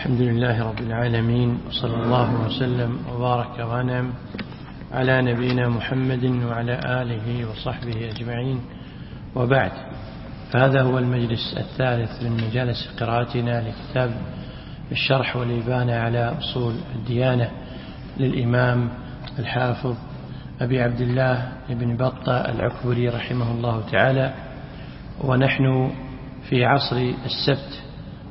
الحمد لله رب العالمين، وصلى الله وسلم وبارك وانعم على نبينا محمد وعلى آله وصحبه أجمعين، وبعد. فهذا هو المجلس الثالث من مجالس قراءتنا لكتاب الشرح والإبانة على أصول الديانة للإمام الحافظ أبي عبد الله بن بطة العكبري رحمه الله تعالى. ونحن في عصر السبت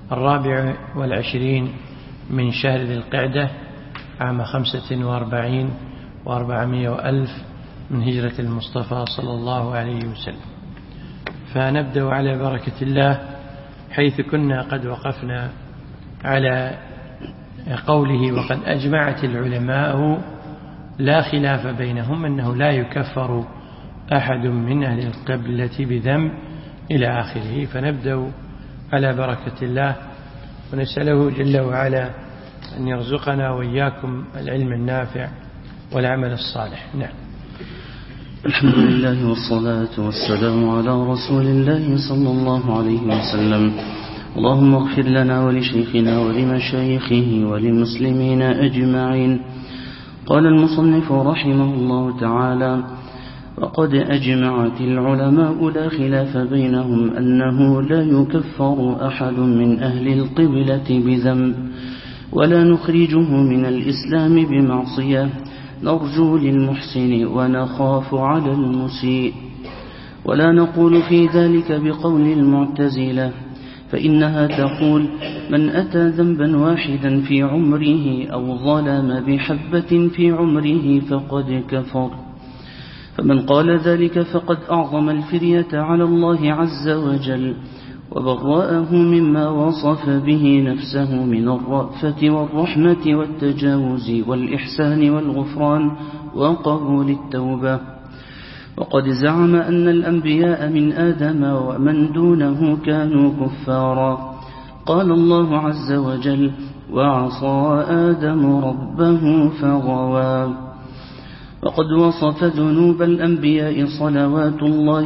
24 من شهر ذي القعدة عام 45 و400 وألف من هجرة المصطفى صلى الله عليه وسلم. فنبدأ على بركة الله حيث كنا قد وقفنا على قوله: وقد أجمعت العلماء لا خلاف بينهم أنه لا يكفر أحد من أهل القبلة بذنب إلى آخره. فنبدأ على بركة الله ونسأله جل وعلا أن يرزقنا وإياكم العلم النافع والعمل الصالح. نعم. الحمد لله والصلاة والسلام على رسول الله صلى الله عليه وسلم. اللهم اغفر لنا ولشيخنا ولمشايخه وللمسلمين أجمعين. قال المصنف رحمه الله تعالى: وقد أجمعت العلماء لا خلاف بينهم أنه لا يكفر أحد من أهل القبلة بذنب، ولا نخرجه من الإسلام بمعصية، نرجو للمحسن ونخاف على المسيء. ولا نقول في ذلك بقول المعتزلة، فإنها تقول: من أتى ذنبا واحدا في عمره أو ظلم بحبة في عمره فقد كفر. فمن قال ذلك فقد أعظم الفرية على الله عز وجل، وبرأه مما وصف به نفسه من الرأفة والرحمة والتجاوز والإحسان والغفران وقبول التوبة. وقد زعم أن الأنبياء من آدم ومن دونه كانوا كفارا. قال الله عز وجل: وعصى آدم ربه فغوى. وقد وصف ذنوب الأنبياء صلوات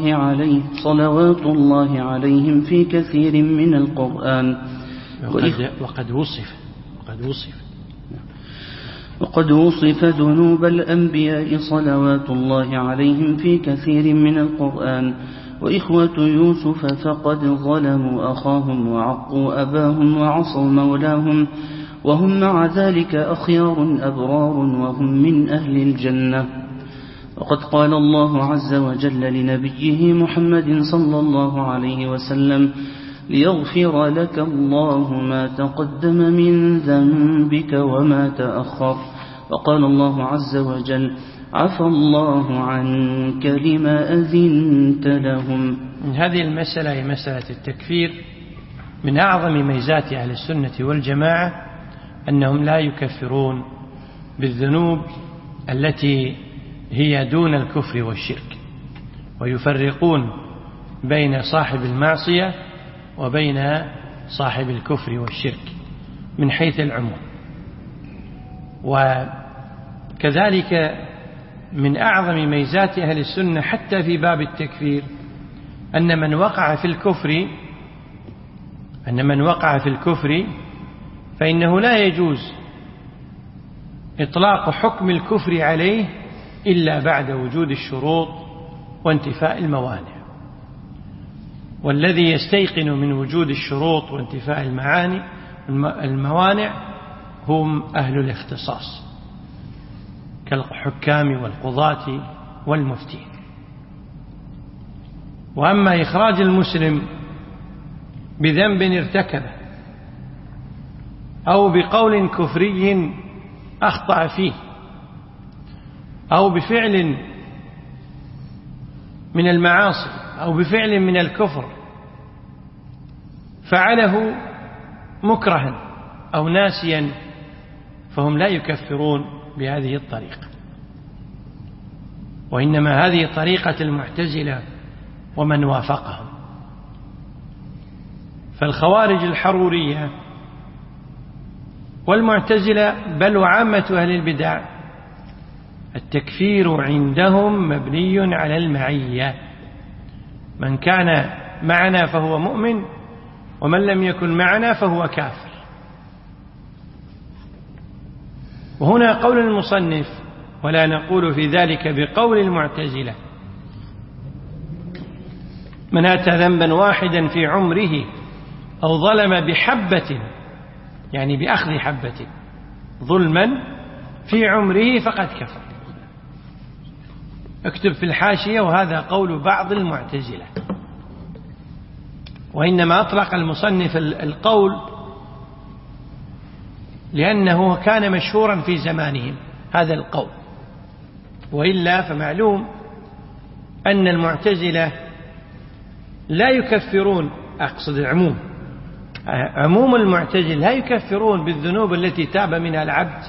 الله عليهم في كثير من القرآن. وقد وصف ذنوب الأنبياء صلوات الله عليهم في كثير من القرآن. وإخوة يوسف فقد ظلموا أخاهم وعقوا أباهم وعصوا مولاهم، وهم مع ذلك أخيار أبرار وهم من أهل الجنة. وقد قال الله عز وجل لنبيه محمد صلى الله عليه وسلم: ليغفر لك الله ما تقدم من ذنبك وما تأخر. وقال الله عز وجل: عفى الله عنك لما أذنت لهم. من هذه المسألة هي مسألة التكفير. من أعظم ميزات أهل السنة والجماعة أنهم لا يكفرون بالذنوب التي هي دون الكفر والشرك، ويفرقون بين صاحب المعصية وبين صاحب الكفر والشرك من حيث العموم. وكذلك من أعظم ميزات أهل السنة حتى في باب التكفير أن من وقع في الكفر فإنه لا يجوز إطلاق حكم الكفر عليه إلا بعد وجود الشروط وانتفاء الموانع. والذي يستيقن من وجود الشروط وانتفاء الموانع هم أهل الاختصاص كالحكام والقضاة والمفتين. وأما إخراج المسلم بذنب ارتكبه أو بقول كفري أخطأ فيه أو بفعل من المعاصي أو بفعل من الكفر فعله مكرها أو ناسيا، فهم لا يكفرون بهذه الطريقة، وإنما هذه طريقة المعتزلة ومن وافقهم. فالخوارج الحرورية والمعتزلة بل وعامة أهل البدع التكفير عندهم مبني على المعية، من كان معنا فهو مؤمن ومن لم يكن معنا فهو كافر. وهنا قول المصنف: ولا نقول في ذلك بقول المعتزلة: من أتى ذنبا واحدا في عمره أو ظلم بحبة، يعني بأخذ حبة، ظلما في عمره فقد كفر. اكتب في الحاشية: وهذا قول بعض المعتزلة. وإنما أطلق المصنف القول لأنه كان مشهورا في زمانهم هذا القول، وإلا فمعلوم أن المعتزلة لا يكفرون، أقصد عموم المعتزلة لا يكفرون بالذنوب التي تاب منها العبد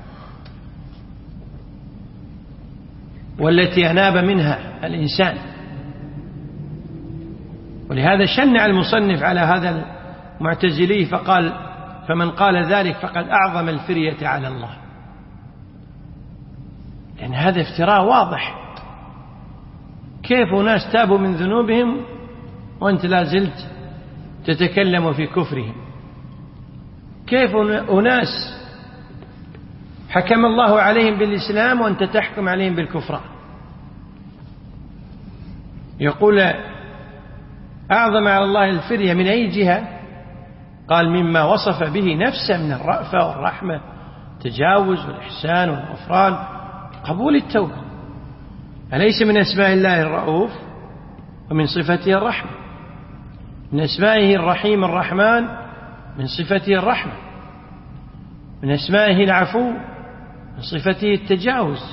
والتي أناب منها الإنسان. ولهذا شنع المصنف على هذا المعتزلي فقال: فمن قال ذلك فقد أعظم الفرية على الله. لأن هذا افتراء واضح. كيف ناس تابوا من ذنوبهم وأنت لا زلت تتكلم في كفرهم؟ كيف أناس حكم الله عليهم بالإسلام وأنت تحكم عليهم بالكفر؟ يقول: أعظم على الله الفرية من أي جهة؟ قال: مما وصف به نفسه من الرأفة والرحمة، التجاوز والإحسان والغفران، قبول التوبة. أليس من أسماء الله الرؤوف ومن صفته الرحمة؟ من أسمائه الرحيم الرحمن، من صفته الرحمة. من أسمائه العفو، من صفته التجاوز.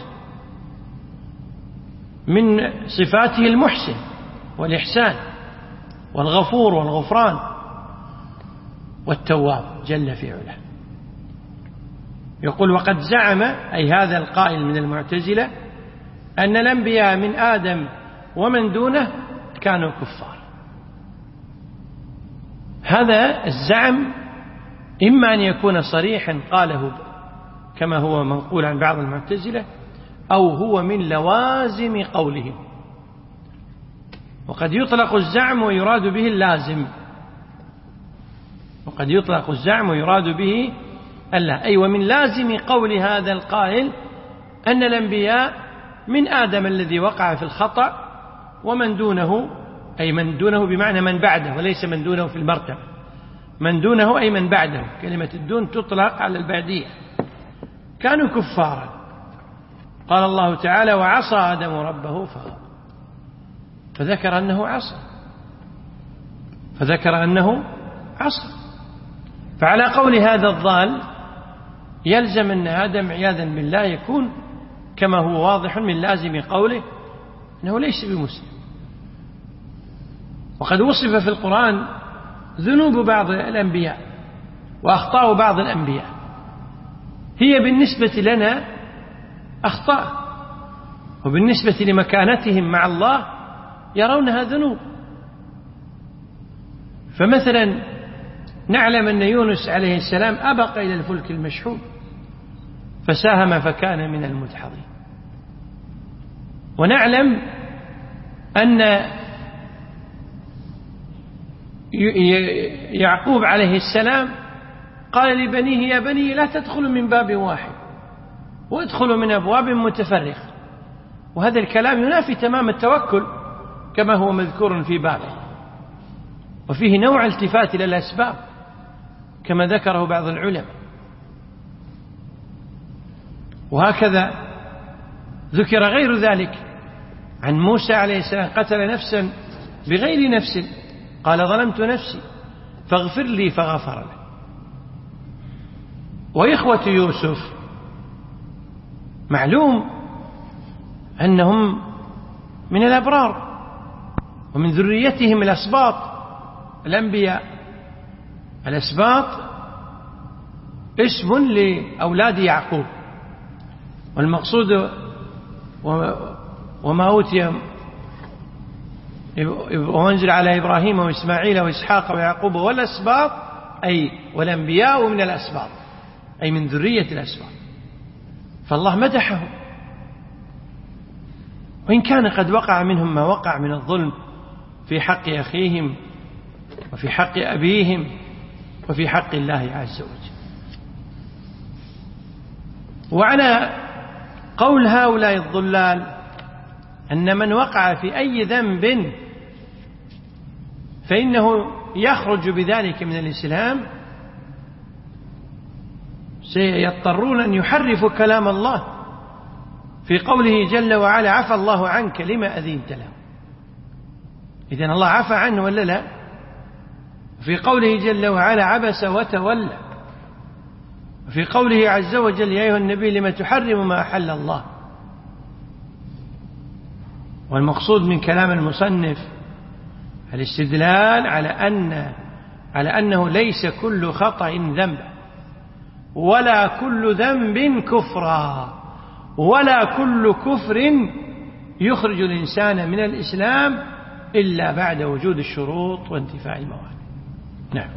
من صفاته المحسن والإحسان والغفور والغفران والتواب جل في علاه. يقول: وقد زعم، أي هذا القائل من المعتزلة، أن الأنبياء من آدم ومن دونه كانوا كفار. هذا الزعم إما أن يكون صريحا قاله كما هو منقول عن بعض المعتزلة، أو هو من لوازم قولهم. وقد يطلق الزعم ويراد به اللازم، وقد يطلق الزعم ويراد به الله، أي ومن لازم قول هذا القائل أن الأنبياء من آدم الذي وقع في الخطأ ومن دونه، أي من دونه بمعنى من بعده، وليس من دونه في المرتبة، من دونه أي من بعده. كلمة الدون تطلق على البعدية. كانوا كفارا. قال الله تعالى: وعصى آدم ربه فغوى، فذكر أنه عصى. فعلى قول هذا الضال يلزم أن آدم عياذا بالله يكون كما هو واضح من لازم قوله أنه ليس بمسلم. وقد وصف في القرآن ذنوب بعض الأنبياء وأخطاء بعض الأنبياء، هي بالنسبة لنا أخطاء، وبالنسبة لمكانتهم مع الله يرونها ذنوب. فمثلا نعلم أن يونس عليه السلام أبق إلى الفلك المشحون فساهم فكان من المدحضين. ونعلم أن يعقوب عليه السلام قال لبنيه: يا بني لا تدخلوا من باب واحد وادخلوا من أبواب متفرقة. وهذا الكلام ينافي تمام التوكل كما هو مذكور في بابه، وفيه نوع التفات إلى الأسباب كما ذكره بعض العلماء. وهكذا ذكر غير ذلك عن موسى عليه السلام: قتل نفسا بغير نفس قال ظلمت نفسي فاغفر لي فغفر له. وإخوة يوسف معلوم أنهم من الأبرار ومن ذريتهم الأسباط الأنبياء. الأسباط اسم لأولاد يعقوب، والمقصود وما أوتي وانزل على إبراهيم وإسماعيل وإسحاق ويعقوب والأسباط، أي والأنبياء من الأسباط، أي من ذرية الأسباط. فالله مدحهم، وإن كان قد وقع منهم ما وقع من الظلم في حق أخيهم وفي حق أبيهم وفي حق الله عز وجل. وعلى قول هؤلاء الضلال أن من وقع في أي ذنب فإنه يخرج بذلك من الإسلام، سيضطرون أن يحرفوا كلام الله في قوله جل وعلا: عفى الله عنك لما أذنت له. إذن الله عفى عنه ولا لا؟ في قوله جل وعلا: عبس وتولى. في قوله عز وجل: يا أيها النبي لما تحرم ما أحل الله. والمقصود من كلام المصنف الاستدلال على أنه ليس كل خطأ ذنبا، ولا كل ذنب كفرا، ولا كل كفر يخرج الإنسان من الإسلام إلا بعد وجود الشروط وانتفاء الموانع. نعم.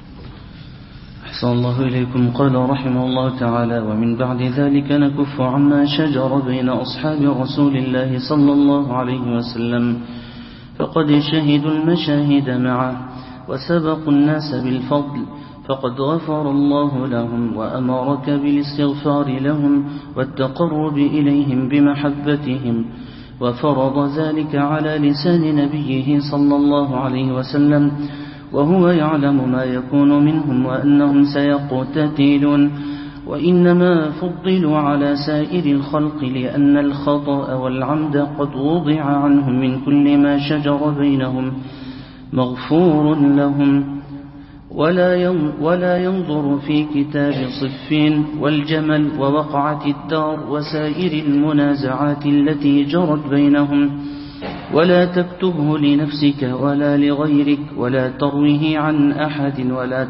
أحسن الله إليكم. قال رحمه الله تعالى: ومن بعد ذلك نكف عما شجر بين أصحاب رسول الله صلى الله عليه وسلم، فقد شهدوا المشاهد معه وسبقوا الناس بالفضل، فقد غفر الله لهم وأمرك بالاستغفار لهم والتقرب إليهم بمحبتهم، وفرض ذلك على لسان نبيه صلى الله عليه وسلم، وهو يعلم ما يكون منهم وأنهم سيقتتلون، وإنما فضلوا على سائر الخلق لأن الخطأ والعمد قد وضع عنهم من كل ما شجر بينهم مغفور لهم. ولا ينظر في كتاب صفين والجمل ووقعة الدار وسائر المنازعات التي جرت بينهم، ولا تكتبه لنفسك ولا لغيرك، ولا ترويه عن أحد،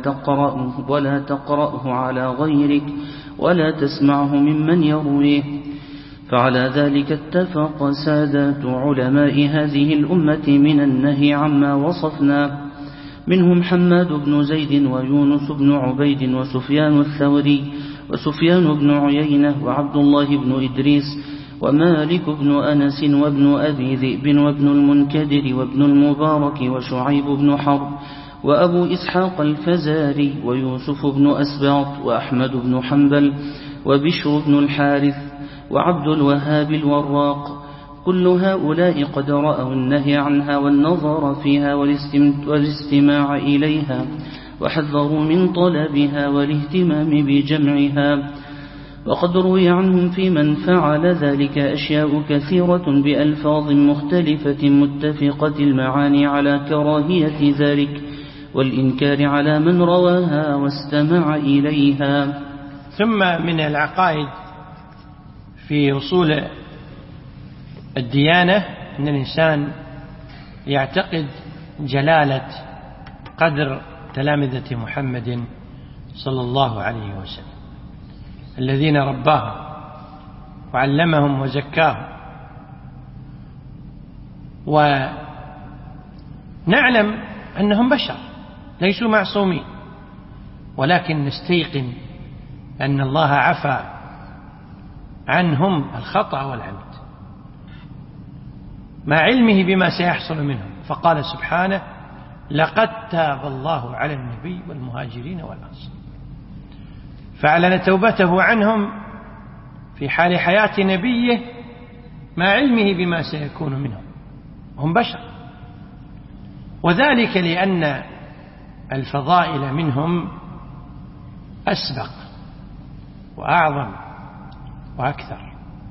ولا تقرأه على غيرك، ولا تسمعه ممن يرويه. فعلى ذلك اتفق سادات علماء هذه الأمة من النهي عما وصفنا، منهم حماد بن زيد ويونس بن عبيد وسفيان الثوري وسفيان بن عيينة وعبد الله بن إدريس ومالك بن أنس وابن أبي ذئب وابن المنكدر وابن المبارك وشعيب بن حرب وأبو إسحاق الفزاري ويوسف بن أسباط وأحمد بن حنبل وبشر بن الحارث وعبد الوهاب الوراق. كل هؤلاء قد رأوا النهي عنها والنظر فيها والاستماع إليها، وحذروا من طلبها والاهتمام بجمعها. وقد روي عنهم في من فعل ذلك أشياء كثيرة بألفاظ مختلفة متفقة المعاني على كراهية ذلك والإنكار على من رواها واستمع إليها. ثم من العقائد في أصول الديانة أن الإنسان يعتقد جلالة قدر تلامذة محمد صلى الله عليه وسلم الذين رباهم وعلمهم وزكاهم. ونعلم أنهم بشر ليسوا معصومين، ولكن نستيقن أن الله عفى عنهم الخطأ والعمد مع علمه بما سيحصل منهم، فقال سبحانه: لقد تاب الله على النبي والمهاجرين والأنصار، فأعلن توبته عنهم في حال حياة نبيه مع علمه بما سيكون منهم، هم بشر، وذلك لأن الفضائل منهم أسبق وأعظم وأكثر،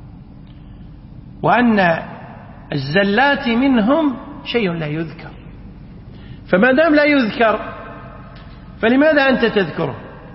وأن الزلات منهم شيء لا يذكر، فما دام لا يذكر فلماذا أنت تذكره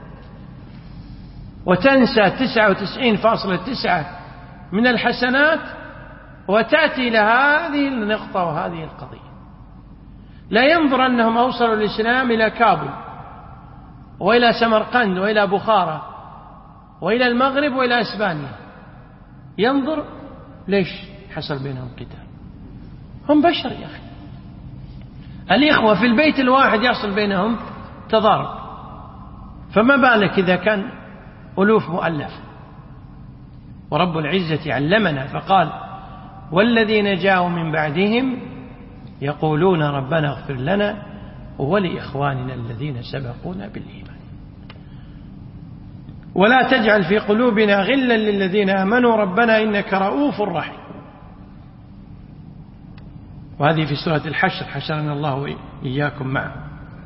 وتنسى 99.9 من الحسنات وتأتي لهذه النقطة وهذه القضية؟ لا ينظر أنهم أوصلوا الإسلام إلى كابل وإلى سمرقند وإلى بخارى وإلى المغرب وإلى إسبانيا، ينظر ليش حصل بينهم قتال؟ هم بشر يا أخي. الإخوة في البيت الواحد يحصل بينهم تضارب، فما بالك إذا كان ألوف مؤلف. ورب العزة علمنا فقال: والذين جاءوا من بعدهم يقولون ربنا اغفر لنا ولإخواننا الذين سبقونا بالإيمان. ولا تجعل في قلوبنا غلا للذين آمنوا ربنا إنك رؤوف رحيم. وهذه في سورة الحشر، حشرنا الله إياكم معه.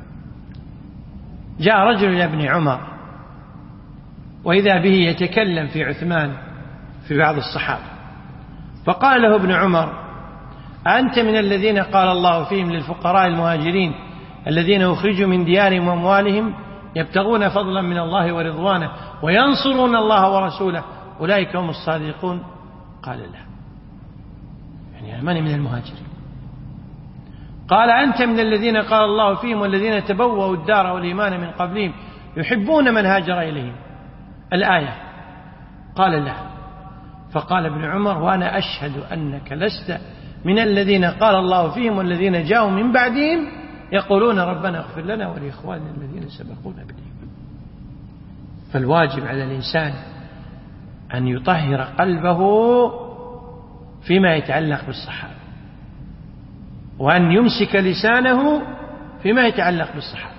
جاء رجل إلى ابن عمر وإذا به يتكلم في عثمان في بعض الصحابة، فقال له ابن عمر: أنت من الذين قال الله فيهم للفقراء المهاجرين الذين أخرجوا من ديارهم وأموالهم يبتغون فضلا من الله ورضوانه وينصرون الله ورسوله أولئك هم الصادقون؟ قال لا، يعني ماني من المهاجرين. قال: أنت من الذين قال الله فيهم والذين تبوأوا الدار والإيمان من قبلهم يحبون من هاجر إليهم الآية؟ قال لا. فقال ابن عمر: وأنا أشهد أنك لست من الذين قال الله فيهم والذين جاءوا من بعدهم يقولون ربنا اغفر لنا ولإخواننا الذين سبقونا بالإيمان. فالواجب على الإنسان أن يطهر قلبه فيما يتعلق بالصحابة، وأن يمسك لسانه فيما يتعلق بالصحابة،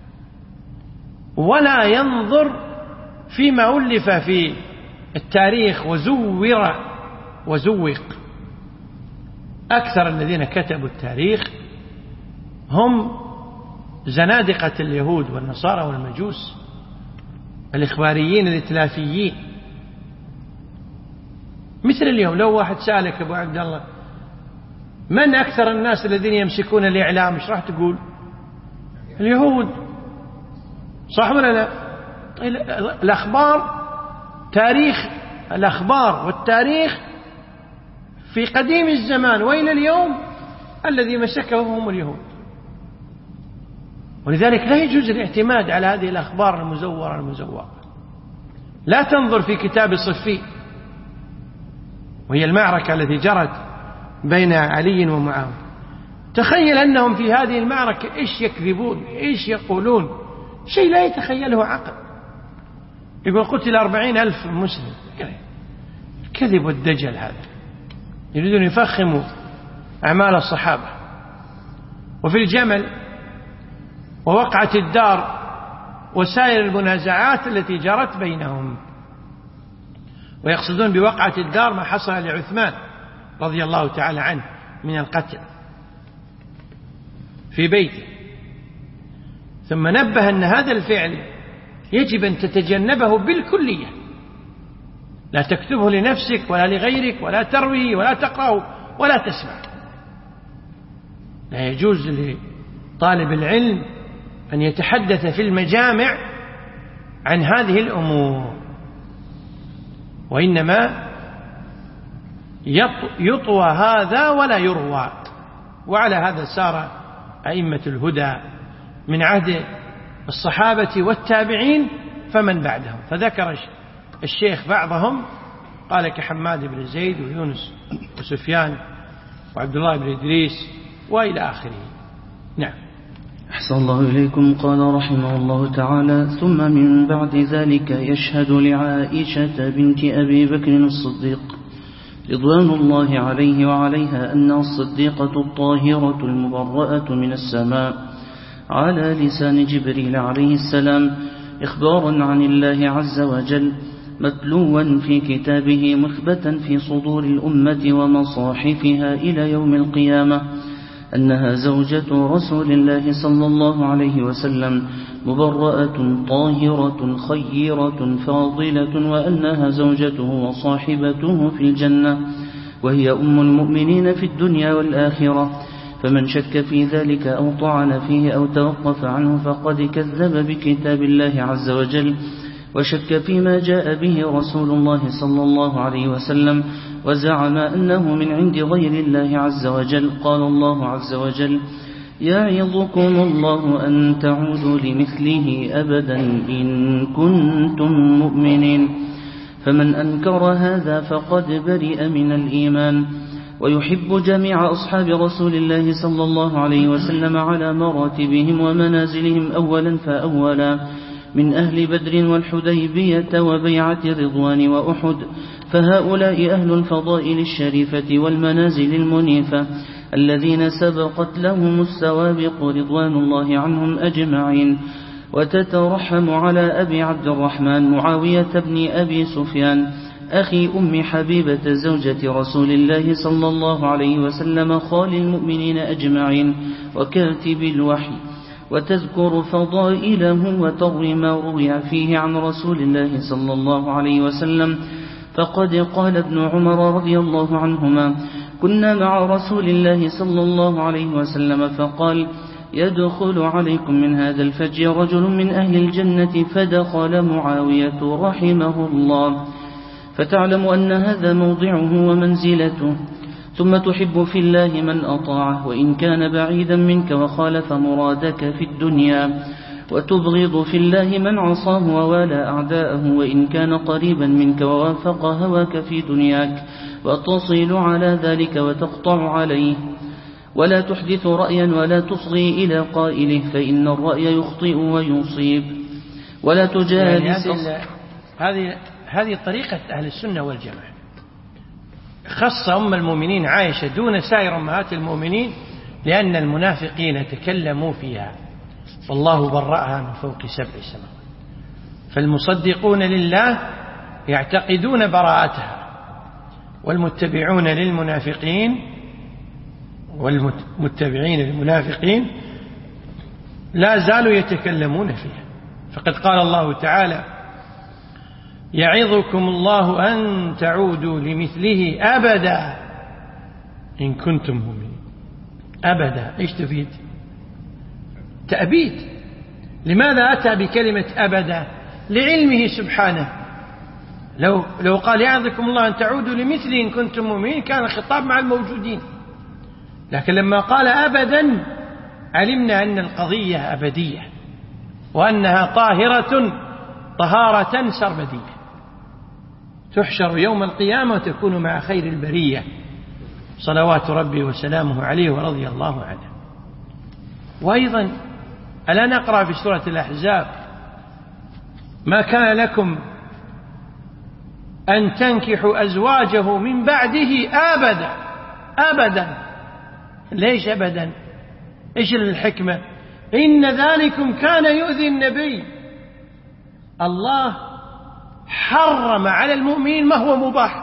ولا ينظر فيما ألف في التاريخ وزوق. أكثر الذين كتبوا التاريخ هم زنادقة اليهود والنصارى والمجوس، الإخباريين الإتلافيين. مثل اليوم لو واحد سألك أبو عبد الله من أكثر الناس الذين يمسكون الإعلام، ايش راح تقول؟ اليهود، صح ولا لا؟ الأخبار والتاريخ في قديم الزمان وإلى اليوم الذي مسكه هم اليهود. ولذلك لا يجوز الاعتماد على هذه الأخبار المزورة. لا تنظر في كتاب صفين، وهي المعركة التي جرت بين علي ومعاوية، تخيل أنهم في هذه المعركة إيش يكذبون، إيش يقولون، شيء لا يتخيله عقل. يقول قتل 40,000 مسلم، الكذب والدجل هذا. يريدون يفخموا أعمال الصحابة. وفي الجمل ووقعة الدار وسائر المنازعات التي جرت بينهم، ويقصدون بوقعة الدار ما حصل لعثمان رضي الله تعالى عنه من القتل في بيته. ثم نبه أن هذا الفعل يجب أن تتجنبه بالكلية، لا تكتبه لنفسك ولا لغيرك ولا ترويه ولا تقرأه ولا تسمع. لا يجوز لطالب العلم أن يتحدث في المجامع عن هذه الأمور، وإنما يطوى هذا ولا يروى. وعلى هذا سار أئمة الهدى من عهد الصحابة والتابعين فمن بعدهم. فذكر الشيخ بعضهم قال كحماد بن زيد ويونس وسفيان وعبد الله بن إدريس وإلى آخره. نعم. أحسن الله إليكم. قال رحمه الله تعالى: ثم من بعد ذلك يشهد لعائشة بنت أبي بكر الصديق رضوان الله عليه وعليها أنها الصديقة الطاهرة المبرأة من السماء على لسان جبريل عليه السلام، إخبارا عن الله عز وجل متلوا في كتابه مثبتا في صدور الأمة ومصاحفها إلى يوم القيامة، أنها زوجة رسول الله صلى الله عليه وسلم مبرأة طاهرة خيرة فاضلة، وأنها زوجته وصاحبته في الجنة، وهي أم المؤمنين في الدنيا والآخرة. فمن شك في ذلك أو طعن فيه أو توقف عنه فقد كذب بكتاب الله عز وجل، وشك فيما جاء به رسول الله صلى الله عليه وسلم، وزعم أنه من عند غير الله عز وجل. قال الله عز وجل: يعظكم الله أن تعودوا لمثله أبدا إن كنتم مؤمنين. فمن أنكر هذا فقد برئ من الإيمان. ويحب جميع أصحاب رسول الله صلى الله عليه وسلم على مراتبهم ومنازلهم أولا فأولا، من أهل بدر والحديبية وبيعة رضوان وأحد، فهؤلاء أهل الفضائل الشريفة والمنازل المنيفة الذين سبقت لهم السوابق رضوان الله عنهم أجمعين. وتترحم على أبي عبد الرحمن معاوية بن أبي سفيان أخي أم حبيبة زوجة رسول الله صلى الله عليه وسلم خال المؤمنين أجمعين وكاتب الوحي، وتذكر فضائله وتروي ما روي فيه عن رسول الله صلى الله عليه وسلم. فقد قال ابن عمر رضي الله عنهما: كنا مع رسول الله صلى الله عليه وسلم فقال: يدخل عليكم من هذا الفجر رجل من أهل الجنة، فدخل معاوية رحمه الله، فتعلم أن هذا موضعه ومنزلته، ثم تحب في الله من أطاعه وإن كان بعيدا منك وخالف مرادك في الدنيا، وتبغض في الله من عصاه ووالى أعداءه وإن كان قريبا منك ووافق هواك في دنياك، وتصل على ذلك وتقطع عليه، ولا تحدث رأيا ولا تصغي إلى قائله، فإن الرأي يخطئ ويصيب، ولا تجالس. هذه طريقة أهل السنة والجماعة. خص أم المؤمنين عائشة دون سائر أمهات المؤمنين لأن المنافقين تكلموا فيها، والله برأها من فوق 7 سماوات. فالمصدقون لله يعتقدون براءتها، والمتبعون للمنافقين والمتبعين للمنافقين لا زالوا يتكلمون فيها. فقد قال الله تعالى: يعظكم الله أن تعودوا لمثله أبدا إن كنتم مؤمنين. أبدا إيش تفيد؟ تأبيد. لماذا أتى بكلمة أبدا؟ لعلمه سبحانه. لو قال يعظكم الله أن تعودوا لمثله إن كنتم مؤمنين كان الخطاب مع الموجودين، لكن لما قال أبدا علمنا أن القضية أبدية، وأنها طاهرة طهارة سرمدية، تحشر يوم القيامة وتكون مع خير البرية صلوات ربي وسلامه عليه ورضي الله عنه. وأيضا ألا نقرأ في سورة الأحزاب: ما كان لكم أن تنكحوا أزواجه من بعده أبدا. أبدا. ليش أبدا؟ إيش الحكمة؟ إن ذلكم كان يؤذي النبي. الله حرم على المؤمنين ما هو مباح.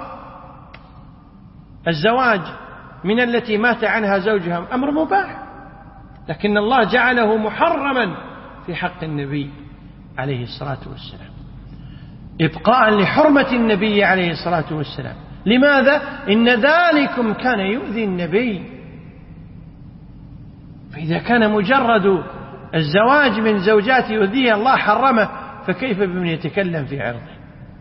الزواج من التي مات عنها زوجها أمر مباح، لكن الله جعله محرما في حق النبي عليه الصلاة والسلام، إبقاء لحرمة النبي عليه الصلاة والسلام. لماذا؟ إن ذلكم كان يؤذي النبي. فإذا كان مجرد الزواج من زوجات يؤذيها الله حرمه، فكيف بمن يتكلم في عرضه؟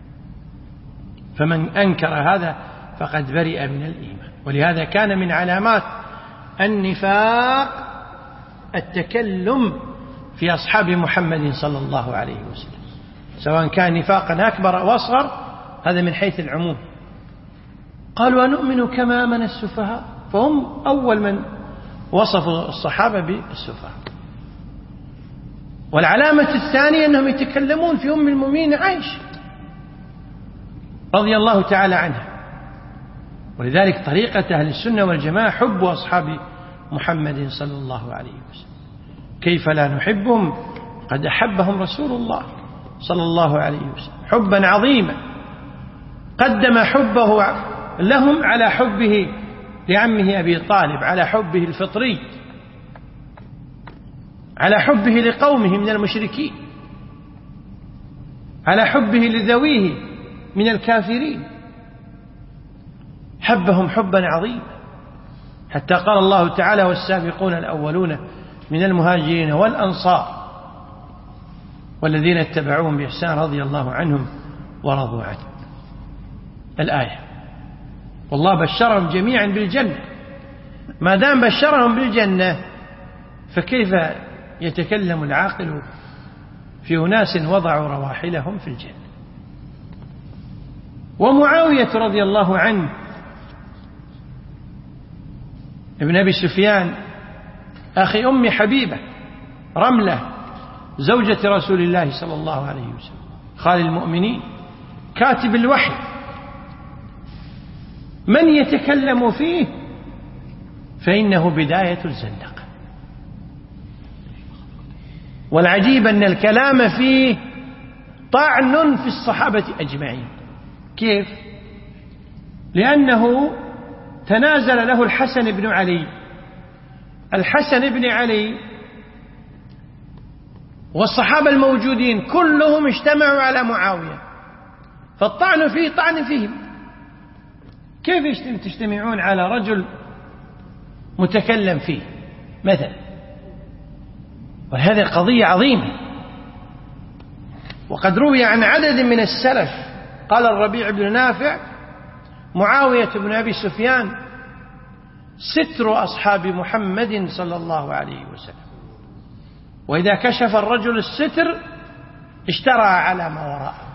فمن أنكر هذا فقد برئ من الإيمان. ولهذا كان من علامات النفاق التكلم في أصحاب محمد صلى الله عليه وسلم، سواء كان نفاقا أكبر أو أصغر، هذا من حيث العموم. قالوا ونؤمن كما آمن السفهاء، فهم أول من وصفوا الصحابة بالسفهاء. والعلامة الثانية أنهم يتكلمون في أم المؤمنين عائشة رضي الله تعالى عنها. ولذلك طريقة أهل السنة والجماعة حب أصحاب محمد صلى الله عليه وسلم. كيف لا نحبهم؟ قد أحبهم رسول الله صلى الله عليه وسلم حبا عظيما، قدم حبه لهم على حبه لعمه أبي طالب، على حبه الفطري، على حبه لقومه من المشركين، على حبه لذويه من الكافرين. حبهم حبا عظيما، حتى قال الله تعالى: والسابقون الأولون من المهاجرين والأنصار والذين اتبعوهم بإحسان رضي الله عنهم ورضوا عنه. الآية. والله بشرهم جميعا بالجنة. ما دام بشرهم بالجنة فكيف يتكلم العاقل في أناس وضعوا رواحلهم في الجنة؟ ومعاوية رضي الله عنه ابن أبي سفيان أخي أم حبيبة رملة زوجة رسول الله صلى الله عليه وسلم خال المؤمنين كاتب الوحي، من يتكلم فيه فإنه بداية الزندقة. والعجيب أن الكلام فيه طعن في الصحابة أجمعين. كيف؟ لأنه تنازل له الحسن بن علي. الحسن بن علي والصحابة الموجودين كلهم اجتمعوا على معاوية، فالطعن فيه طعن فيهم. كيف تجتمعون على رجل متكلم فيه مثلا؟ وهذه قضية عظيمة. وقد روي عن عدد من السلف قال الربيع بن نافع: معاوية بن أبي سفيان ستر أصحاب محمد صلى الله عليه وسلم، وإذا كشف الرجل الستر اشترى على ما وراءه.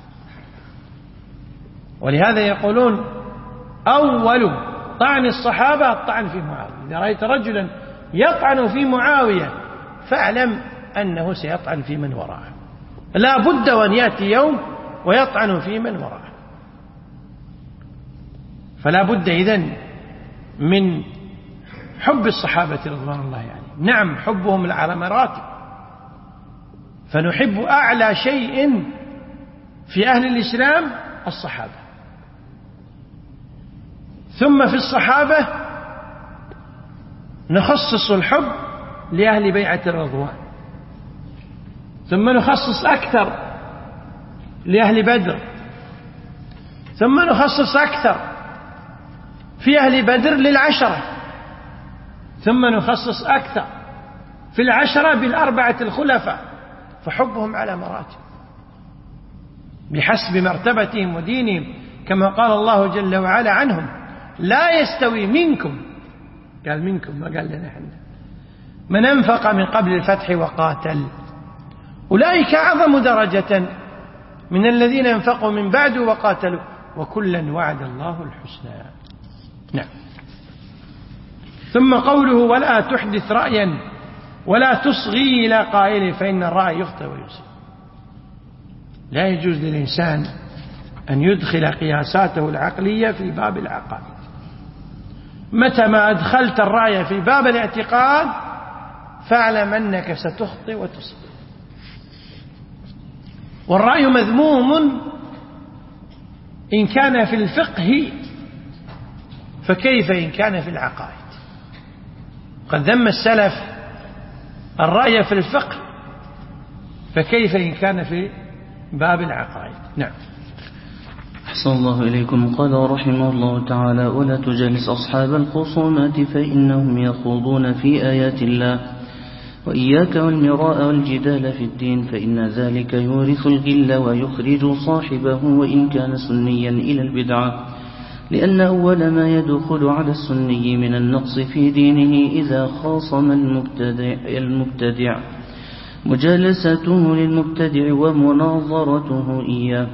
ولهذا يقولون أول طعن الصحابة الطعن في معاوية. إذا رأيت رجلا يطعن في معاوية فاعلم أنه سيطعن في من وراءه، لا بد وأن يأتي يوم ويطعن في من وراءه. فلا بد إذن من حب الصحابة رضوان الله عليهم. نعم، حبهم على مراتب، فنحب أعلى شيء في أهل الإسلام الصحابة، ثم في الصحابة نخصص الحب لأهل بيعة الرضوان، ثم نخصص أكثر لأهل بدر، ثم نخصص أكثر في أهل بدر للعشرة، ثم نخصص أكثر في العشرة بالأربعة الخلفاء. فحبهم على مراتب بحسب مرتبتهم ودينهم، كما قال الله جل وعلا عنهم: لا يستوي منكم، قال منكم ما قال لنا احنا، من أنفق من قبل الفتح وقاتل، أولئك أعظم درجة من الذين أنفقوا من بعد وقاتلوا، وكلا وعد الله الحسنى. نعم. ثم قوله: ولا تحدث رأيا ولا تصغي إلى قائله فإن الرأي يخطئ ويصيب. لا يجوز للإنسان أن يدخل قياساته العقلية في باب العقائد. متى ما أدخلت الرأي في باب الاعتقاد فاعلم أنك ستخطئ وتصيب. والرأي مذموم إن كان في الفقه، فكيف إن كان في العقائد؟ قد ذم السلف الرأي في الفقه، فكيف إن كان في باب العقائد؟ نعم. أحسن الله إليكم. قال رحمه الله تعالى: ولا تجالس أصحاب الخصومات فإنهم يخوضون في آيات الله، وإياك والمراء والجدال في الدين، فإن ذلك يورث الغل ويخرج صاحبه وإن كان سنيا إلى البدعة، لأن أول ما يدخل على السني من النقص في دينه إذا خاصم المبتدع مجالسته للمبتدع ومناظرته إياه،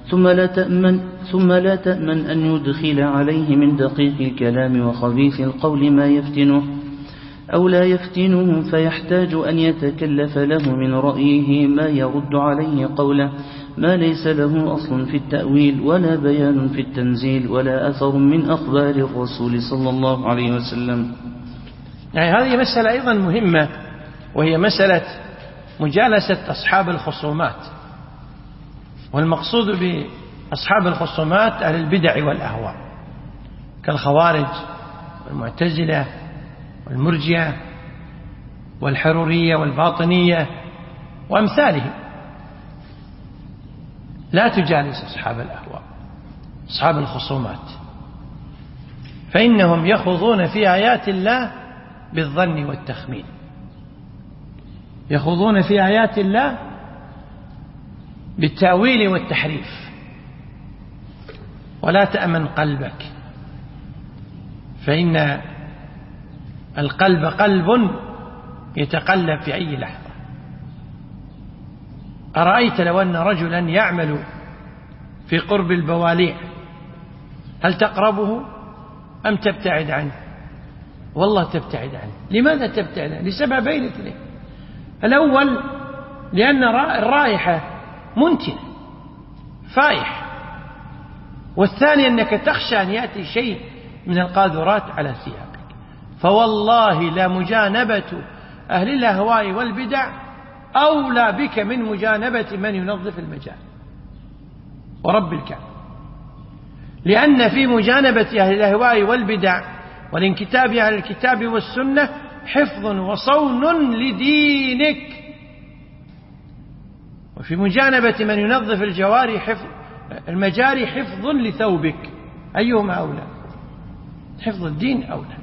ثم لا تأمن أن يدخل عليه من دقيق الكلام وخبيث القول ما يفتنه أو لا يفتنه، فيحتاج أن يتكلف له من رأيه ما يرد عليه قوله، ما ليس له أصل في التأويل ولا بيان في التنزيل ولا أثر من أخبار الرسول صلى الله عليه وسلم. يعني هذه مسألة أيضا مهمة، وهي مسألة مجالسة أصحاب الخصومات. والمقصود بأصحاب الخصومات أهل البدع والأهواء كالخوارج والمعتزلة والمرجئة والحرورية والباطنية وأمثالهم. لا تجالس أصحاب الأهواء أصحاب الخصومات، فإنهم يخوضون في آيات الله بالظن والتخمين، يخوضون في آيات الله بالتأويل والتحريف. ولا تأمن قلبك، فإن القلب قلب يتقلب في أي لحظة. أرأيت لو أن رجلا يعمل في قرب البواليع، هل تقربه أم تبتعد عنه؟ والله تبتعد عنه. لماذا تبتعد عنه؟ لسببين اثنين: الأول لأن الرائحة منتنة فائح، والثاني أنك تخشى أن يأتي شيء من القاذورات على ثيابك. فوالله لا مجانبة أهل الأهواء والبدع أولى بك من مجانبة من ينظف المجال ورب الكعبة، لأن في مجانبة أهل الأهواء والبدع والانكتاب على الكتاب والسنة حفظ وصون لدينك، وفي مجانبة من ينظف المجاري حفظ لثوبك. أيهما أولى؟ حفظ الدين أولى.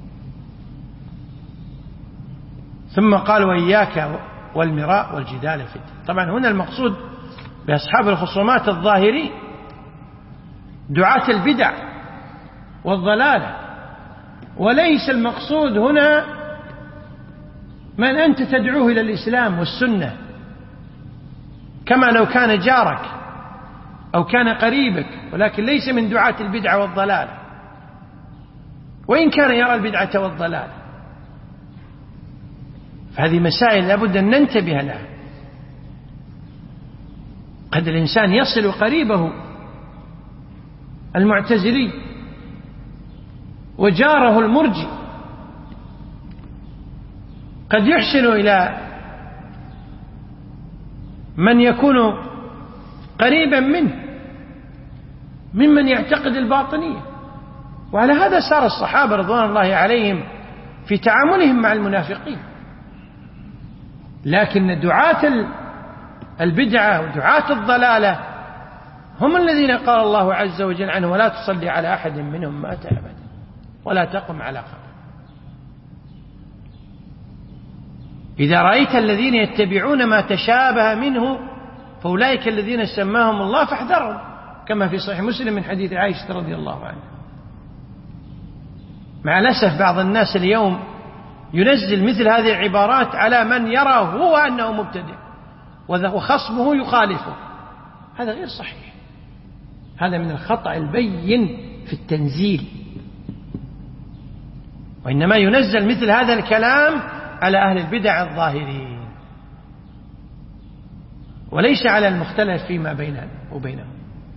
ثم قال وإياك والمراء والجدال في الدين. طبعا هنا المقصود بأصحاب الخصومات الظاهرين دعاة البدع والضلالة، وليس المقصود هنا من أنت تدعوه إلى الإسلام والسنة، كما لو كان جارك أو كان قريبك، ولكن ليس من دعاة البدع والضلالة، وإن كان يرى البدعة والضلالة. فهذه مسائل لابد أن ننتبه لها. قد الإنسان يصل قريبه المعتزلي وجاره المرجي، قد يحسن إلى من يكون قريبا منه ممن يعتقد الباطنية. وعلى هذا سار الصحابة رضوان الله عليهم في تعاملهم مع المنافقين. لكن دعاة البدعة ودعاة الضلالة هم الذين قال الله عز وجل عنه ولا تصلي على أحد منهم مات أبدا ولا تقم على قبره. إذا رأيت الذين يتبعون ما تشابه منه فأولئك الذين سماهم الله فاحذرهم، كما في صحيح مسلم من حديث عائشة رضي الله عنها. مع الأسف بعض الناس اليوم ينزل مثل هذه العبارات على من يرى هو أنه مبتدع وخصمه يخالفه. هذا غير صحيح، هذا من الخطأ البين في التنزيل، وإنما ينزل مثل هذا الكلام على أهل البدع الظاهرين، وليس على المختلف فيما بيننا وبينهم،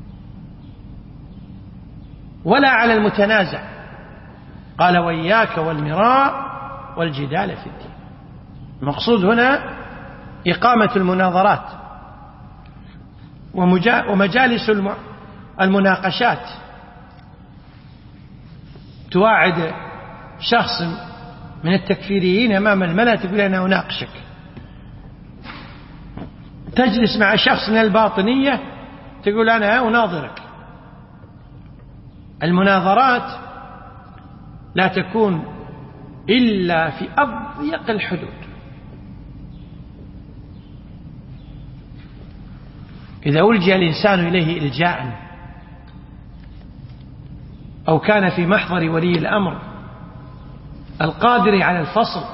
ولا على المتنازع. قال وإياك والمراء والجدال في الدين. المقصود هنا إقامة المناظرات ومجالس المناقشات. تواعد شخص من التكفيريين أمام الملأ تقول أنا أناقشك، تجلس مع شخص من الباطنية تقول أنا أناظرك. المناظرات لا تكون إلا في أضيق الحدود. إذا ألجأ الإنسان إليه إلجاء أو كان في محضر ولي الأمر القادر على الفصل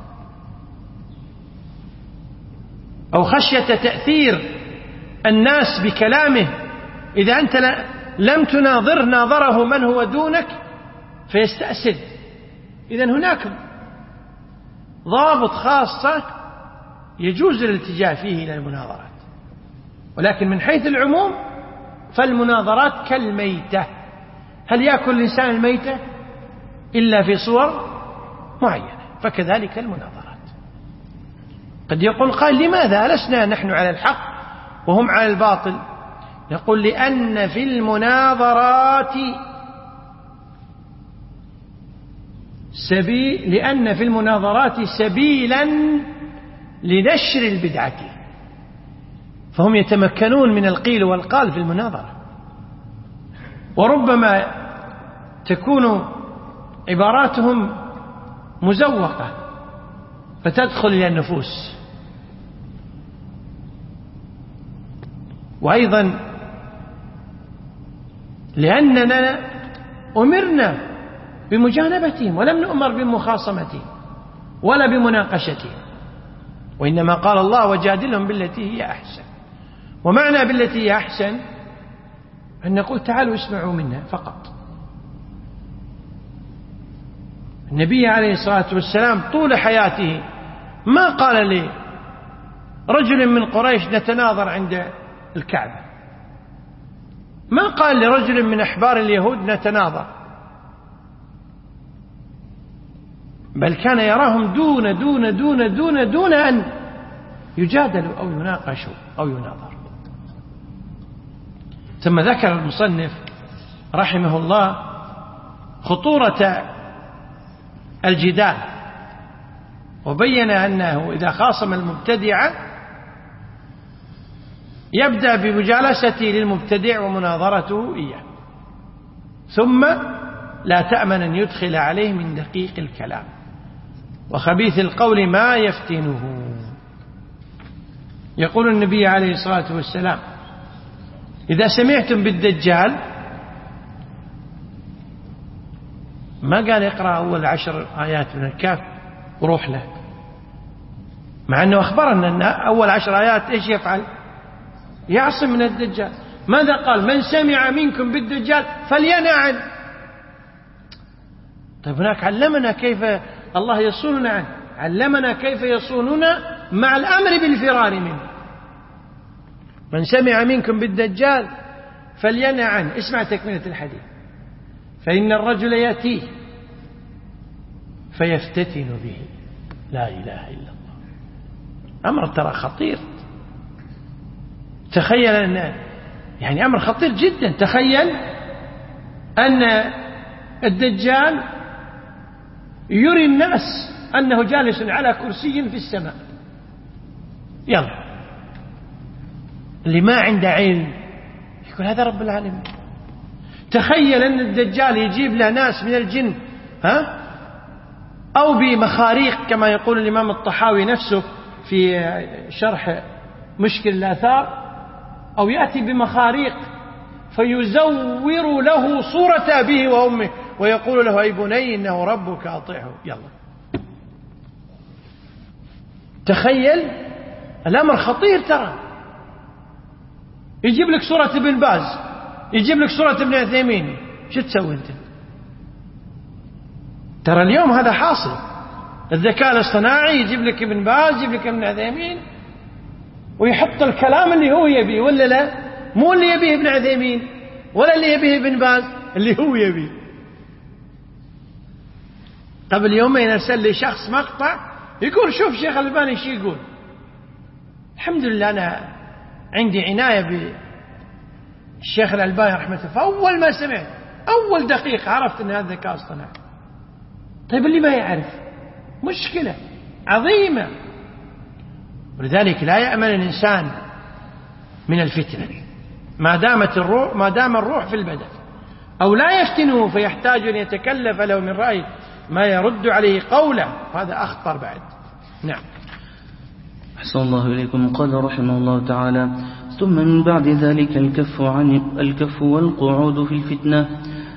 أو خشية تأثير الناس بكلامه، إذا أنت لم تناظره ناظره من هو دونك فيستأسد. إذن هناك ضابط خاصة يجوز الالتجاء فيه إلى المناظرات، ولكن من حيث العموم فالمناظرات كالميتة. هل يأكل الإنسان الميتة إلا في صور معينة؟ فكذلك المناظرات. قد يقول قائل لماذا لسنا نحن على الحق وهم على الباطل؟ نقول لأن في المناظرات سبيلا لنشر البدعة، فهم يتمكنون من القيل والقال في المناظرة، وربما تكون عباراتهم مزوقة فتدخل إلى النفوس. وأيضا لأننا أمرنا بمجانبتهم ولم نؤمر بمخاصمتهم ولا بمناقشتهم، وإنما قال الله وجادلهم بالتي هي أحسن. ومعنى بالتي هي أحسن أن نقول تعالوا اسمعوا منا فقط. النبي عليه الصلاة والسلام طول حياته ما قال لي رجل من قريش نتناظر عند الكعبة، ما قال لرجل من أحبار اليهود نتناظر، بل كان يراهم دون أن يجادل أو يناقش أو يناظر. ثم ذكر المصنف رحمه الله خطورة الجدال، وبين أنه إذا خاصم المبتدع يبدأ بمجالسته للمبتدع ومناظرته إياه، ثم لا تأمن أن يدخل عليه من دقيق الكلام وخبيث القول ما يفتنه. يقول النبي عليه الصلاة والسلام: إذا سمعتم بالدجال، ما قال اقرأ أول 10 آيات من الكهف وروح له، مع أنه أخبرنا أن أول 10 آيات إيش يفعل؟ يعصم من الدجال. ماذا قال؟ من سمع منكم بالدجال فلينأ عنه. طيب هناك علمنا كيف الله يصوننا عنه، علمنا كيف يصوننا مع الأمر بالفرار منه. من سمع منكم بالدجال فلينأ عنه. اسمع تكملة الحديث: فإن الرجل يأتيه فيفتتن به. لا إله إلا الله. أمر ترى خطير. تخيل أن يعني أمر خطير جدا. تخيل أن الدجال يري الناس أنه جالس على كرسي في السماء. يلا، اللي ما عنده علم يقول هذا رب العالمين. تخيل أن الدجال يجيب له ناس من الجن أو بمخاريق كما يقول الإمام الطحاوي نفسه في شرح مشكل الآثار، أو يأتي بمخاريق فيزور له صورة أبيه وأمه ويقول له: أي بني إنه ربك أطيعه. يلا، تخيل الأمر خطير. ترى يجيب لك صورة ابن باز، يجيب لك صورة ابن عثيمين، شو تسوي أنت؟ ترى اليوم هذا حاصل. الذكاء الاصطناعي يجيب لك ابن باز، يجيب لك ابن عثيمين، ويحط الكلام اللي هو يبيه، ولا لا؟ مو اللي يبيه ابن عثيمين ولا اللي يبيه ابن باز، اللي هو يبيه. قبل يومين أرسل لي شخص مقطع يقول: شوف شيخ الألباني شو يقول. الحمد لله أنا عندي عناية بالشيخ الألباني رحمة الله، فأول ما سمعت أول دقيقة عرفت أن هذا ذكاء اصطناعي. طيب اللي ما يعرف مشكلة عظيمة. ولذلك لا يأمن الإنسان من الفتنة ما دام الروح في البدن، أو لا يفتنه فيحتاج أن يتكلف له من رأي ما يرد عليه قوله، هذا أخطر بعد. نعم. أحسن الله إليكم. قال رحمه الله تعالى: ثم من بعد ذلك الكف والقعود في الفتنة،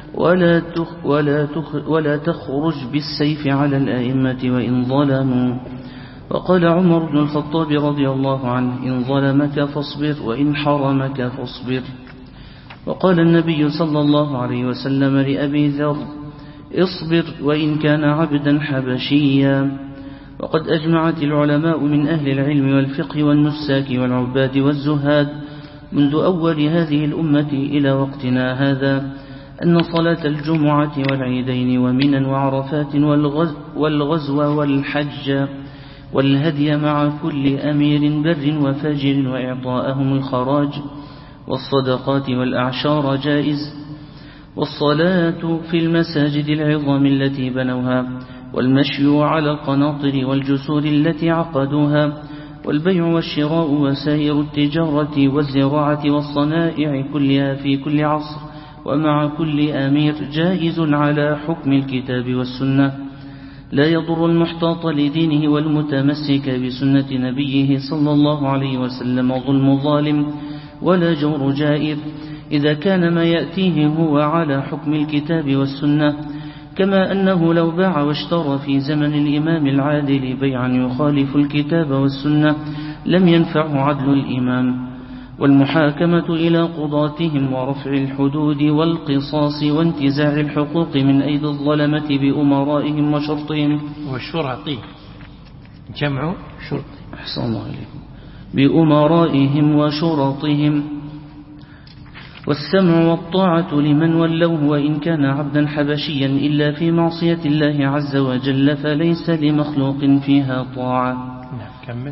ولا تخرج بالسيف على الأئمة وإن ظلموا. وقال عمر بن الخطاب رضي الله عنه: إن ظلمك فاصبر وإن حرمك فاصبر. وقال النبي صلى الله عليه وسلم لأبي ذر: اصبر وإن كان عبدا حبشيا. وقد أجمعت العلماء من أهل العلم والفقه والنساك والعباد والزهاد منذ أول هذه الأمة إلى وقتنا هذا أن صلاة الجمعة والعيدين ومنى وعرفات والغزو والحج والهدي مع كل أمير بر وفاجر وإعطاءهم الخراج والصدقات والأعشار جائز، والصلاة في المساجد العظام التي بنوها، والمشي على القناطر والجسور التي عقدوها، والبيع والشراء وسائر التجارة والزراعة والصنائع كلها في كل عصر ومع كل أمير جائز على حكم الكتاب والسنة، لا يضر المحتاط لدينه والمتمسك بسنة نبيه صلى الله عليه وسلم ظلم ظالم ولا جور جائر، إذا كان ما يأتيه هو على حكم الكتاب والسنة، كما أنه لو باع واشترى في زمن الإمام العادل بيعا يخالف الكتاب والسنة لم ينفعه عدل الإمام، والمحاكمة إلى قضاتهم ورفع الحدود والقصاص وانتزاع الحقوق من أيدي الظلمة بأمرائهم وشرطهم والشرطي جمع شرطي أحسن الله عليكم بأمرائهم وشرطهم، والسمع والطاعة لمن ولوه وإن كان عبدا حبشيا إلا في معصية الله عز وجل فليس لمخلوق فيها طاعة. نعم كمل.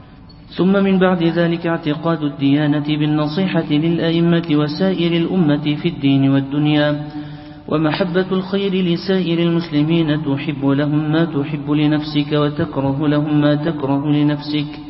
ثم من بعد ذلك اعتقاد الديانة بالنصيحة للأئمة وسائر الأمة في الدين والدنيا، ومحبة الخير لسائر المسلمين، تحب لهم ما تحب لنفسك وتكره لهم ما تكره لنفسك،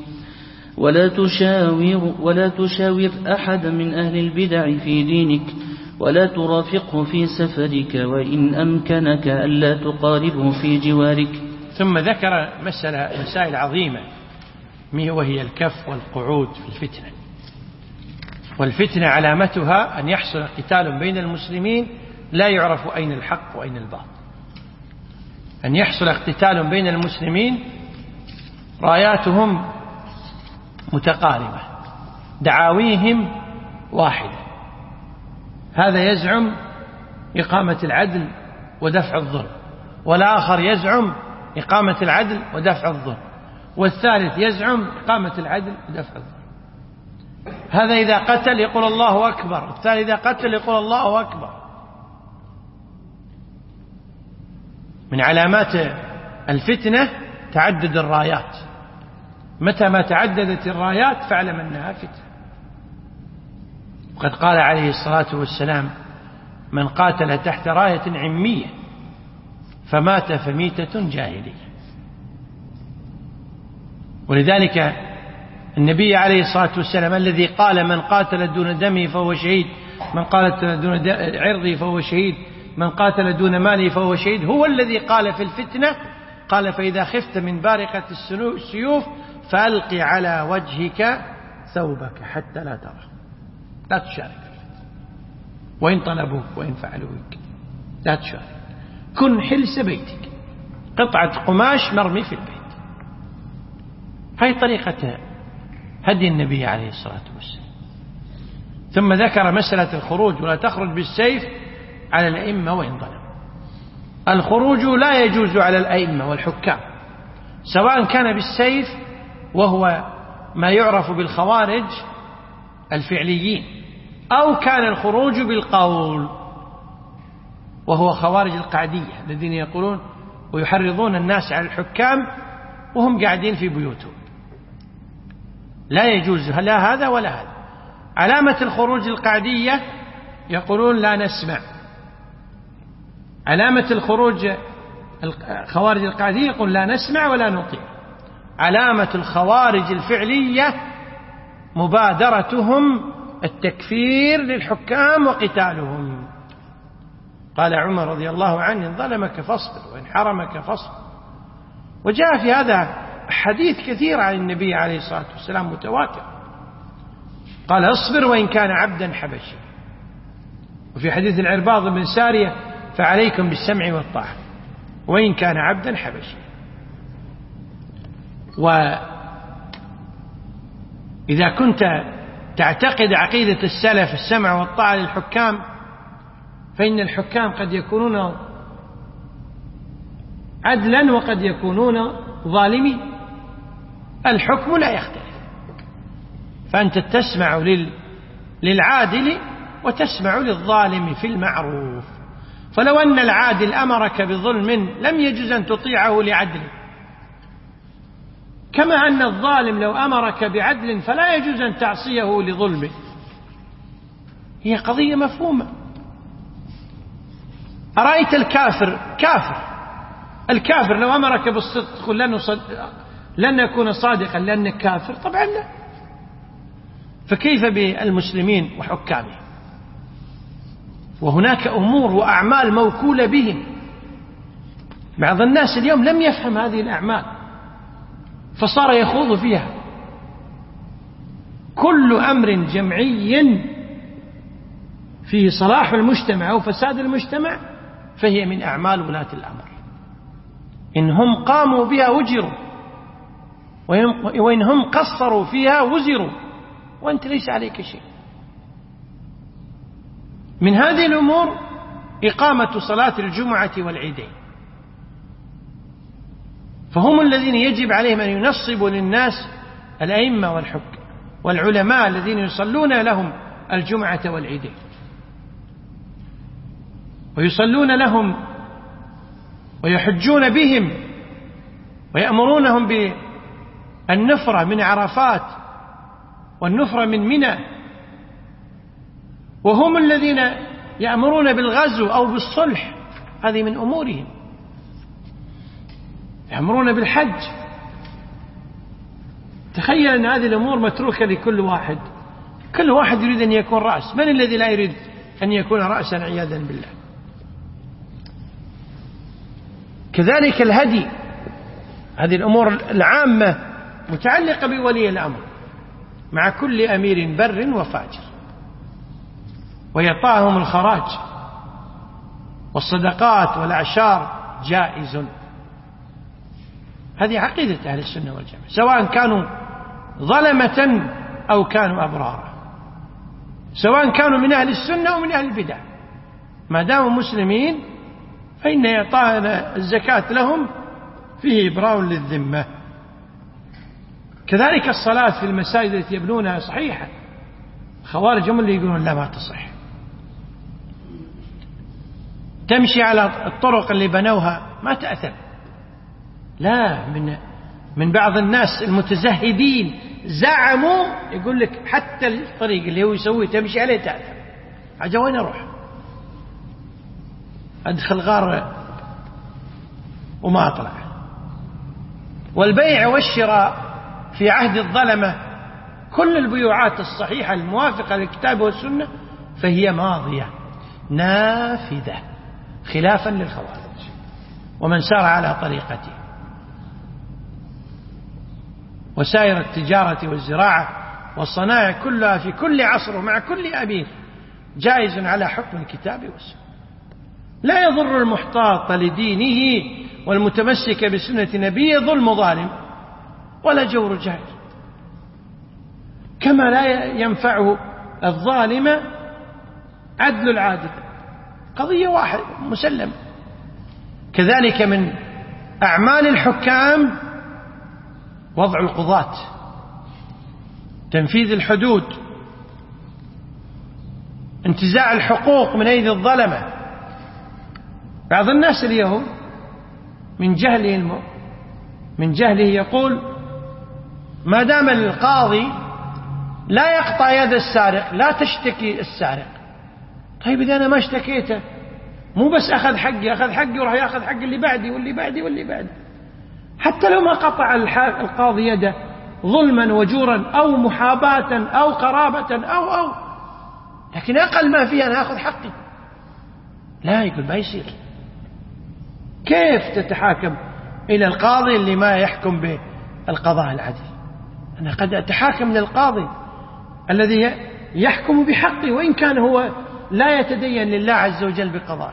ولا تشاور أحد من أهل البدع في دينك، ولا ترافقه في سفرك، وإن أمكنك ألا تقاربه في جوارك. ثم ذكر مسائل عظيمة وهي الكف والقعود في الفتنة. والفتنة علامتها أن يحصل قتال بين المسلمين لا يعرف أين الحق وأين الباطل، أن يحصل اقتتال بين المسلمين راياتهم متقاربة، دعاويهم واحدة، هذا يزعم إقامة العدل ودفع الظلم، والآخر يزعم إقامة العدل ودفع الظلم، والثالث يزعم إقامة العدل ودفع الظلم. هذا إذا قتل يقول الله أكبر، الثالث إذا قتل يقول الله أكبر. من علامات الفتنة تعدد الرايات، متى ما تعددت الرايات فاعلم أنها فتنة. وقد قال عليه الصلاة والسلام: من قاتل تحت راية عمية فمات فميتة جاهلية. ولذلك النبي عليه الصلاة والسلام الذي قال: من قاتل دون دمه فهو شهيد، من قاتل دون عرضه فهو شهيد، من قاتل دون ماله فهو شهيد، هو الذي قال في الفتنة، قال: فإذا خفت من بارقة السيوف فألق على وجهك ثوبك حتى لا ترى، لا تشارك في الفتنة، وإن طلبوك وإن فعلوا بك لا تشارك، كن حلس بيتك، قطعة قماش مرمي في البيت. هذه طريقة هدي النبي عليه الصلاة والسلام. ثم ذكر مسألة الخروج: ولا تخرج بالسيف على الأئمة وإن ظلموا. الخروج لا يجوز على الأئمة والحكام، سواء كان بالسيف وهو ما يعرف بالخوارج الفعليين، أو كان الخروج بالقول وهو خوارج القعدية الذين يقولون ويحرضون الناس على الحكام وهم قاعدين في بيوتهم. لا يجوز لا هذا ولا هذا. علامة الخروج القعدية يقولون لا نسمع، علامة الخروج الخوارج القعدية يقول لا نسمع ولا نطيع. علامة الخوارج الفعلية مبادرتهم التكفير للحكام وقتالهم. قال عمر رضي الله عنه: إن ظلمك فاصبر وإن حرمك فاصبر. وجاء في هذا حديث كثير عن النبي عليه الصلاة والسلام متواتر، قال: اصبر وإن كان عبدا حبشي. وفي حديث العرباض بن سارية: فعليكم بالسمع والطاعة وإن كان عبدا حبشي. وإذا كنت تعتقد عقيدة السلف السمع والطاعة للحكام، فإن الحكام قد يكونون عدلا وقد يكونون ظالمين، الحكم لا يختلف، فأنت تسمع للعادل وتسمع للظالم في المعروف. فلو أن العادل أمرك بظلم لم يجوز أن تطيعه لعدله، كما أن الظالم لو أمرك بعدل فلا يجوز أن تعصيه لظلمه. هي قضية مفهومة. أرأيت الكافر كافر، الكافر لو أمرك بالصدق تقول لن نكون صادقا لأنك كافر؟ طبعا لا. فكيف بالمسلمين وحكامهم؟ وهناك أمور وأعمال موكولة بهم، بعض الناس اليوم لم يفهم هذه الأعمال فصار يخوض فيها. كل أمر جمعي فيه صلاح المجتمع أو فساد المجتمع فهي من أعمال ولاة الأمر، إن هم قاموا بها وجروا، وإن هم قصروا فيها وزروا، وأنت ليس عليك شيء. من هذه الأمور إقامة صلاة الجمعة والعيدين، فهم الذين يجب عليهم أن ينصبوا للناس الأئمة والحكام والعلماء الذين يصلون لهم الجمعة والعيدين، ويصلون لهم ويحجون بهم ويأمرونهم النفرة من عرفات والنفرة من منى، وهم الذين يأمرون بالغزو أو بالصلح، هذه من أمورهم، يأمرون بالحج. تخيل أن هذه الأمور متروكة لكل واحد، كل واحد يريد أن يكون رأس، من الذي لا يريد أن يكون رأسا عياذا بالله؟ كذلك الهدي، هذه الأمور العامة متعلقة بولي الأمر مع كل أمير بر وفاجر، ويعطاهم الخراج والصدقات والأعشار جائز. هذه عقيدة أهل السنة والجماعة، سواء كانوا ظلمة أو كانوا أبرارا، سواء كانوا من أهل السنة أو من أهل البدع، ما داموا مسلمين فإن إعطاء الزكاة لهم فيه إبراء للذمة. كذلك الصلاة في المساجد التي يبنونها صحيحة، خوارج هم اللي يقولون لا ما تصح. تمشي على الطرق اللي بنوها ما تأثم، لا، من بعض الناس المتزهدين زعموا يقول لك حتى الطريق اللي هو يسويه تمشي عليه تأثم. عجا وين أروح؟ أدخل غار وما أطلع. والبيع والشراء في عهد الظلمة كل البيوعات الصحيحة الموافقة للكتاب والسنة فهي ماضية نافذة، خلافا للخوارج ومن سار على طريقته. وسائر التجارة والزراعة والصنائع كلها في كل عصر ومع كل أمير جائز على حكم الكتاب والسنة، لا يضر المحتاط لدينه والمتمسك بسنة نبيه ظلم ظالم ولا جور جائر، كما لا ينفعه الظالم عدل العادل، قضية واحدة مسلم. كذلك من أعمال الحكام وضع القضاة، تنفيذ الحدود، انتزاع الحقوق من أيدي الظلمة. بعض الناس اليوم من جهله يقول ما دام القاضي لا يقطع يد السارق لا تشتكي السارق. طيب إذا أنا ما اشتكيته، مو بس أخذ حقي وراح يأخذ حق اللي بعدي واللي بعدي واللي بعدي، حتى لو ما قطع القاضي يده ظلما وجورا أو محاباة أو قرابة أو لكن أقل ما فيه أنا أخذ حقي. لا، يقول ما يصير. كيف تتحاكم إلى القاضي اللي ما يحكم بالقضاء العدل؟ أنا قد أتحاكم للقاضي الذي يحكم بحقي وإن كان هو لا يتدين لله عز وجل بقضائه.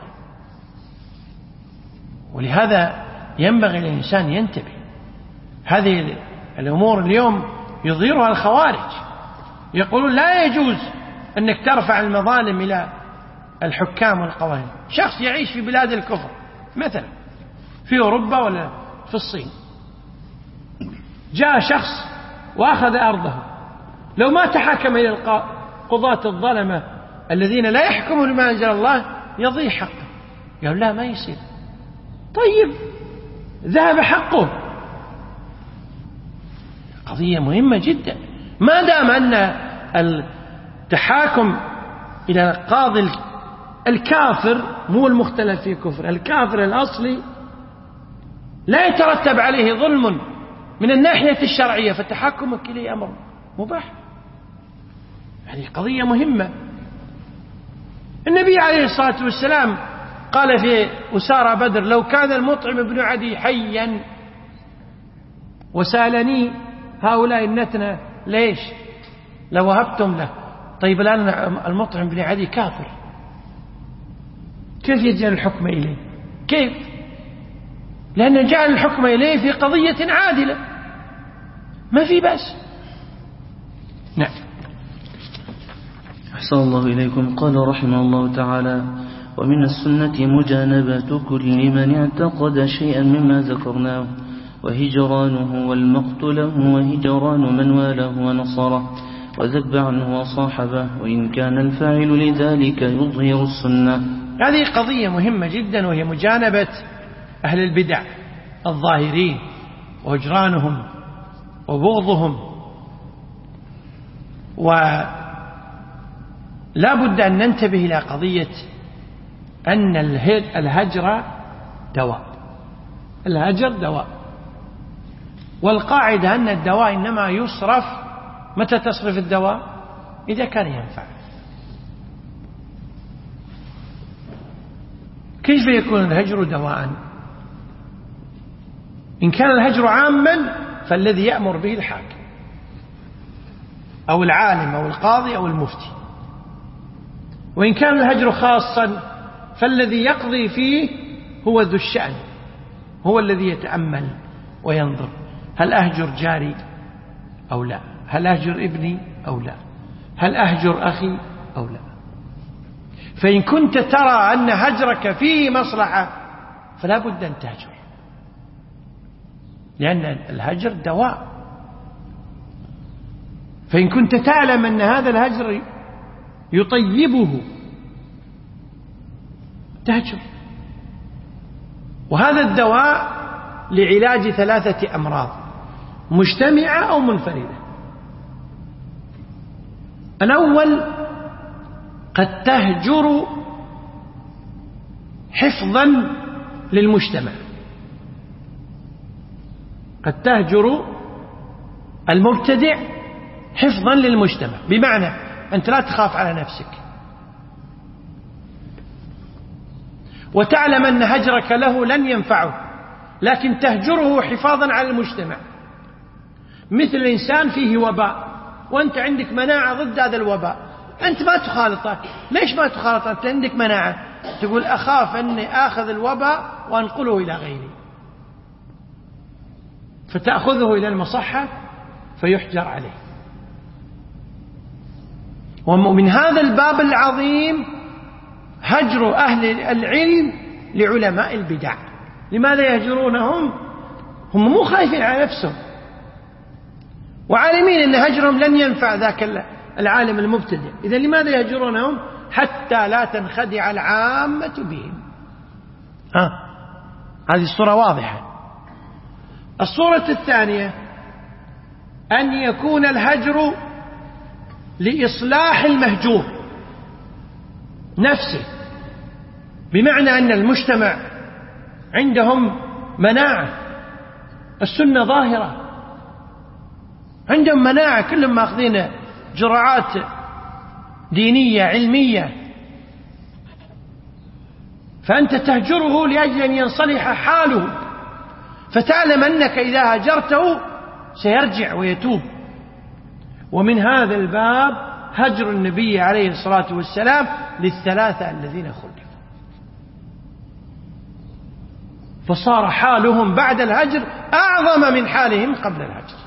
ولهذا ينبغي الإنسان ينتبه. هذه الأمور اليوم يظهرها الخوارج، يقولون لا يجوز أنك ترفع المظالم إلى الحكام والقوانين. شخص يعيش في بلاد الكفر مثلا في أوروبا ولا في الصين، جاء شخص وأخذ أرضه، لو ما تحاكم إلى قضاة الظلمة الذين لا يحكمون بما أنزل الله يضيع حقه. يقول لا ما يصير. طيب ذهب حقه. قضية مهمة جدا. ما دام أن التحاكم إلى القاضي الكافر مو المختلف في كفر، الكافر الأصلي لا يترتب عليه ظلم من الناحية الشرعية، فتحكمك إليه أمر مباح. هذه قضية مهمة. النبي عليه الصلاة والسلام قال في أسارى بدر لو كان المطعم بن عدي حيا وسالني هؤلاء النتنة ليش لوهبتم له. طيب الآن المطعم بن عدي كافر، كيف يجعل الحكم إليه؟ كيف؟ لأن جعل الحكم إليه في قضية عادلة ما في بأس. نعم. أحسن الله إليكم. قال رحمه الله تعالى: ومن السنة مجانبة كل من اعتقد شيئا مما ذكرناه، وهجرانه والمقت له، وهجران من والاه ونصره وذب عنه وصاحبه، وإن كان الفاعل لذلك يظهر السنة. هذه قضية مهمة جدا، وهي مجانبة أهل البدع الظاهرين وهجرانهم وبغضهم. ولا بد أن ننتبه إلى قضية أن الهجر دواء. الهجر دواء، والقاعدة أن الدواء إنما يصرف. متى تصرف الدواء؟ إذا كان ينفع. كيف يكون الهجر دواء؟ إن كان الهجر عاما فالذي يأمر به الحاكم أو العالم أو القاضي أو المفتي، وإن كان الهجر خاصا فالذي يقضي فيه هو ذو الشأن، هو الذي يتأمل وينظر: هل أهجر جاري أو لا؟ هل أهجر ابني أو لا؟ هل أهجر أخي أو لا؟ فإن كنت ترى أن هجرك فيه مصلحة فلا بد أن تهجر، لأن الهجر دواء. فإن كنت تعلم أن هذا الهجر يطيبه تهجر. وهذا الدواء لعلاج 3 أمراض مجتمعة أو منفردة. الأول: قد تهجر حفظا للمجتمع. قد تهجر المبتدع حفظا للمجتمع، بمعنى أنت لا تخاف على نفسك وتعلم أن هجرك له لن ينفعه، لكن تهجره حفاظا على المجتمع. مثل الإنسان فيه وباء وأنت عندك مناعة ضد هذا الوباء، أنت ما تخالطه. ليش ما تخالطه؟ أنت عندك مناعة. تقول: أخاف أني آخذ الوباء وأنقله إلى غيري، فتأخذه إلى المصحة فيحجر عليه. ومن هذا الباب العظيم هجر أهل العلم لعلماء البدع. لماذا يهجرونهم؟ هم مو خايفين على نفسهم وعالمين أن هجرهم لن ينفع ذاك العالم المبتدع. إذا لماذا يهجرونهم؟ حتى لا تنخدع العامة بهم. هذه الصورة واضحة. الصورة الثانية: أن يكون الهجر لإصلاح المهجور نفسه، بمعنى أن المجتمع عندهم مناعة، السنة ظاهرة، عندهم مناعة، كلهم ماخذين جرعات دينية علمية، فأنت تهجره لأجل أن ينصلح حاله، فتعلم أنك إذا هجرته سيرجع ويتوب. ومن هذا الباب هجر النبي عليه الصلاة والسلام للثلاثة الذين خلفوا، فصار حالهم بعد الهجر أعظم من حالهم قبل الهجر،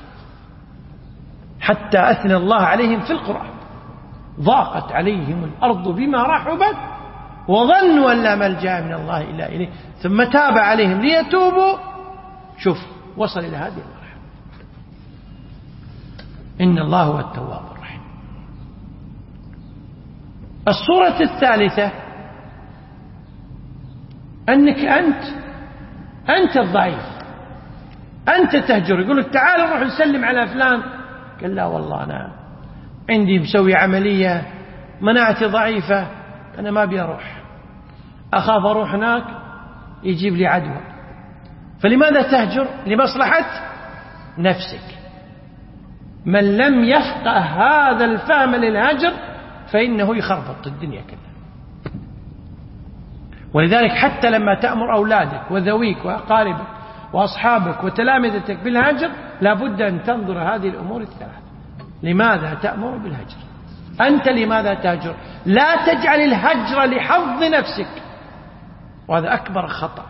حتى أثنى الله عليهم في القرآن: ضاقت عليهم الأرض بما رحبت وظنوا أن لا ملجأ من الله إلا إليه ثم تاب عليهم ليتوبوا. شوف، وصل إلى هذه المرحلة. إن الله هو التواب الرحيم. الصورة الثالثة: أنك أنت الضعيف، أنت تهجر. يقول لك: تعال نروح نسلم على فلان. قال: لا والله أنا عندي مسوي عملية، مناعتي ضعيفة، أنا ما أبي أروح، أخاف أروح هناك يجيب لي عدوى. فلماذا تهجر؟ لمصلحة نفسك. من لم يفقه هذا الفهم للهجر فإنه يخربط الدنيا كلها. ولذلك حتى لما تأمر أولادك وذويك وأقاربك وأصحابك وتلامذتك بالهجر لابد أن تنظر هذه الأمور الثلاث. لماذا تأمر بالهجر؟ أنت لماذا تهجر؟ لا تجعل الهجر لحظ نفسك، وهذا أكبر خطأ،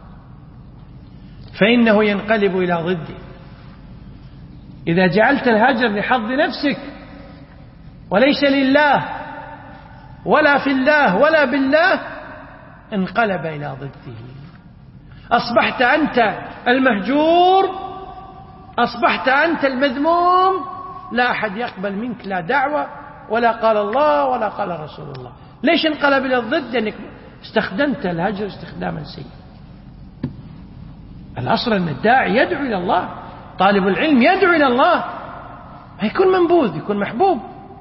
فإنه ينقلب إلى ضده. إذا جعلت الهجر لحظ نفسك وليس لله ولا في الله ولا بالله انقلب إلى ضده. أصبحت أنت المهجور، أصبحت أنت المذموم، لا أحد يقبل منك لا دعوة ولا قال الله ولا قال رسول الله. ليش انقلب إلى الضد؟ لأنك استخدمت الهجر استخداما سيئا. الأصل أن الداعي يدعو إلى الله طالب العلم يدعو إلى الله، يكون منبوذ، يكون محبوب.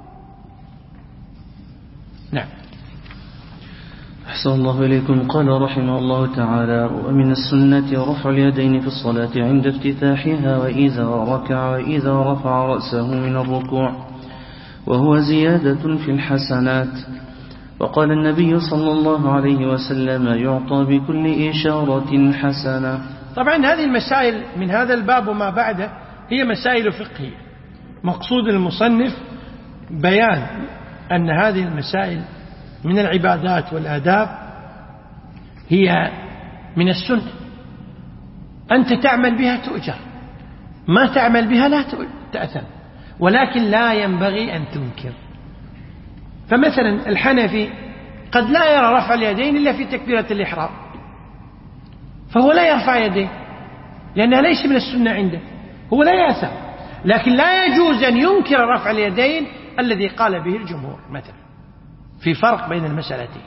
نعم. أحسن الله إليكم. قال رحمه الله تعالى: ومن السنة رفع اليدين في الصلاة عند افتتاحها وإذا ركع وإذا رفع رأسه من الركوع، وهو زيادة في الحسنات. وقال النبي صلى الله عليه وسلم: يعطى بكل إشارة حسنة. طبعا هذه المسائل من هذا الباب وما بعده هي مسائل فقهية، مقصود المصنف بيان أن هذه المسائل من العبادات والآداب هي من السنة، أنت تعمل بها تؤجر، ما تعمل بها لا تأثم، ولكن لا ينبغي أن تنكر. فمثلا الحنفي قد لا يرى رفع اليدين إلا في تكبيرة الإحرام، فهو لا يرفع يديه لأنها ليس من السنة عنده، هو لا يأثم، لكن لا يجوز أن ينكر رفع اليدين الذي قال به الجمهور مثلا. في فرق بين المسألتين.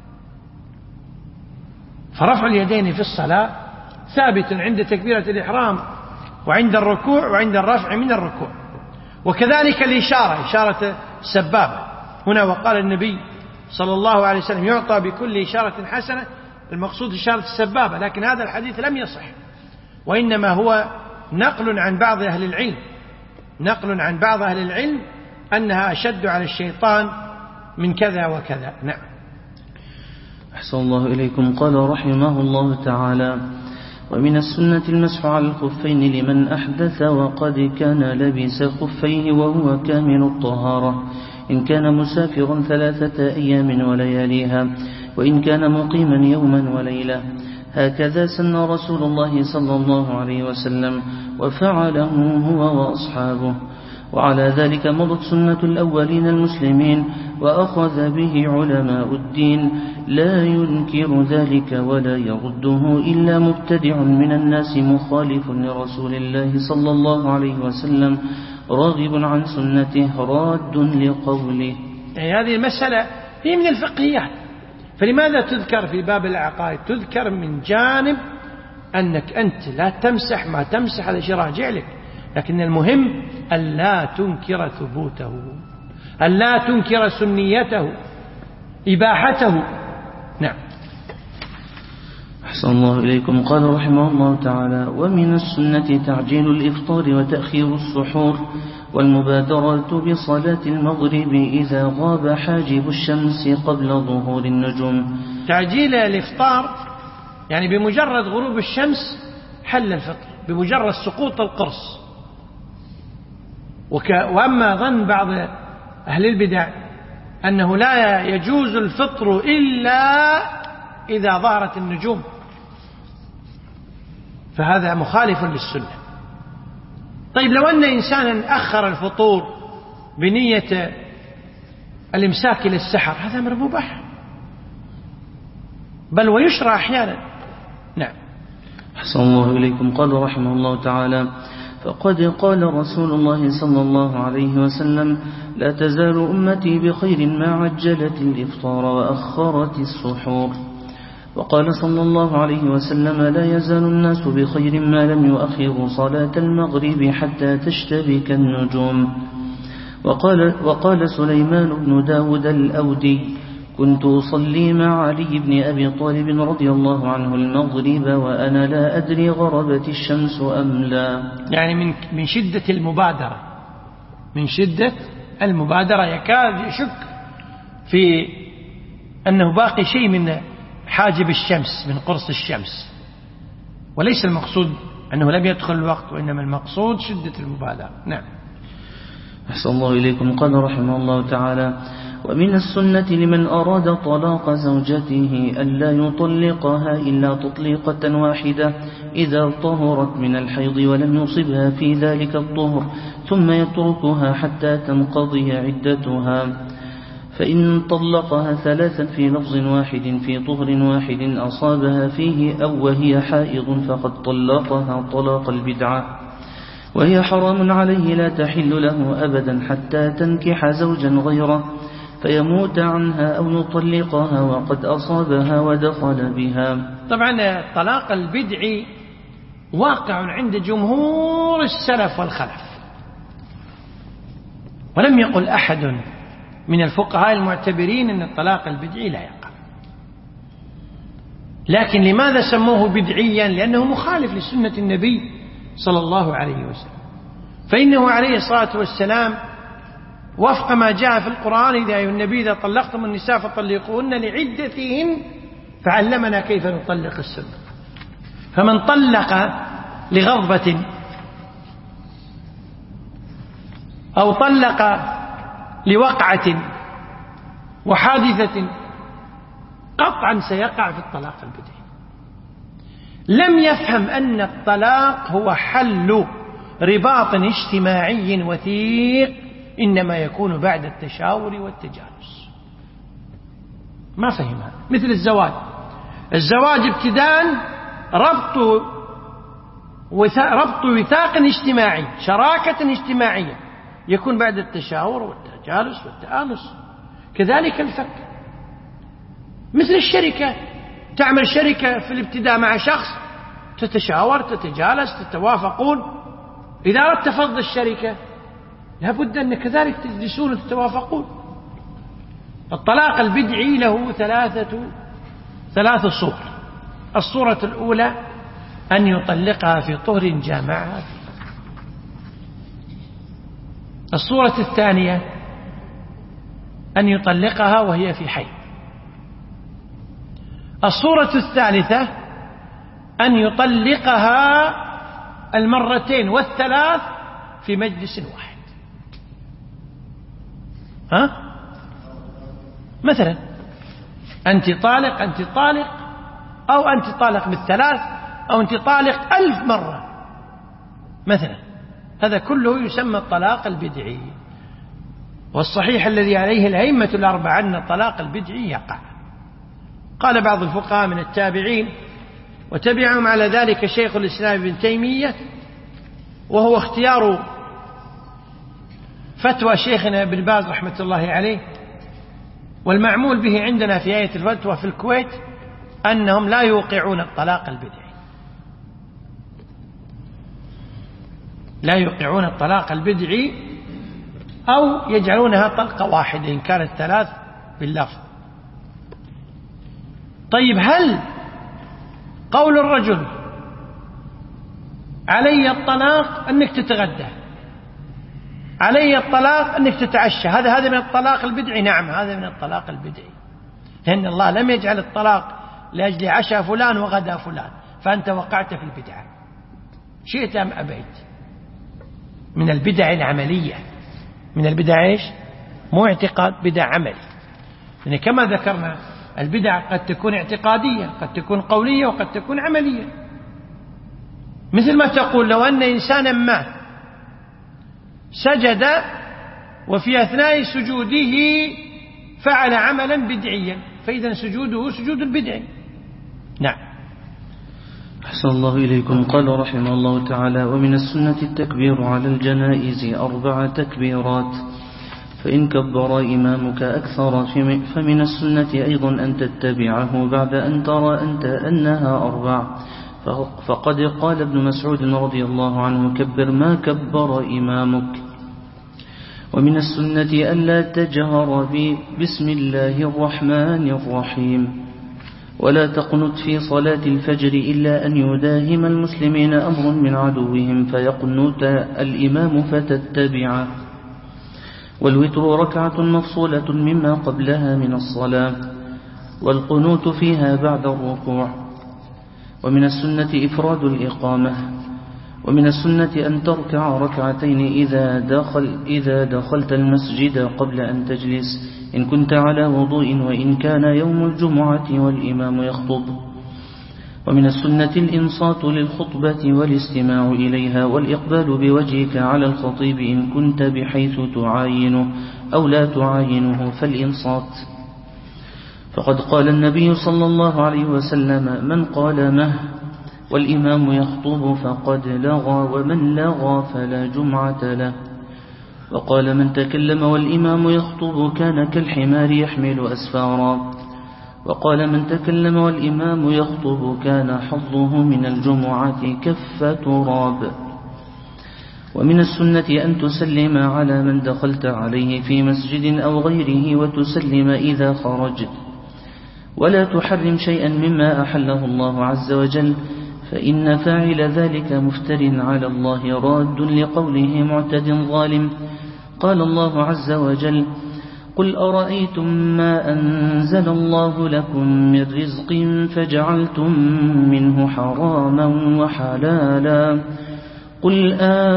فرفع اليدين في الصلاة ثابت عند تكبيرة الإحرام وعند الركوع وعند الرفع من الركوع، وكذلك الإشارة، إشارة السبابة هنا. وقال النبي صلى الله عليه وسلم: يعطى بكل إشارة حسنة، المقصود إشارة السبابة، لكن هذا الحديث لم يصح، وإنما هو نقل عن بعض أهل العلم، نقل عن بعض أهل العلم أنها أشد على الشيطان من كذا وكذا. نعم. أحسن الله إليكم. قال رحمه الله تعالى: ومن السنة المسح على الخفين لمن أحدث وقد كان لبس خفيه وهو كامل الطهارة، إن كان مسافرا 3 أيام ولياليها، وإن كان مقيما يوما وليلة. هكذا سن رسول الله صلى الله عليه وسلم، وفعله هو وأصحابه، وعلى ذلك مضت سنة الأولين المسلمين، وأخذ به علماء الدين، لا ينكر ذلك ولا يرده إلا مبتدع من الناس مخالف لرسول الله صلى الله عليه وسلم، راغب عن سنته، راد لقوله. يعني هذه المسألة هي من الفقهيات، فلماذا تذكر في باب العقائد؟ تذكر من جانب أنك أنت لا تمسح ما تمسح، هذا شيء راجع لك، لكن المهم ألا تنكر ثبوته، ألا تنكر سنيته، إباحته. نعم. أحسن الله إليكم. قال رحمه الله تعالى: ومن السنة تعجيل الإفطار وتأخير السحور، والمبادرة بصلاة المغرب إذا غاب حاجب الشمس قبل ظهور النجوم. تعجيل الإفطار يعني بمجرد غروب الشمس حل الفطر، بمجرد سقوط القرص. وأما ظن بعض أهل البدع أنه لا يجوز الفطر إلا إذا ظهرت النجوم، فهذا مخالف للسنة. طيب لو أن إنسانا أخر الفطور بنية الإمساك إلى السحر، هذا أمر مباح، بل ويشرع أحيانا. نعم. أحسن الله إليكم. قال رحمه الله تعالى: فقد قال رسول الله صلى الله عليه وسلم: لا تزال أمتي بخير ما عجلت الإفطار وأخرت السحور. وقال صلى الله عليه وسلم: لا يزال الناس بخير ما لم يؤخروا صلاة المغرب حتى تشتبك النجوم. وقال سليمان بن داود الأودي: كنت أصلي مع علي بن أبي طالب رضي الله عنه المغرب وأنا لا أدري غربت الشمس أم لا. يعني من شدة المبادرة، من شدة المبادرة يكاد يشك في أنه باقي شيء من حاجب الشمس، من قرص الشمس، وليس المقصود أنه لم يدخل الوقت، وإنما المقصود شدة المبادرة. نعم. أحسن الله إليكم. قال رحمه الله تعالى: ومن السنة لمن أراد طلاق زوجته ألا يطلقها إلا تطليقة واحدة إذا طهرت من الحيض ولم يصبها في ذلك الطهر، ثم يتركها حتى تنقضي عدتها. فإن طلقها 3 في لفظ واحد في طهر واحد أصابها فيه أو وهي حائض فقد طلقها طلاق البدعة، وهي حرام عليه لا تحل له أبدا حتى تنكح زوجا غيره فيموت عنها أو يطلقها وقد أصابها ودخل بها. طبعا الطلاق البدعي واقع عند جمهور السلف والخلف، ولم يقل أحد من الفقهاء المعتبرين أن الطلاق البدعي لا يقع. لكن لماذا سموه بدعيا؟ لأنه مخالف لسنة النبي صلى الله عليه وسلم، فإنه عليه الصلاة والسلام وفق ما جاء في القرآن: إذا أيها النبي إذا طلقتم النساء فطلقوهن لعدتهن، فعلمنا كيف نطلق السنة. فمن طلق لغضبة أو طلق لوقعة وحادثة قطعا سيقع في الطلاق البدعي. لم يفهم أن الطلاق هو حل رباط اجتماعي وثيق، إنما يكون بعد التشاور والتجانس. ما فهمها. مثل الزواج ابتداء ربط وثاق اجتماعي، شراكة اجتماعية، يكون بعد التشاور والتجالس والتآنس. كذلك الفك، مثل الشركة، تعمل شركة في الابتداء مع شخص، تتشاور تتجالس تتوافقون. إذا أردت فض الشركة لابد أن كذلك تجلسون وتتوافقون. الطلاق البدعي له ثلاث صور. الصورة الأولى أن يطلقها في طهر جامعها فيه. الصورة الثانية أن يطلقها وهي في حيض. الصورة الثالثة أن يطلقها المرتين والثلاث في مجلس واحد. مثلا أنت طالق، أنت طالق، أو أنت طالق بالثلاث، أو أنت طالق 1000 مرة مثلا. هذا كله يسمى الطلاق البدعي. والصحيح الذي عليه الأئمة الأربعة أن الطلاق البدعي يقع. قال بعض الفقهاء من التابعين، وتبعهم على ذلك شيخ الإسلام ابن تيمية، وهو اختيار فتوى شيخنا ابن باز رحمة الله عليه، والمعمول به عندنا في آية الفتوى في الكويت، أنهم لا يوقعون الطلاق البدعي، لا يوقعون الطلاق البدعي، أو يجعلونها طلقة واحدة إن كانت 3 باللفظ. طيب، هل قول الرجل علي الطلاق أنك تتغدى، علي الطلاق أنك تتعشى، هذا من الطلاق البدعي؟ نعم، هذا من الطلاق البدعي، لأن الله لم يجعل الطلاق لأجل عشاء فلان وغدا فلان، فأنت وقعت في البدعة شئت أم أبيت. من البدع العملية، من البدع إيش؟ مو اعتقاد، بدع عملي. يعني كما ذكرنا البدع قد تكون اعتقادية، قد تكون قولية، وقد تكون عملية. مثل ما تقول لو أن إنسانا ما سجد وفي أثناء سجوده فعل عملا بدعيا، فإذا سجوده سجود البدع. نعم. أحسن الله إليكم. قال رحمه الله تعالى: ومن السنة التكبير على الجنائز 4 تكبيرات، فإن كبر إمامك أكثر فمن السنة أيضا أن تتبعه بعد أن ترى أنت أنها 4. فقد قال ابن مسعود رضي الله عنه: كبر ما كبر إمامك. ومن السنة ألا تجهر بسم الله الرحمن الرحيم، ولا تقنت في صلاة الفجر إلا أن يداهم المسلمين أمر من عدوهم فيقنت الإمام فتتبعه. والوتر ركعة مفصولة مما قبلها من الصلاة، والقنوت فيها بعد الركوع. ومن السنة إفراد الإقامة. ومن السنة أن تركع ركعتين إذا دخلت المسجد قبل أن تجلس، إن كنت على وضوء، وإن كان يوم الجمعة والإمام يخطب. ومن السنة الإنصات للخطبة والاستماع إليها، والإقبال بوجهك على الخطيب إن كنت بحيث تعاينه أو لا تعاينه فالإنصات. فقد قال النبي صلى الله عليه وسلم: من قال مه والإمام يخطب فقد لغى، ومن لغى فلا جمعة له. وقال: من تكلم والإمام يخطب كان كالحمار يحمل أسفارا. وقال من تكلم والإمام يخطب كان حظه من الجمعة كف تراب. ومن السنة أن تسلم على من دخلت عليه في مسجد أو غيره وتسلم إذا خرجت، ولا تحرم شيئا مما أحله الله عز وجل، فإن فاعل ذلك مفتر على الله راد لقوله معتد ظالم. قال الله عز وجل: قل أرأيتم ما أنزل الله لكم من رزق فجعلتم منه حراما وحلالا قل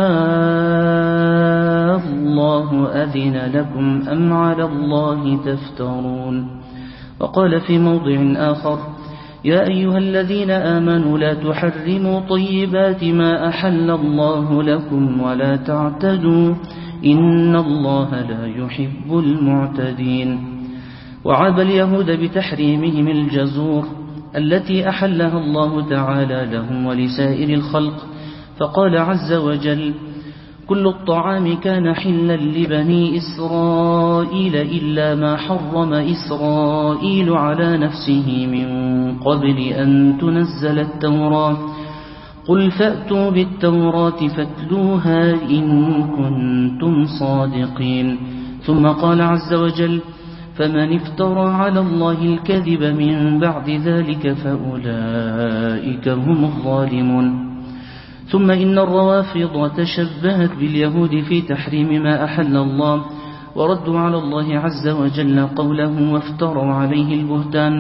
الله أذن لكم أم على الله تفترون. وقال في موضع آخر: يا أيها الذين آمنوا لا تحرموا طيبات ما أحل الله لكم ولا تعتدوا إن الله لا يحب المعتدين. وعاب اليهود بتحريمهم الجزور التي أحلها الله تعالى لهم ولسائر الخلق، فقال عز وجل: كل الطعام كان حلا لبني إسرائيل إلا ما حرم إسرائيل على نفسه من قبل أن تنزل التوراة قل فأتوا بالتوراة فاتلوها إن كنتم صادقين. ثم قال عز وجل: فمن افترى على الله الكذب من بعد ذلك فأولئك هم الظالمون. ثم إن الروافض تشبهت باليهود في تحريم ما أحل الله، وردوا على الله عز وجل قوله وافتروا عليه البهتان،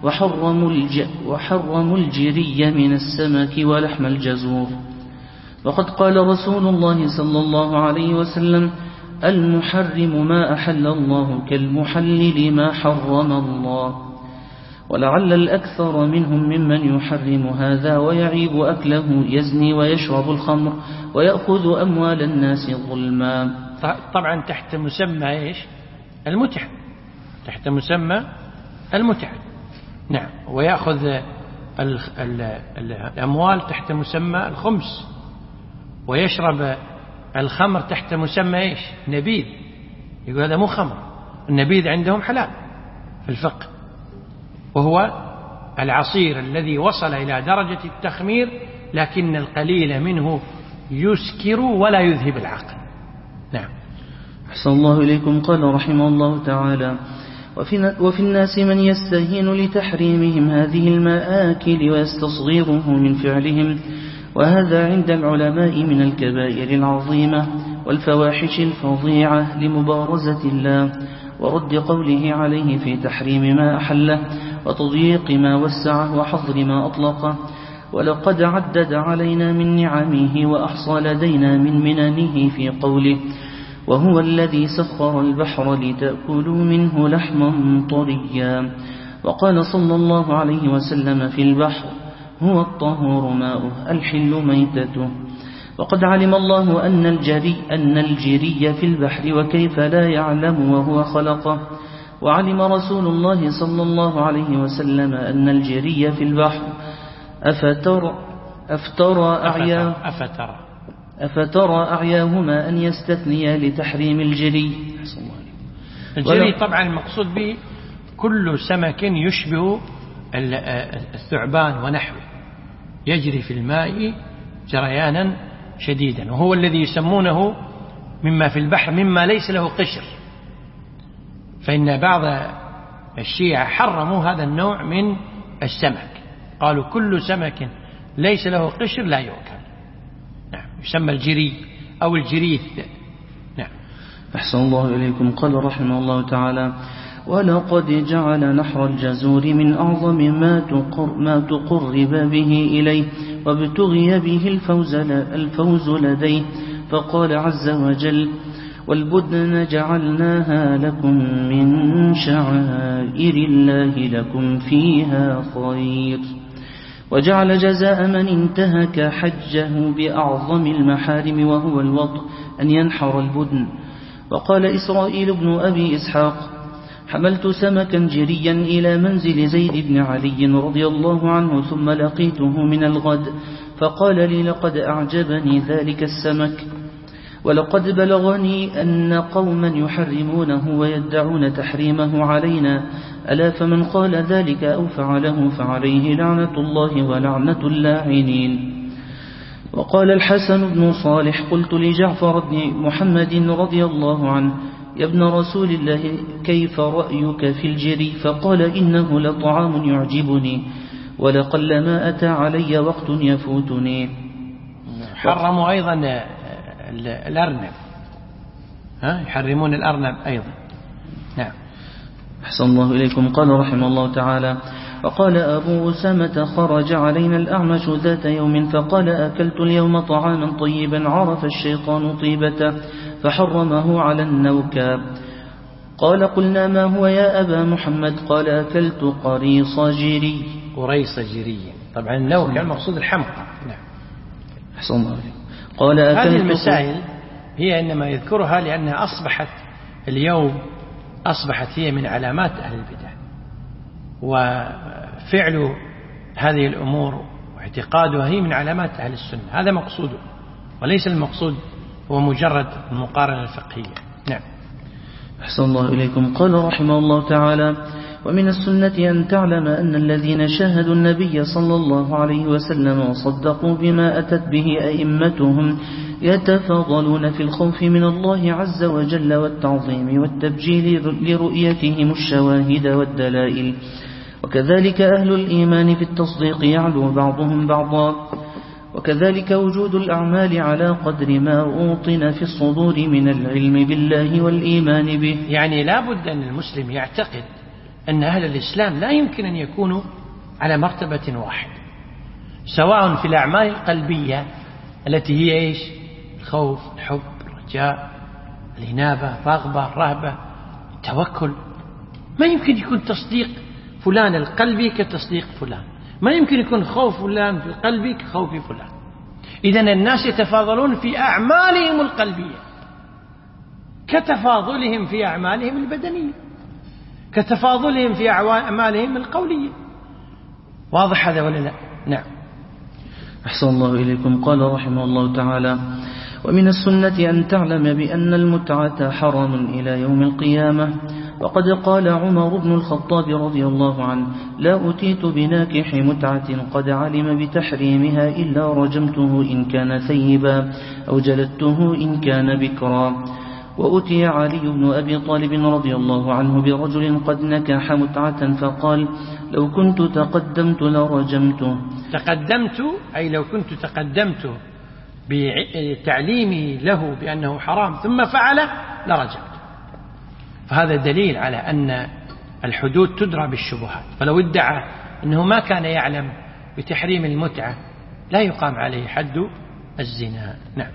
وحرموا الجري من السمك ولحم الجزور. وقد قال رسول الله صلى الله عليه وسلم: المحرم ما أحل الله كالمحلل ما حرم الله. ولعل الأكثر منهم ممن يحرم هذا ويعيب أكله يزني ويشرب الخمر ويأخذ أموال الناس ظلما. طبعا تحت مسمى إيش؟ المتعة، تحت مسمى المتعة. نعم. ويأخذ الأموال تحت مسمى الخمس، ويشرب الخمر تحت مسمى إيش؟ نبيذ. يقول هذا مو خمر، النبيذ عندهم حلال في الفقه، وهو العصير الذي وصل إلى درجة التخمير لكن القليل منه يسكر ولا يذهب العقل. نعم. أحسن الله إليكم. قال رحمه الله تعالى: وفي الناس من يستهين لتحريمهم هذه المآكل ويستصغيره من فعلهم، وهذا عند العلماء من الكبائر العظيمة والفواحش الفظيعة لمبارزة الله ورد قوله عليه في تحريم ما أحله وتضييق ما وسعه وحظر ما أطلقه. ولقد عدد علينا من نعمه وأحصى لدينا من مننه في قوله: وهو الذي سخر البحر لتأكلوا منه لحما طريا. وقال صلى الله عليه وسلم في البحر: هو الطهور ماؤه الحل ميتته. وقد علم الله أن الجري في البحر وكيف لا يعلم وهو خلقه. وعلم رسول الله صلى الله عليه وسلم أن الجري في البحر أفترى أعياهما أن يستثنيا لتحريم الجري. الجري طبعا المقصود به كل سمك يشبه الثعبان ونحوه، يجري في الماء جريانا شديدا، وهو الذي يسمونه مما في البحر مما ليس له قشر. فإن بعض الشيعة حرموا هذا النوع من السمك، قالوا كل سمك ليس له قشر لا يؤكل. نعم. يسمى الجري أو الجريث. نعم. أحسن الله إليكم. قال رحمه الله تعالى: ولقد جعل نحر الجزور من أعظم ما تقرب به إليه وابتغي به الفوز لديه. فقال عز وجل: والبدن جعلناها لكم من شعائر الله لكم فيها خير. وجعل جزاء من انتهك حجه بأعظم المحارم وهو الوطء أن ينحر البدن. وقال إسرائيل بن أبي إسحاق: حملت سمكا جريا إلى منزل زيد بن علي رضي الله عنه ثم لقيته من الغد فقال لي: لقد أعجبني ذلك السمك. ولقد بلغني أن قوما يحرمونه ويدعون تحريمه علينا، ألا فمن قال ذلك أو فعله فعليه لعنة الله ولعنة اللاعنين. وقال الحسن بن صالح: قلت لجعفر بن محمد رضي الله عنه: يا ابن رسول الله، كيف رأيك في الجري؟ فقال: إنه لطعام يعجبني، ولقل ما أتى علي وقت يفوتني. حرموا أيضا الأرنب، يحرمون الأرنب أيضا. نعم. أحسن الله إليكم. قال رحمه الله تعالى: وقال أبو أسامة: خرج علينا الأعمش ذات يوم فقال: أكلت اليوم طعاما طيبا عرف الشيطان طيبته فحرمه على النوكاب. قال: قلنا: ما هو يا أبا محمد؟ قال: أكلت قريص جري. قريص جري، طبعا النوكاب المقصود الحمقى. نعم. أحسن الله إليكم. قال: أكلت. هذه المسائل هي إنما يذكرها لأنها أصبحت اليوم هي من علامات أهل البدع، وفعل هذه الأمور واعتقادها هي من علامات أهل السنة. هذا مقصوده، وليس المقصود هو مجرد المقارنة الفقهية. نعم. أحسن الله إليكم. قال رحمه الله تعالى: ومن السنة أن تعلم أن الذين شاهدوا النبي صلى الله عليه وسلم وصدقوا بما أتت به أئمتهم يتفاضلون في الخوف من الله عز وجل والتعظيم والتبجيل لرؤيتهم الشواهد والدلائل، وكذلك أهل الإيمان في التصديق يعلو بعضهم بعضا، وكذلك وجود الأعمال على قدر ما أوطن في الصدور من العلم بالله والإيمان به. يعني لا بد أن المسلم يعتقد أن أهل الإسلام لا يمكن أن يكونوا على مرتبة واحدة، سواء في الأعمال القلبية التي هي إيش؟ الخوف، الحب، الرجاء، الإنابة، الرغبة، الرهبة، التوكل. ما يمكن يكون تصديق فلان القلبي كتصديق فلان، ما يمكن يكون خوف فلان في القلب كخوف فلان. إذن الناس يتفاضلون في أعمالهم القلبية كتفاضلهم في أعمالهم البدنية، كتفاضلهم في أعمالهم القولية. واضح هذا ولا لا؟ نعم. أحسن الله إليكم. قال رحمه الله تعالى: ومن السنة أن تعلم بأن المتعة حرام إلى يوم القيامة. وقد قال عمر بن الخطاب رضي الله عنه: لا أتيت بناكح متعة قد علم بتحريمها إلا رجمته إن كان ثيبا أو جلدته إن كان بكرا. وأتي علي بن أبي طالب رضي الله عنه برجل قد نكح متعة فقال: لو كنت تقدمت لرجمته. تقدمت أي لو كنت تقدمت بتعليمي له بأنه حرام ثم فعل لرجمت. فهذا دليل على أن الحدود تدرى بالشبهات، فلو ادعى أنه ما كان يعلم بتحريم المتعة لا يقام عليه حد الزنا. نعم.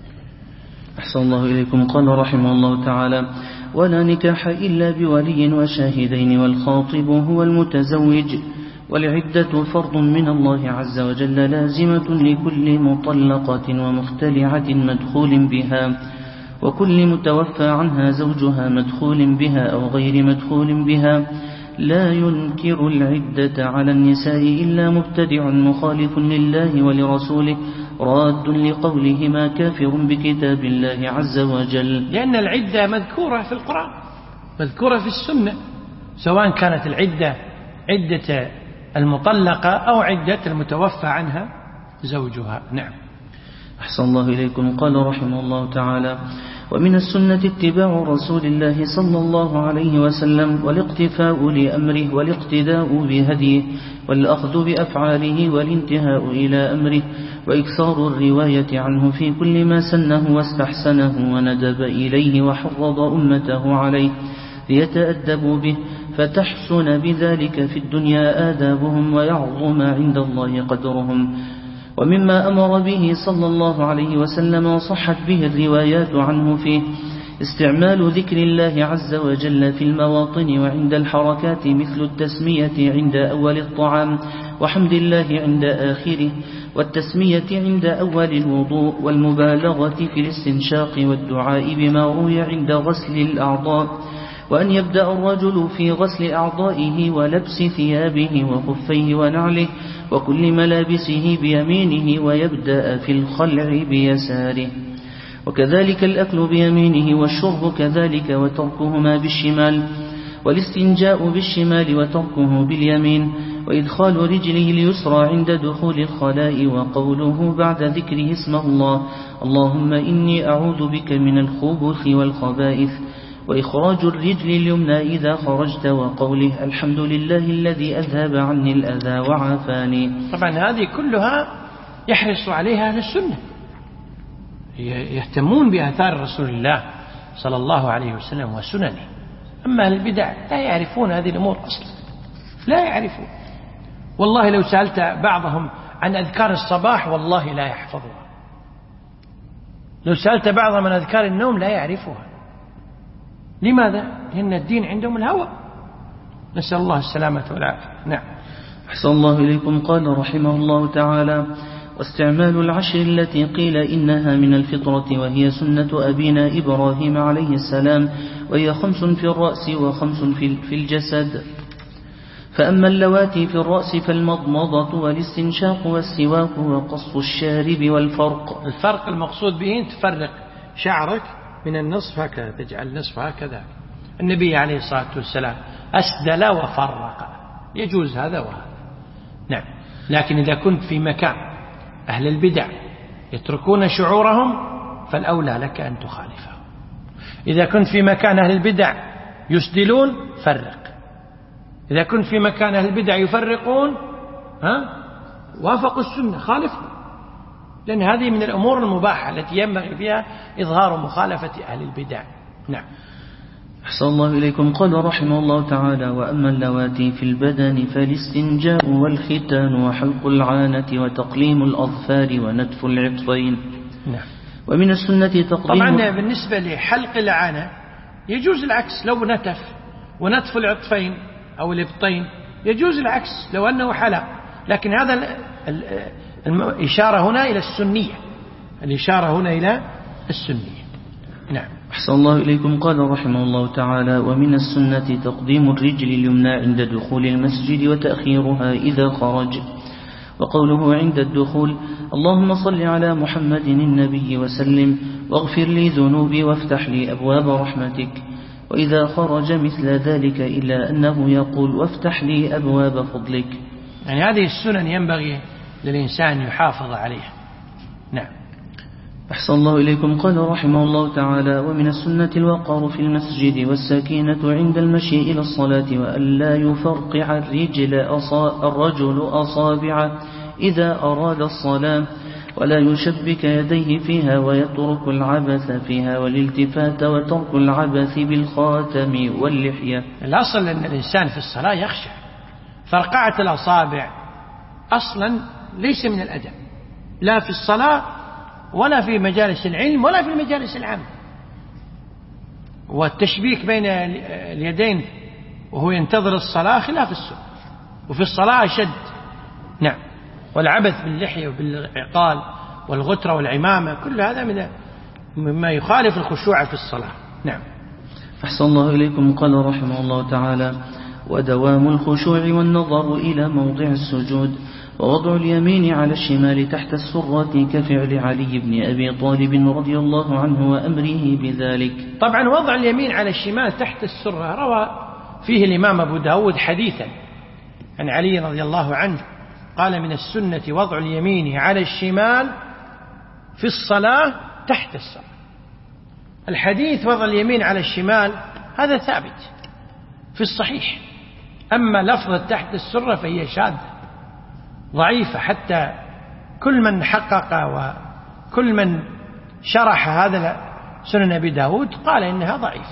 أحسن الله إليكم. قال رحمه الله تعالى: ولا نكاح إلا بولي وشاهدين، والخاطب هو المتزوج، والعدة فرض من الله عز وجل لازمة لكل مطلقة ومختلعة مدخول بها، وكل متوفى عنها زوجها مدخول بها أو غير مدخول بها. لا ينكر العدة على النساء إلا مبتدع مخالف لله ولرسوله راد لقولهما كافر بكتاب الله عز وجل. لأن العدة مذكورة في القرآن، مذكورة في السنة، سواء كانت العدة عدة المطلقة أو عدة المتوفى عنها زوجها. نعم. أحسن الله إليكم. قال رحمه الله تعالى: ومن السنة اتباع رسول الله صلى الله عليه وسلم، والاقتفاء لأمره والاقتداء بهديه، والأخذ بأفعاله والانتهاء إلى أمره، وإكثار الرواية عنه في كل ما سنه واستحسنه وندب إليه وحرض أمته عليه ليتأدبوا به، فتحسن بذلك في الدنيا آدابهم ويعظم عند الله قدرهم. ومما أمر به صلى الله عليه وسلم وصحت به الروايات عنه فيه استعمال ذكر الله عز وجل في المواطن وعند الحركات، مثل التسمية عند أول الطعام، وحمد الله عند آخره، والتسمية عند أول الوضوء، والمبالغة في الاستنشاق والدعاء بما روي عند غسل الأعضاء، وأن يبدأ الرجل في غسل أعضائه ولبس ثيابه وخفيه ونعله وكل ملابسه بيمينه، ويبدأ في الخلع بيساره. وكذلك الأكل بيمينه والشرب كذلك وتركهما بالشمال، والاستنجاء بالشمال وتركه باليمين، وإدخال رجله اليسرى عند دخول الخلاء، وقوله بعد ذكره اسم الله اللهم إني أعوذ بك من الخبث والخبائث، وإخراج الرجل اليمنى إذا خرجت، وقوله الحمد لله الذي أذهب عني الأذى وعافاني. طبعا هذه كلها يحرص عليها أهل السنة، يهتمون بآثار رسول الله صلى الله عليه وسلم وسننه. أما أهل البدع لا يعرفون هذه الأمور أصلا، لا يعرفون. والله لو سألت بعضهم عن أذكار الصباح والله لا يحفظها، لو سألت بعضهم عن أذكار النوم لا يعرفها. لماذا؟ لأن الدين عندهم الهوى، نسأل الله السلامة والعافية. نعم. أحسن الله إليكم. قال رحمه الله تعالى: واستعمال العشر التي قيل إنها من الفطرة، وهي سنة أبينا إبراهيم عليه السلام، وهي 5 في الرأس و5 في الجسد. فأما اللواتي في الرأس فالمضمضة والاستنشاق والسواك وقص الشارب والفرق. الفرق المقصود به تفرق شعرك من النصف هكذا، تجعل النصف هكذا. النبي عليه الصلاة والسلام أسدل وفرق، يجوز هذا وهذا. نعم. لكن إذا كنت في مكان أهل البدع يتركون شعورهم فالأولى لك أن تخالفهم. إذا كنت في مكان أهل البدع يسدلون فرق، إذا كنت في مكان أهل البدع يفرقون وافقوا السنة خالفهم، لأن هذه من الأمور المباحة التي ينبغي فيها إظهار مخالفة أهل البدع. نعم. أحسن الله إليكم. قال رحمه الله تعالى: وأما اللواتي في البدن فالاستنجاء والختان وحلق العانة وتقليم الأظفار ونتف العطفين. نعم. ومن السنة تقديم. طبعا بالنسبة لحلق العانة يجوز العكس، لو نتف، ونتف العطفين أو الإبطين يجوز العكس لو أنه حلق، لكن هذا الإشارة هنا إلى السنية، الإشارة هنا إلى السنية. نعم. أحسن الله إليكم. قال رحمه الله تعالى: ومن السنة تقديم الرجل اليمنى عند دخول المسجد وتأخيرها إذا خرج، وقوله عند الدخول اللهم صل على محمد النبي وسلم واغفر لي ذنوبي وافتح لي أبواب رحمتك، وإذا خرج مثل ذلك إلا أنه يقول وافتح لي أبواب فضلك. يعني هذه السنن ينبغي للإنسان يحافظ عليها. نعم. أحسن الله إليكم. قال رحمه الله تعالى: ومن السنة الوقار في المسجد والسكينة عند المشي إلى الصلاة، وألا يفرقع الرجل أصابعه إذا أراد الصلاة، ولا يشبك يديه فيها، ويترك العبث فيها والالتفات، وترك العبث بالخاتم واللحية. الأصل أن الإنسان في الصلاة يخشع. فرقعة الأصابع أصلا ليس من الأدب، لا في الصلاة ولا في مجالس العلم ولا في المجالس العامة. والتشبيك بين اليدين وهو ينتظر الصلاة خلاف السنة، وفي الصلاة أشد. نعم. والعبث باللحية وبالعقال والغترة والعمامة كل هذا مما يخالف الخشوع في الصلاة. نعم. أحسن الله إليكم. قال رحمه الله تعالى: ودوام الخشوع والنظر إلى موضع السجود، ووضع اليمين على الشمال تحت السرة كفعل علي بن أبي طالب رضي الله عنه وأمره بذلك. طبعا وضع اليمين على الشمال تحت السرة روى فيه الإمام أبو داود حديثا عن علي رضي الله عنه قال: من السنة وضع اليمين على الشمال في الصلاة تحت السرة. الحديث وضع اليمين على الشمال هذا ثابت في الصحيح، أما لفظة تحت السرة فهي شاذة ضعيفة، حتى كل من حقق وكل من شرح هذا سنن أبي داود قال إنها ضعيفة.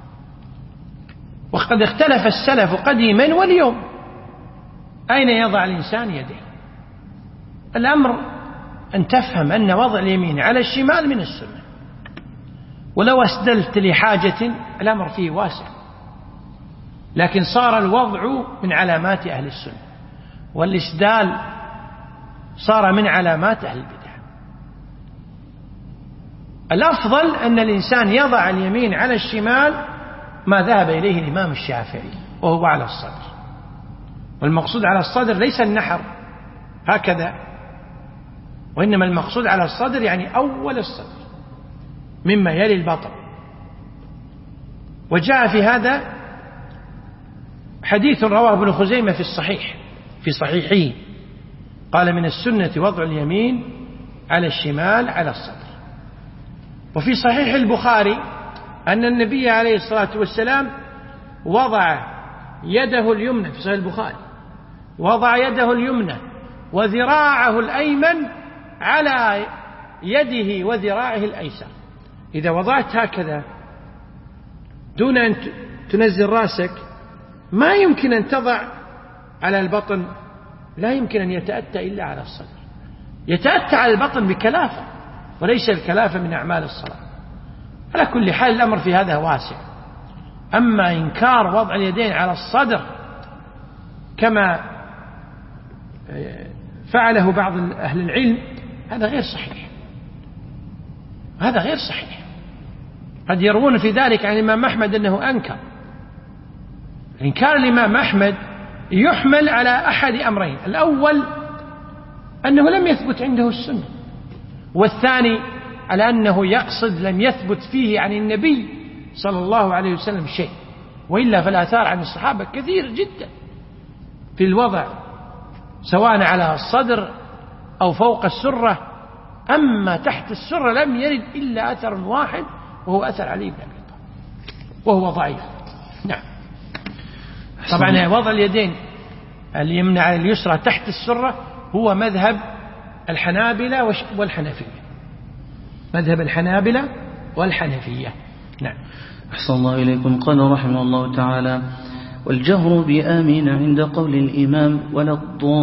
وقد اختلف السلف قديما واليوم أين يضع الإنسان يده. الأمر أن تفهم أن وضع اليمين على الشمال من السنة، ولو أسدلت لحاجة الأمر فيه واسع، لكن صار الوضع من علامات أهل السنة، والإسدال صار من علامات أهل البدع. الأفضل أن الإنسان يضع اليمين على الشمال ما ذهب إليه الإمام الشافعي وهو على الصدر، والمقصود على الصدر ليس النحر هكذا، وإنما المقصود على الصدر يعني أول الصدر، مما يلي البطن. وجاء في هذا حديث رواه ابن خزيمة في صحيحه قال من السنة وضع اليمين على الشمال على الصدر. وفي صحيح البخاري أن النبي عليه الصلاة والسلام وضع يده اليمنى، في صحيح البخاري وضع يده اليمنى وذراعه الأيمن على يده وذراعه الأيسر. إذا وضعت هكذا دون أن تنزل رأسك ما يمكن أن تضع على البطن، لا يمكن أن يتأتى إلا على الصدر. يتأتى على البطن بكلافة، وليس الكلافة من أعمال الصلاة. على كل حال الأمر في هذا واسع. أما إنكار وضع اليدين على الصدر كما فعله بعض أهل العلم هذا غير صحيح، هذا غير صحيح. قد يروون في ذلك عن الإمام أحمد أنه أنكر. إنكار الإمام أحمد يحمل على أحد أمرين: الأول أنه لم يثبت عنده السنة، والثاني على أنه يقصد لم يثبت فيه عن النبي صلى الله عليه وسلم شيء، وإلا فالآثار عن الصحابة كثير جدا في الوضع سواء على الصدر أو فوق السرة. أما تحت السرة لم يرد إلا أثر واحد وهو أثر علي بن أبي طالب وهو ضعيف. نعم. طبعا وضع اليدين اليمنى على اليسرى تحت السرة هو مذهب الحنابلة والحنفية، مذهب الحنابلة والحنفية. نعم. أحسن الله إليكم. قال رحمه الله تعالى: والجهر بآمين عند قول الإمام ولا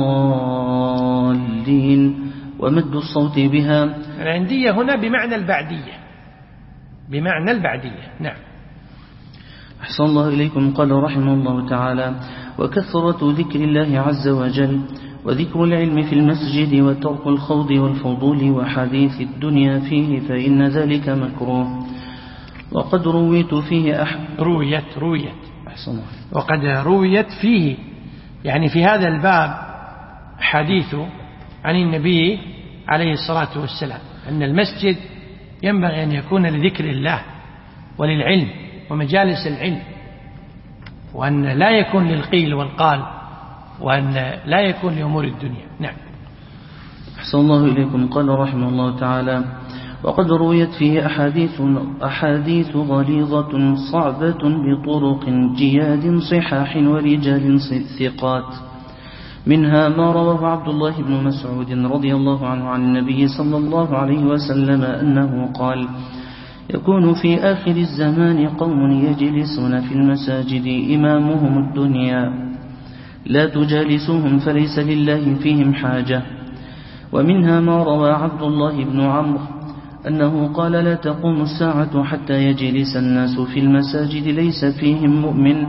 الضالين ومد الصوت بها. العندية هنا بمعنى البعدية، بمعنى البعدية. نعم. أحسن الله إليكم. قال رحمه الله تعالى: وكثرة ذكر الله عز وجل وذكر العلم في المسجد وترك الخوض والفضول وحديث الدنيا فيه فإن ذلك مكروه. وقد رويت فيه رويت أحسن الله. وقد رويت فيه، يعني في هذا الباب حديث عن النبي عليه الصلاة والسلام أن المسجد ينبغي أن يكون لذكر الله وللعلم ومجالس العلم، وأن لا يكون للقيل والقال، وأن لا يكون لأمور الدنيا. نعم. أحسن الله إليكم. قال رحمه الله تعالى: وقد رويت فيه أحاديث غليظة صعبة بطرق جياد صحاح ورجال ثقات، منها ما رواه عبد الله بن مسعود رضي الله عنه عن النبي صلى الله عليه وسلم أنه قال: يكون في آخر الزمان قوم يجلسون في المساجد إمامهم الدنيا لا تجالسوهم فليس لله فيهم حاجة. ومنها ما روى عبد الله بن عمرو أنه قال: لا تقوم الساعة حتى يجلس الناس في المساجد ليس فيهم مؤمن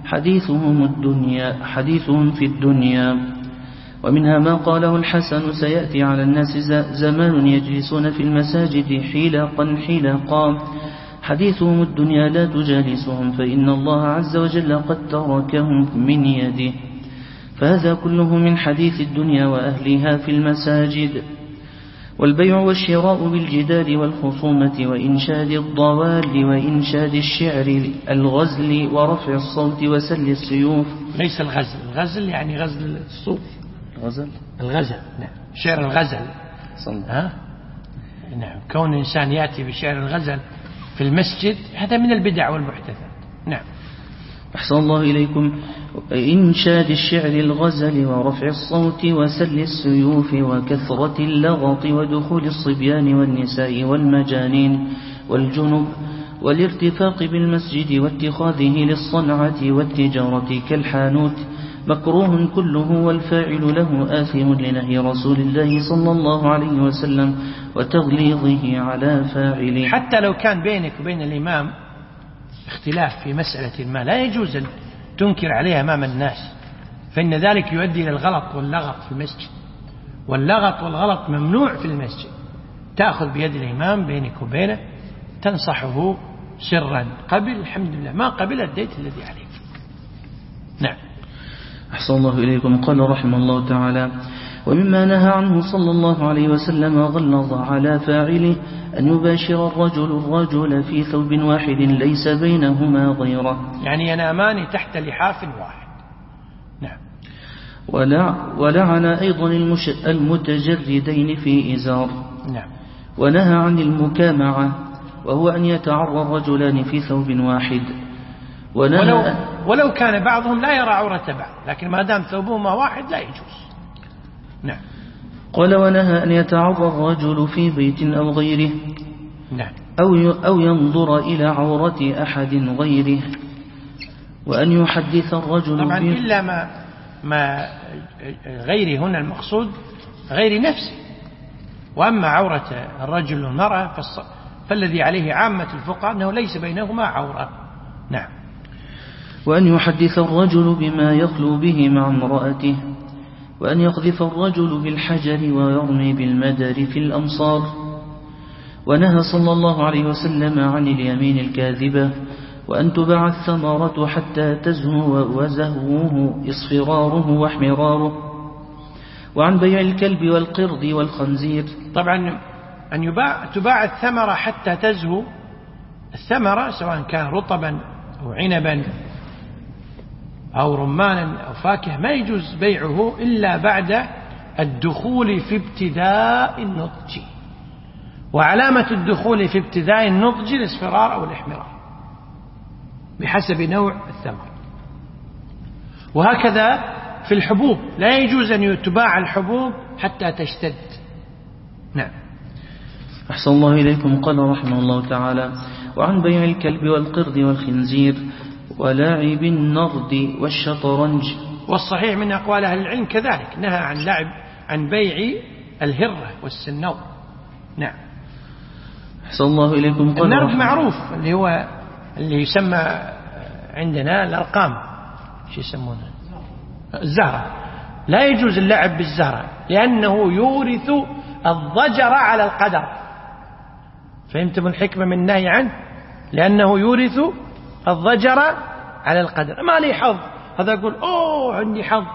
حديثهم في الدنيا. ومنها ما قاله الحسن: سيأتي على الناس زمان يجلسون في المساجد حلقا حديثهم الدنيا لا تجالسهم فإن الله عز وجل قد تركهم من يده. فهذا كله من حديث الدنيا وأهلها في المساجد. والبيع والشراء بالجدال والخصومة وإنشاد الضوال وإنشاد الشعر الغزل ورفع الصوت وسل السيوف. ليس الغزل يعني غزل الصوف، الغزل. نعم. شعر الغزل. نعم. كون الإنسان يأتي بشعر الغزل في المسجد هذا من البدع والمحدثات. نعم. أحسن الله إليكم. إنشاد الشعر الغزل ورفع الصوت وسل السيوف وكثرة اللغط ودخول الصبيان والنساء والمجانين والجنب والارتفاق بالمسجد واتخاذه للصنعة والتجارة كالحانوت مكروه كله، والفاعل له آثم لنهي رسول الله صلى الله عليه وسلم وتغليظه على فاعله. حتى لو كان بينك وبين الإمام اختلاف في مسألة ما لا يجوز أن تنكر عليها أمام الناس، فإن ذلك يؤدي إلى الغلط واللغط في المسجد، واللغط والغلط ممنوع في المسجد. تأخذ بيد الإمام بينك وبينه تنصحه سرا، قبل الحمد لله، ما قبل الديت الذي عليك. نعم. أحسن الله إليكم. قال رحمه الله تعالى: ومما نهى عنه صلى الله عليه وسلم غلظ على فاعله أن يباشر الرجل في ثوب واحد ليس بينهما غيره، يعني ينامان تحت لحاف واحد. نعم. ولعن أيضا المتجردين في إزار. نعم. ونهى عن المكامعة وهو أن يتعرى الرجلان في ثوب واحد. ولو كان بعضهم لا يرى عورة بعض، لكن ما دام ثوبهما واحد لا يجوز. نعم. قال ونهى أن يتعرى الرجل في بيت أو غيره. نعم. أو ينظر إلى عورة أحد غيره، وأن يحدث الرجل طبعا إلا ما غير هنا المقصود غير نفسه. وأما عورة الرجل والمرأة فالذي عليه عامة الفقهاء أنه ليس بينهما عورة. نعم. وأن يحدث الرجل بما يخلو به مع امرأته، وأن يقذف الرجل بالحجر ويرمي بالمدر في الأمصار. ونهى صلى الله عليه وسلم عن اليمين الكاذبة، وأن تباع الثمرة حتى تزهو وزهوه إصفراره واحمراره، وعن بيع الكلب والقرد والخنزير. طبعا أن تباع الثمرة حتى تزهو، الثمرة سواء كان رطبا أو عنبا أو رمانا أو فاكهة ما يجوز بيعه إلا بعد الدخول في ابتداء النضج، وعلامة الدخول في ابتداء النضج الاصفرار أو الاحمرار بحسب نوع الثمر. وهكذا في الحبوب لا يجوز أن تباع الحبوب حتى تشتد. نعم. أحسن الله إليكم. قال رحمه الله تعالى: وعن بيع الكلب والقرد والخنزير ولاعب النرد والشطرنج. والصحيح من أقوال أهل العلم كذلك نهى عن بيع الهرة والسنور. نعم. أحسن الله إليكم. قال النرد معروف اللي يسمى عندنا الأرقام، شو يسمونه، الزهرة. لا يجوز اللعب بالزهرة لأنه يورث الضجر على القدر. فهمتم الحكمة من النهي عنه؟ لأنه يورث الضجر على القدر. ما لي حظ، هذا يقول أوه عندي حظ،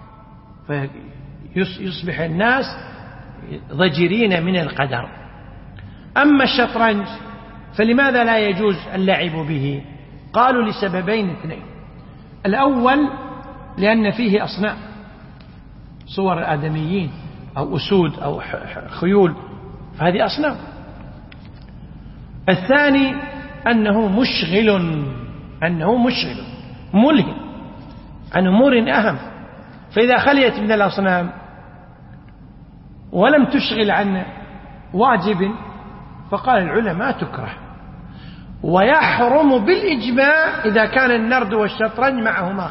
فيصبح الناس ضجرين من القدر. أما الشطرنج فلماذا لا يجوز اللعب به؟ قالوا لسببين اثنين. الأول لأن فيه أصنام، صور الآدميين أو أسود أو خيول، فهذه أصنام. الثاني أنه مشغل ملهي عن أمور أهم، فإذا خليت من الأصنام ولم تشغل عن واجب فقال العلماء تكره. ويحرم بالإجماع إذا كان النرد والشطرنج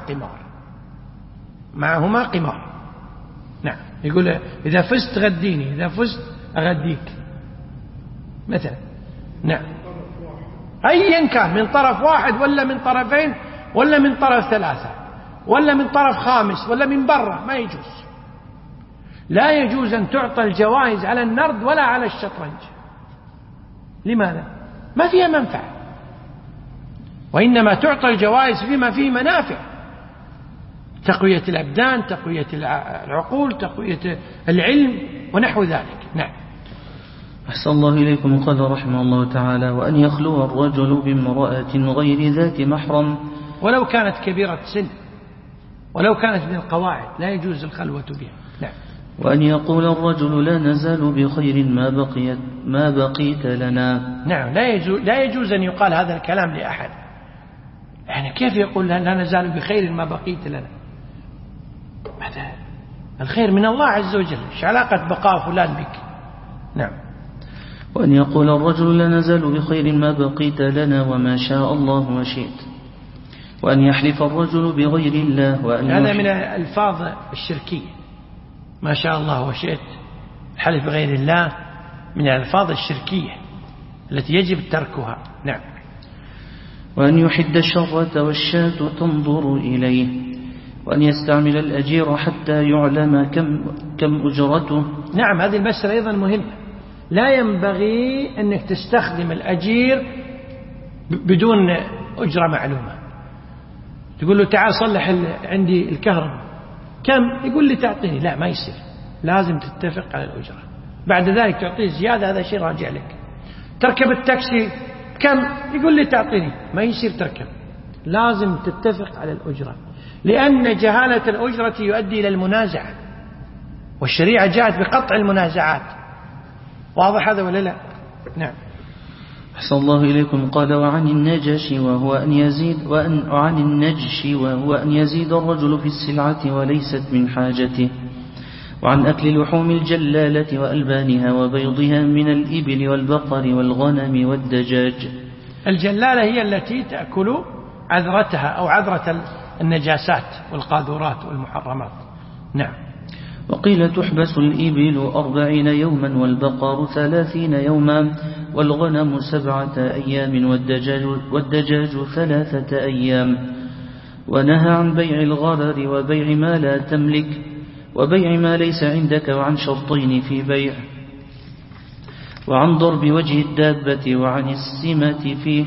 معهما قمار. نعم. يقول إذا فزت غديني، إذا فزت أغديك مثلا. نعم. أيا كان، من طرف واحد ولا من طرفين ولا من طرف ثلاثة ولا من طرف خامس ولا من برا، ما يجوز. لا يجوز أن تعطى الجوائز على النرد ولا على الشطرنج. لماذا؟ ما فيها منفعة، وإنما تعطى الجوائز فيما فيه منافع، تقوية الأبدان، تقوية العقول، تقوية العلم ونحو ذلك. نعم. أحسن الله إليكم. قال رحمه الله تعالى: وأن يخلو الرجل بامرأة غير ذات محرم، ولو كانت كبيرة سن، ولو كانت من القواعد لا يجوز الخلوة بها. نعم. وأن يقول الرجل: لا نزال بخير ما بقيت لنا. نعم. لا يجوز أن يقال هذا الكلام لأحد. يعني كيف يقول لا نزال بخير ما بقيت لنا؟ هذا الخير من الله عز وجل، ايش علاقة بقاء فلان بك؟ نعم. وأن يقول الرجل: لا نزال بخير ما بقيت لنا وما شاء الله وشئت. وأن يحلف الرجل بغير الله. هذا من الألفاظ الشركية، ما شاء الله وشئت، الحلف بغير الله من الألفاظ الشركية التي يجب تركها. نعم. وأن يحد الشرة والشاة تنظر إليه. وأن يستعمل الأجير حتى يعلم كم أجرته. نعم. هذه المسألة أيضا مهمة. لا ينبغي أنك تستخدم الأجير بدون أجرة معلومة. تقول له تعال صلح عندي الكهرباء، كم؟ يقول لي تعطيني. لا، ما يصير. لازم تتفق على الأجرة. بعد ذلك تعطيه زيادة، هذا شيء راجع لك. تركب التاكسي كم؟ يقول لي تعطيني، ما يصير تركب، لازم تتفق على الأجرة، لأن جهالة الأجرة يؤدي إلى المنازعة، والشريعة جاءت بقطع المنازعات. واضح هذا ولا لا؟ نعم. أحسن الله إليكم. قال وعن النجش وهو أن يزيد الرجل في السلعة وليست من حاجته. وعن أكل لحوم الجلالة وألبانها وبيضها من الإبل والبقر والغنم والدجاج. الجلالة هي التي تأكل عذرتها أو عذرة النجاسات والقاذورات والمحرمات. نعم. وقيل تحبس الإبل 40 يوما والبقر 30 يوما والغنم 7 أيام والدجاج 3 أيام. ونهى عن بيع الغرر وبيع ما لا تملك وبيع ما ليس عندك، وعن شرطين في بيع، وعن ضرب وجه الدابة وعن السمة فيه،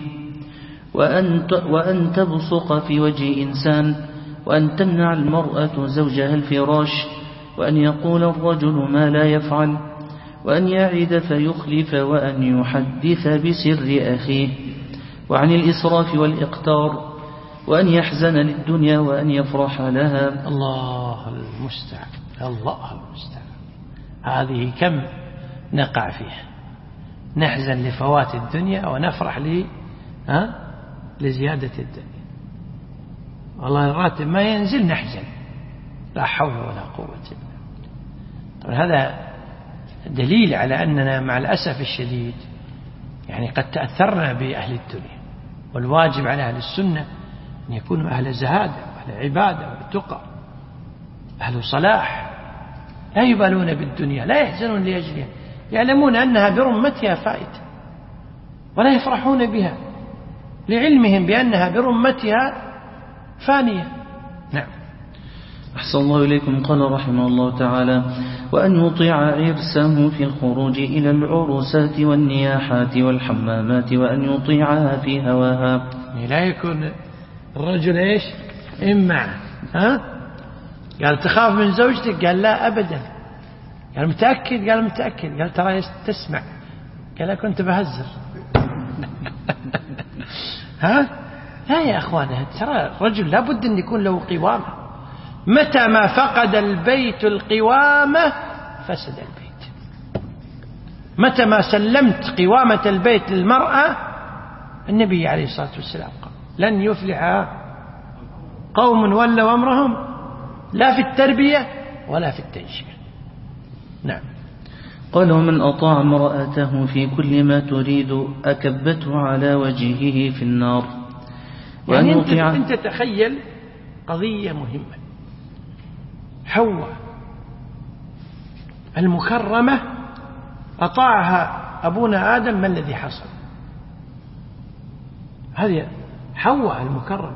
وأن تبصق في وجه إنسان، وأن تمنع المرأة زوجها الفراش، وأن يقول الرجل ما لا يفعل، وأن يعد فيخلف، وأن يحدث بسر أخيه، وعن الإسراف والإقتار، وأن يحزن للدنيا وأن يفرح لها. الله المستعان، الله المستعان. هذه كم نقع فيها، نحزن لفوات الدنيا ونفرح لزيادة الدنيا. والله الراتب ما ينزل نحزن، لا حول ولا قوة إلا بالله. هذا دليل على أننا مع الأسف الشديد يعني قد تأثرنا بأهل الدنيا، والواجب على أهل السنة أن يكونوا أهل زهادة وأهل عبادة وتقى، أهل صلاح، لا يبالون بالدنيا، لا يحزنون لأجلها، يعلمون أنها برمتها فائتة ولا يفرحون بها لعلمهم بأنها برمتها فانية. نعم. أحسن الله إليكم. قال رحمه الله تعالى: وأن يطيع عرسه في الخروج إلى العروسات والنياحات والحمامات، وأن يطيعها في هواها. لا يكون الرجل إيش إما قال تخاف من زوجتك؟ قال لا أبدا. قال متأكد؟ قال متأكد. قال ترى تسمع؟ قال كنت بهزر. لا يا أخوانا، ترى الرجل لابد أن يكون له قوامة. متى ما فقد البيت القوامة فسد البيت. متى ما سلمت قوامة البيت للمرأة، النبي عليه الصلاة والسلام قال لن يفلح قوم ولوا أمرهم لا في التربية ولا في التنشئة. نعم. قال: ومن أطاع امرأته في كل ما تريد أكبته على وجهه في النار. يعني أنت تخيل قضية مهمة. حواء المكرمة أطاعها أبونا آدم، ما الذي حصل؟ هذه حواء المكرمة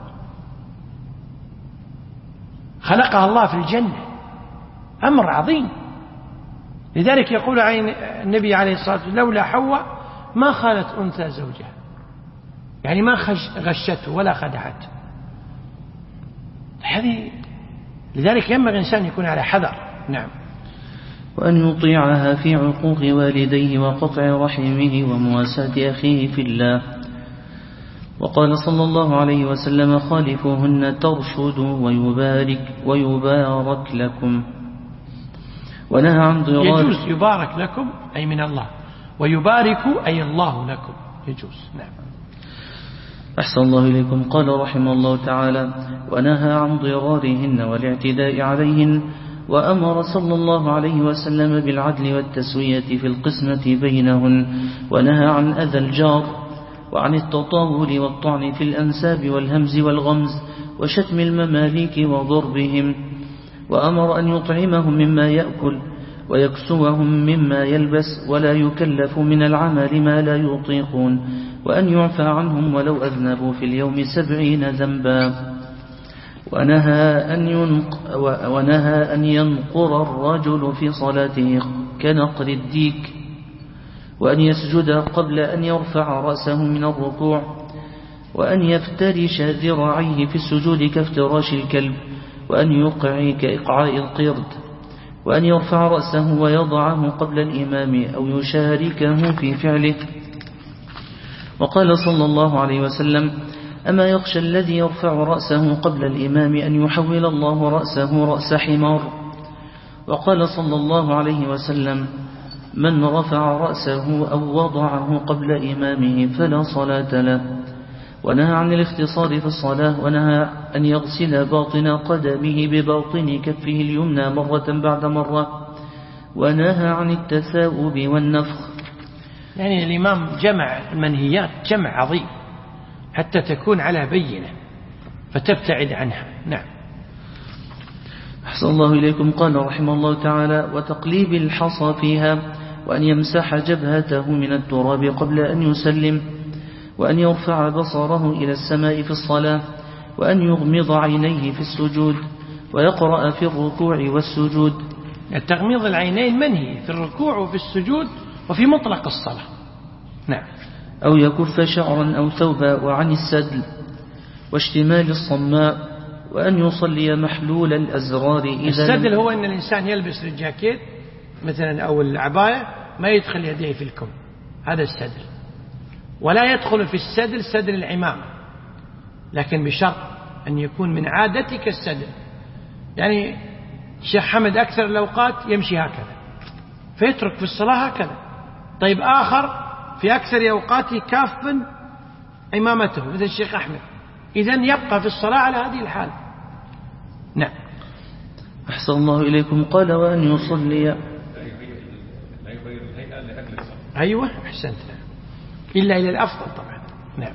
خلقها الله في الجنة، أمر عظيم. لذلك يقول النبي عليه الصلاة والسلام: لولا حواء ما خالت أنثى زوجها، يعني ما غشته ولا خدعته. هذه لذلك ينبغي الإنسان يكون على حذر. نعم. وأن يطيعها في عقوق والديه وقطع رحمه ومواساة أخيه في الله. وقال صلى الله عليه وسلم: خالفوهن ترشدوا ويبارك لكم. ونهى عن ضرار. يجوز يبارك لكم أي من الله، ويبارك أي الله لكم، يجوز. نعم. أحسن الله إليكم. قال رحمه الله تعالى: ونهى عن ضرارهن والاعتداء عليهن، وأمر صلى الله عليه وسلم بالعدل والتسوية في القسمة بينهن، ونهى عن أذى الجار، وعن التطاول والطعن في الأنساب والهمز والغمز وشتم المماليك وضربهم، وأمر أن يطعمهم مما يأكل ويكسوهم مما يلبس، ولا يكلف من العمل ما لا يطيقون، وأن يعفى عنهم ولو أذنبوا في اليوم 70 ذنبا. ونهى أن ينقر الرجل في صلاته كنقر الديك، وأن يسجد قبل أن يرفع رأسه من الركوع، وأن يفترش ذراعيه في السجود كافتراش الكلب، وأن يقعي كإقعاء القرد، وأن يرفع رأسه ويضعه قبل الإمام أو يشاركه في فعله. وقال صلى الله عليه وسلم: أما يخشى الذي يرفع رأسه قبل الإمام أن يحول الله رأسه رأس حمار. وقال صلى الله عليه وسلم: من رفع رأسه أو وضعه قبل إمامه فلا صلاة له. ونهى عن الاختصار في الصلاة، ونهى أن يغسل باطن قدمه بباطن كفه اليمنى مرة بعد مرة، ونهى عن التثاؤب والنفخ. يعني الإمام جمع المنهيات جمع عظيم حتى تكون على بينة فتبتعد عنها. نعم. أحسن الله إليكم. قال رحمه الله تعالى: وتقليب الحصى فيها، وأن يمسح جبهته من التراب قبل أن يسلم، وأن يرفع بصره إلى السماء في الصلاة، وأن يغمض عينيه في السجود، ويقرأ في الركوع والسجود. التغميض العينين منهي في الركوع وفي السجود وفي مطلق الصلاة. نعم. أو يكف شعرا أو ثوبا، وعن السدل واشتمال الصماء، وأن يصلي محلول الأزرار. السدل هو أن الإنسان يلبس الجاكيت مثلا أو العباية ما يدخل يديه في الكم، هذا السدل. ولا يدخل في السدل سدل العمامة، لكن بشرط أن يكون من عادتك السدل. يعني الشيخ حمد أكثر الأوقات يمشي هكذا فيترك في الصلاة هكذا. طيب آخر في أكثر أوقاته كاف عمامته مثل الشيخ أحمد، إذن يبقى في الصلاة على هذه الحال. نعم. أحسن الله إليكم. قال: وأن يصلي. أيوة أحسنت. إلا إلى الأفضل طبعا. نعم.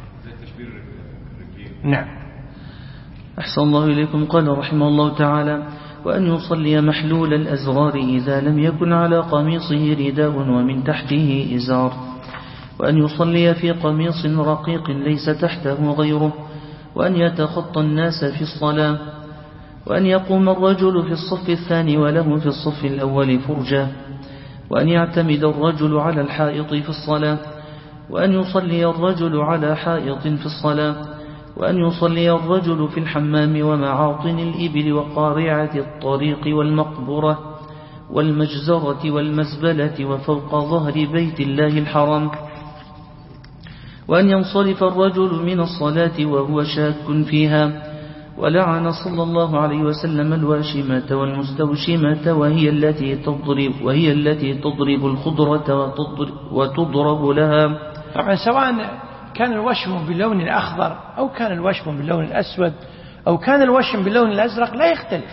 نعم. أحسن الله إليكم. قال رحمه الله تعالى: وأن يصلي محلول الأزرار إذا لم يكن على قميصه رداء ومن تحته إزار، وأن يصلي في قميص رقيق ليس تحته غيره، وأن يتخطى الناس في الصلاة، وأن يقوم الرجل في الصف الثاني وله في الصف الأول فرجة، وأن يعتمد الرجل على الحائط في الصلاة، وأن يصلي الرجل على حائط في الصلاة، وأن يصلي الرجل في الحمام ومعاطن الإبل وقارعة الطريق والمقبرة والمجزرة والمزبلة وفوق ظهر بيت الله الحرام، وأن ينصرف الرجل من الصلاة وهو شاك فيها. ولعن صلى الله عليه وسلم الواشمة والمستوشمة وهي التي تضرب الخضرة وتضرب لها. طبعا سواء كان الوشم باللون الأخضر أو كان الوشم باللون الأسود أو كان الوشم باللون الأزرق لا يختلف.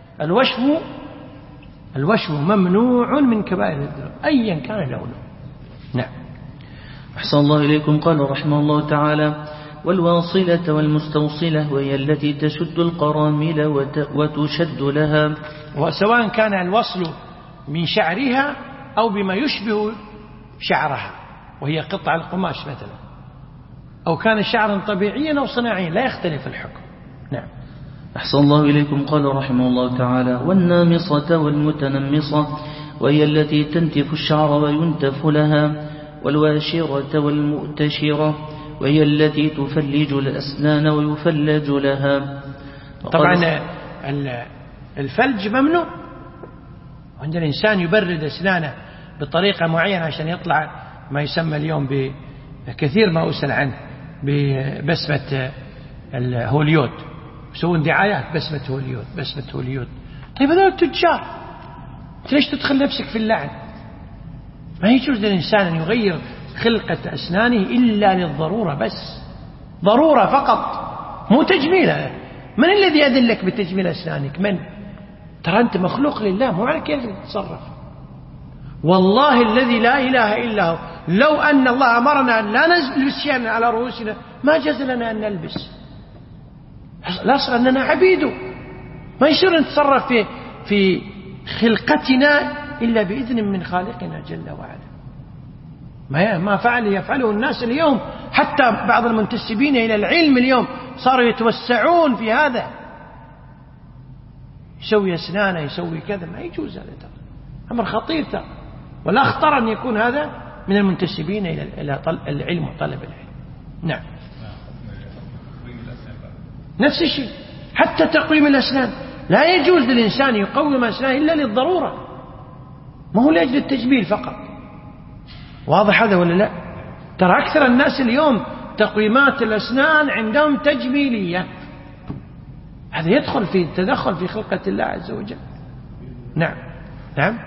الوشم ممنوع من كبائر الذنوب أيا كان لونه. نعم. أحسن الله إليكم. قال رحمه الله تعالى: والواصلة والمستوصلة وهي التي تشد القرامل وتشد لها. وسواء كان الوصل من شعرها أو بما يشبه شعرها وهي قطع القماش مثلا، أو كان شعرا طبيعيا أو صناعيا لا يختلف الحكم. نعم. أحسن الله إليكم. قال رحمه الله تعالى: والنامصة والمتنمصة وهي التي تنتف الشعر وينتف لها، والواشرة والمؤتشرة وهي التي تفلج الأسنان ويفلج لها. طبعا الفلج ممنوع، عند الإنسان يبرد أسنانه بطريقة معينة عشان يطلع ما يسمى اليوم بكثير ما أسأل عنه ببسمة الهوليود، يسوون دعايات بسمة هوليود. طيب هذول التجار ليش تدخل نفسك في اللعن؟ ما يجوز للإنسان أن يغير خلقة أسنانه إلا للضرورة، بس ضرورة فقط، مو تجميلة. من الذي أذلك بتجميل أسنانك؟ من؟ ترى أنت مخلوق لله، مو على كيف تتصرف. والله الذي لا إله إلا هو لو أن الله أمرنا أن لا نلبس شيئا على رؤوسنا ما جاز لنا أن نلبس، الأصل أننا عبيده، ما يصير نتصرف في خلقتنا إلا بإذن من خالقنا جل وعلا. ما يفعله الناس اليوم، حتى بعض المنتسبين إلى العلم اليوم صاروا يتوسعون في هذا، يسوي أسنانه يسوي كذا، ما يجوز هذا، أمر خطير ترى، والأخطر أن يكون هذا من المنتسبين إلى العلم وطلب العلم. نعم. نفس الشيء، حتى تقويم الأسنان لا يجوز للإنسان يقوم أسنانه إلا للضرورة، ما هو لأجل التجميل فقط. واضح هذا ولا لا؟ ترى أكثر الناس اليوم تقويمات الأسنان عندهم تجميلية، هذا يدخل في التدخل في خلقة الله عز وجل. نعم نعم.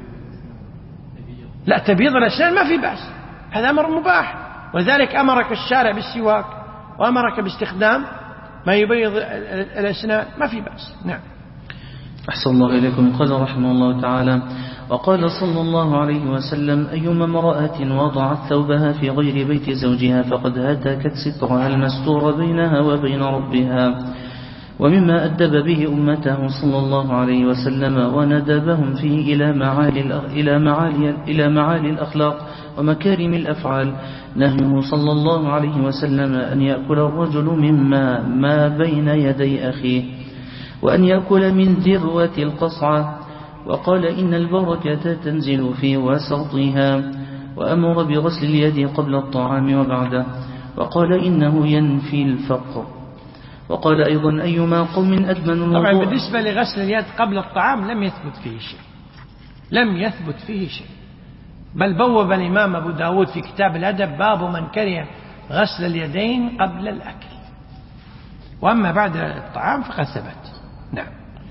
لا، تبييض الأسنان ما في بأس، هذا أمر مباح، ولذلك أمرك الشارع بالسواك وأمرك باستخدام ما يبيض الأسنان، ما في بأس. نعم. أحسن الله إليكم. قال رحمه الله تعالى: وقال صلى الله عليه وسلم: أيما امرأة وضعت ثوبها في غير بيت زوجها فقد هتكت سترها المستور بينها وبين ربها. ومما أدب به أمته صلى الله عليه وسلم وندبهم فيه إلى معالي الأخلاق ومكارم الأفعال نهيه صلى الله عليه وسلم أن يأكل الرجل مما ما بين يدي أخيه، وأن يأكل من ذروة القصعة، وقال إن البركة تنزل في وسطها، وأمر بغسل اليد قبل الطعام وبعده، وقال إنه ينفي الفقر. وقال أيضا: أيما قوم أدمن الوضوء. طبعا بالنسبة لغسل اليد قبل الطعام لم يثبت فيه شيء، لم يثبت فيه شيء، بل بوب الإمام أبو داود في كتاب الأدب: باب من كره غسل اليدين قبل الأكل، وأما بعد الطعام فقد ثبت. نعم.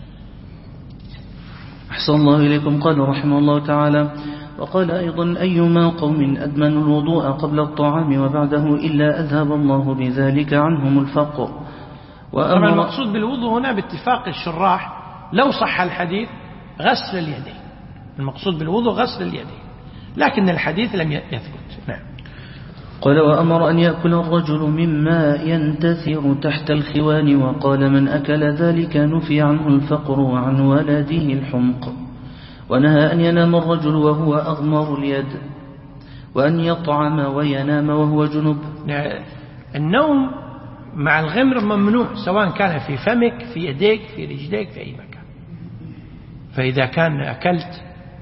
أحسن الله إليكم. قال رحمه الله تعالى: وقال أيضا: أيما قوم أدمنوا الوضوء قبل الطعام وبعده إلا أذهب الله بذلك عنهم الفقر. طبعا المقصود بالوضوء هنا باتفاق الشراح لو صح الحديث غسل اليدين، المقصود بالوضوء غسل اليدين، لكن الحديث لم يثبت. نعم. قال: وأمر أن يأكل الرجل مما ينتثر تحت الخوان، وقال: من أكل ذلك نفي عنه الفقر وعن ولده الحمق. ونهى أن ينام الرجل وهو أغمر اليد، وأن يطعم وينام وهو جنب. النوم مع الغمر ممنوع، سواء كان في فمك، في يديك، في رجليك، في أي مكان. فإذا كان أكلت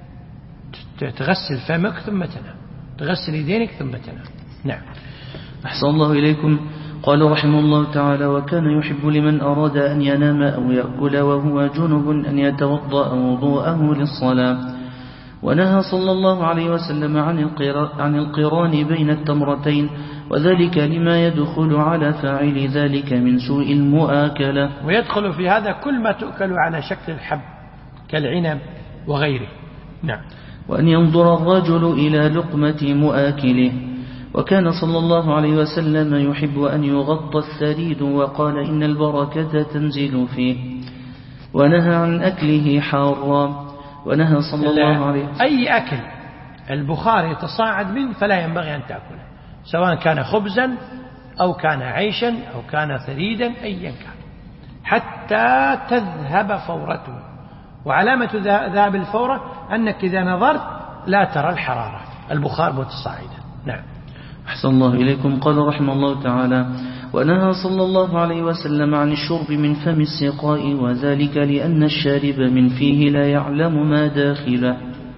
تغسل فمك ثم تنام، تغسل يدينك ثم تنام. نعم. أحسن الله إليكم. قال رحمه الله تعالى: وكان يحب لمن أراد أن ينام أو يأكل وهو جنب أن يتوضأ وضوءه للصلاة. ونهى صلى الله عليه وسلم عن القران بين التمرتين، وذلك لما يدخل على فاعل ذلك من سوء المؤاكلة. ويدخل في هذا كل ما تؤكل على شكل الحب كالعنب وغيره. نعم. وأن ينظر الرجل إلى لقمة مؤاكله. وكان صلى الله عليه وسلم يحب أن يغطى الثريد، وقال: إن البركة تنزل فيه. ونهى عن أكله حارا. ونهى صلى الله عليه وسلم أي أكل البخار يتصاعد منه فلا ينبغي أن تأكله، سواء كان خبزا أو كان عيشا أو كان ثريدا، أيا كان، حتى تذهب فورته. وعلامة ذهاب الفورة أنك إذا نظرت لا ترى الحرارة، البخار متصاعدا. نعم. أحسن الله إليكم. قال رحمه الله تعالى: ونهى صلى الله عليه وسلم عن الشرب من فم السقاء، وذلك لأن الشارب من فيه لا يعلم ما داخله.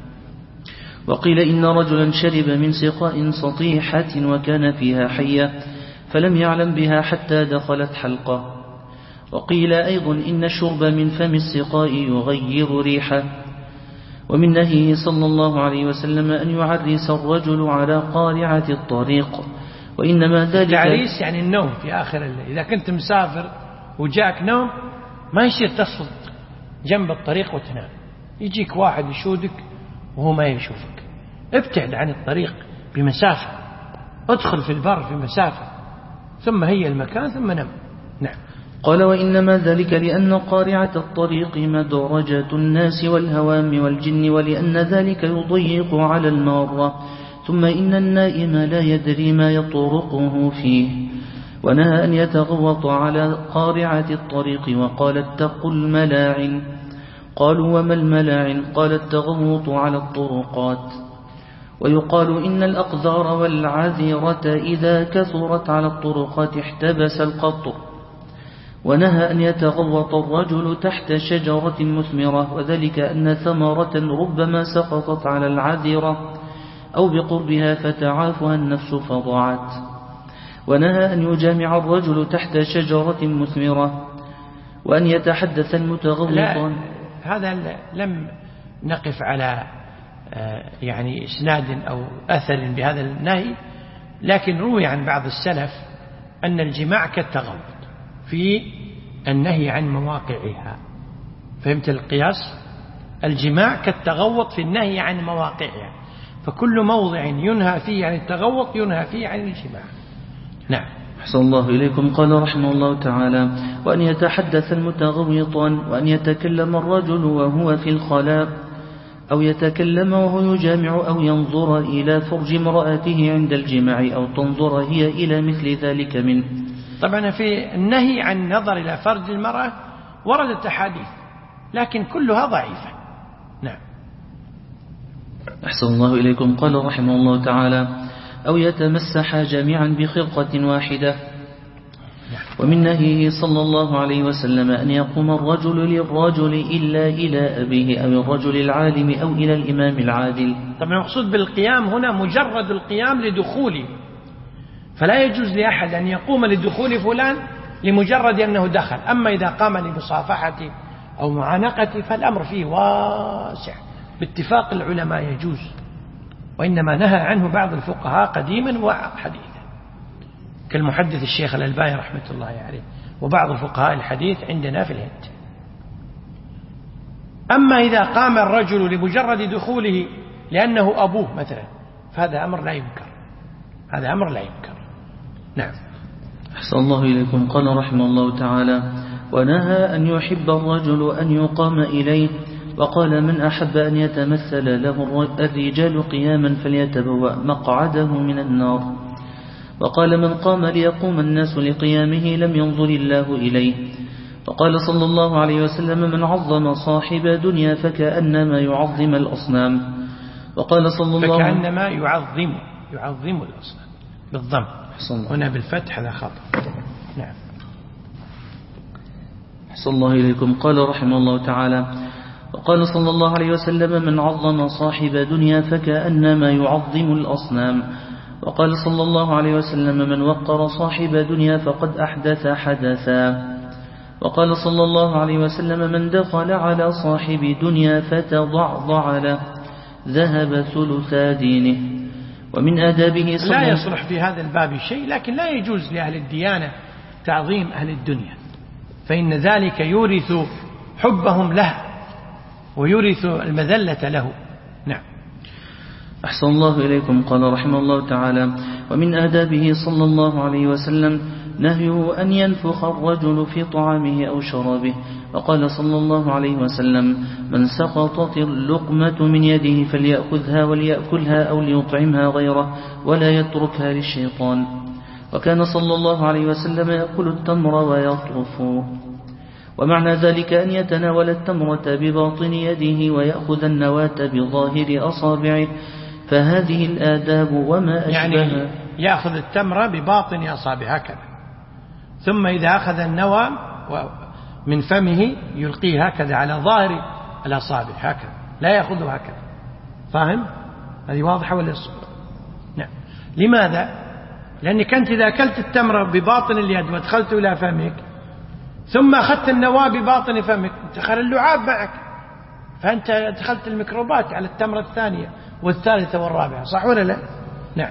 وقيل إن رجلا شرب من سقاء سطيحة وكان فيها حية فلم يعلم بها حتى دخلت حلقه. وقيل أيضا إن الشرب من فم السقاء يغير ريحه. ومن نهيه صلى الله عليه وسلم أن يعرس الرجل على قارعة الطريق، وإنما ذلك العريس يعني النوم في آخر الليل. إذا كنت مسافر وجاءك نوم ما يصير تصل جنب الطريق وتنام، يجيك واحد يشودك وهو ما يشوفك، ابتعد عن الطريق بمسافة، ادخل في البر في مسافة، ثم هي المكان ثم نم. نعم. قال: وإنما ذلك لأن قارعة الطريق مدرجة الناس والهوام والجن، ولأن ذلك يضيق على المارة، ثم إن النائم لا يدري ما يطرقه فيه. ونهى أن يتغوط على قارعة الطريق، وقال: اتقوا الملاعن. قالوا: وما الملاعن؟ قال: التغوط على الطرقات. ويقال إن الأقذار والعذرة إذا كثرت على الطرقات احتبس القطر. ونهى أن يتغوط الرجل تحت شجرة مثمرة، وذلك أن ثمرة ربما سقطت على العذرة أو بقربها فتعافها النفس فضاعت. ونهى أن يجامع الرجل تحت شجرة مثمرة. وأن يتحدث المتغوطون. هذا لم نقف على يعني إسناد أو أثر بهذا النهي، لكن روي عن بعض السلف أن الجماع كالتغوط في النهي عن مواقعها. فهمت القياس؟ الجماع كالتغوط في النهي عن مواقعها، فكل موضع ينهى فيه عن التغوط ينهى فيه عن الجماع. نعم. أحسن الله إليكم. قال رحمه الله تعالى: وأن يتحدث المتغوطون، وأن يتكلم الرجل وهو في الخلاء، أو يتكلم وهو يجامع، أو ينظر إلى فرج امرأته عند الجماع، أو تنظر هي إلى مثل ذلك منه. طبعا في النهي عن النظر إلى فرج المرأة وردت أحاديث، لكن كلها ضعيفة. نعم. أحسن الله إليكم. قال رحمه الله تعالى: أو يتمسح جميعا بخرقة واحدة. ومن نهيه صلى الله عليه وسلم أن يقوم الرجل للرجل إلا إلى أبيه، أو الرجل العالم، أو إلى الإمام العادل. طبعا المقصود بالقيام هنا مجرد القيام لدخوله، فلا يجوز لأحد أن يقوم لدخول فلان لمجرد أنه دخل. أما إذا قام لمصافحته أو معانقته فالأمر فيه واسع، باتفاق العلماء يجوز، وإنما نهى عنه بعض الفقهاء قديما وحديثا، كالمحدث الشيخ الألباني رحمة الله عليه وبعض فقهاء الحديث عندنا في الهند. أما إذا قام الرجل لمجرد دخوله لأنه أبوه مثلا فهذا أمر لا ينكر، هذا أمر لا ينكر. نعم. أحسن الله إليكم. قال رحمه الله تعالى: ونهى أن يحب الرجل أن يقام إليه، وقال: من أحب أن يتمثل له الرجال قياما فليتبوأ مقعده من النار. وقال: من قام ليقوم الناس لقيامه لم ينظر الله إليه. وقال صلى الله عليه وسلم: من عظم صاحب دنيا فكأنما يعظم الأصنام. وقال صلى الله عليه وسلم: فكأنما يعظم الأصنام بالضم، هنا بالفتح هذا خطأ. نعم. أحسن الله إليكم. قال رحمه الله تعالى: وقال صلى الله عليه وسلم: من عظم صاحب دنيا فكأنما يعظم الأصنام. وقال صلى الله عليه وسلم: من وقر صاحب دنيا فقد أحدث حدثا. وقال صلى الله عليه وسلم: من دخل على صاحب دنيا فتضعضع له ذهب ثلثا دينه. ومن آدابه لا يصلح في هذا الباب شيء، لكن لا يجوز لأهل الديانة تعظيم أهل الدنيا، فإن ذلك يورث حبهم له ويورث المذلة له. نعم. أحسن الله إليكم. قال رحمه الله تعالى: ومن آدابه صلى الله عليه وسلم نهيه أن ينفخ الرجل في طعامه أو شرابه. وقال صلى الله عليه وسلم: من سقطت اللقمة من يده فليأخذها وليأكلها أو ليطعمها غيره ولا يتركها للشيطان. وكان صلى الله عليه وسلم يأكل التمر ويطرف. ومعنى ذلك أن يتناول التمرة بباطن يده ويأخذ النواة بظاهر أصابعه، فهذه الآداب وما أشبهها. يعني يأخذ التمرة بباطن أصابعه هكذا، ثم إذا أخذ النوى من فمه يلقيه هكذا على ظاهر الأصابع هكذا، لا يأخذه هكذا. فاهم؟ هذه واضحة ولا؟ نعم. لماذا؟ لأنك أنت إذا أكلت التمرة بباطن اليد وادخلت إلى فمك ثم أخذت النواة بباطن فمك دخل اللعاب معك، فأنت دخلت الميكروبات على التمرة الثانية والثالثة والرابعة، صح ولا لا؟ نعم.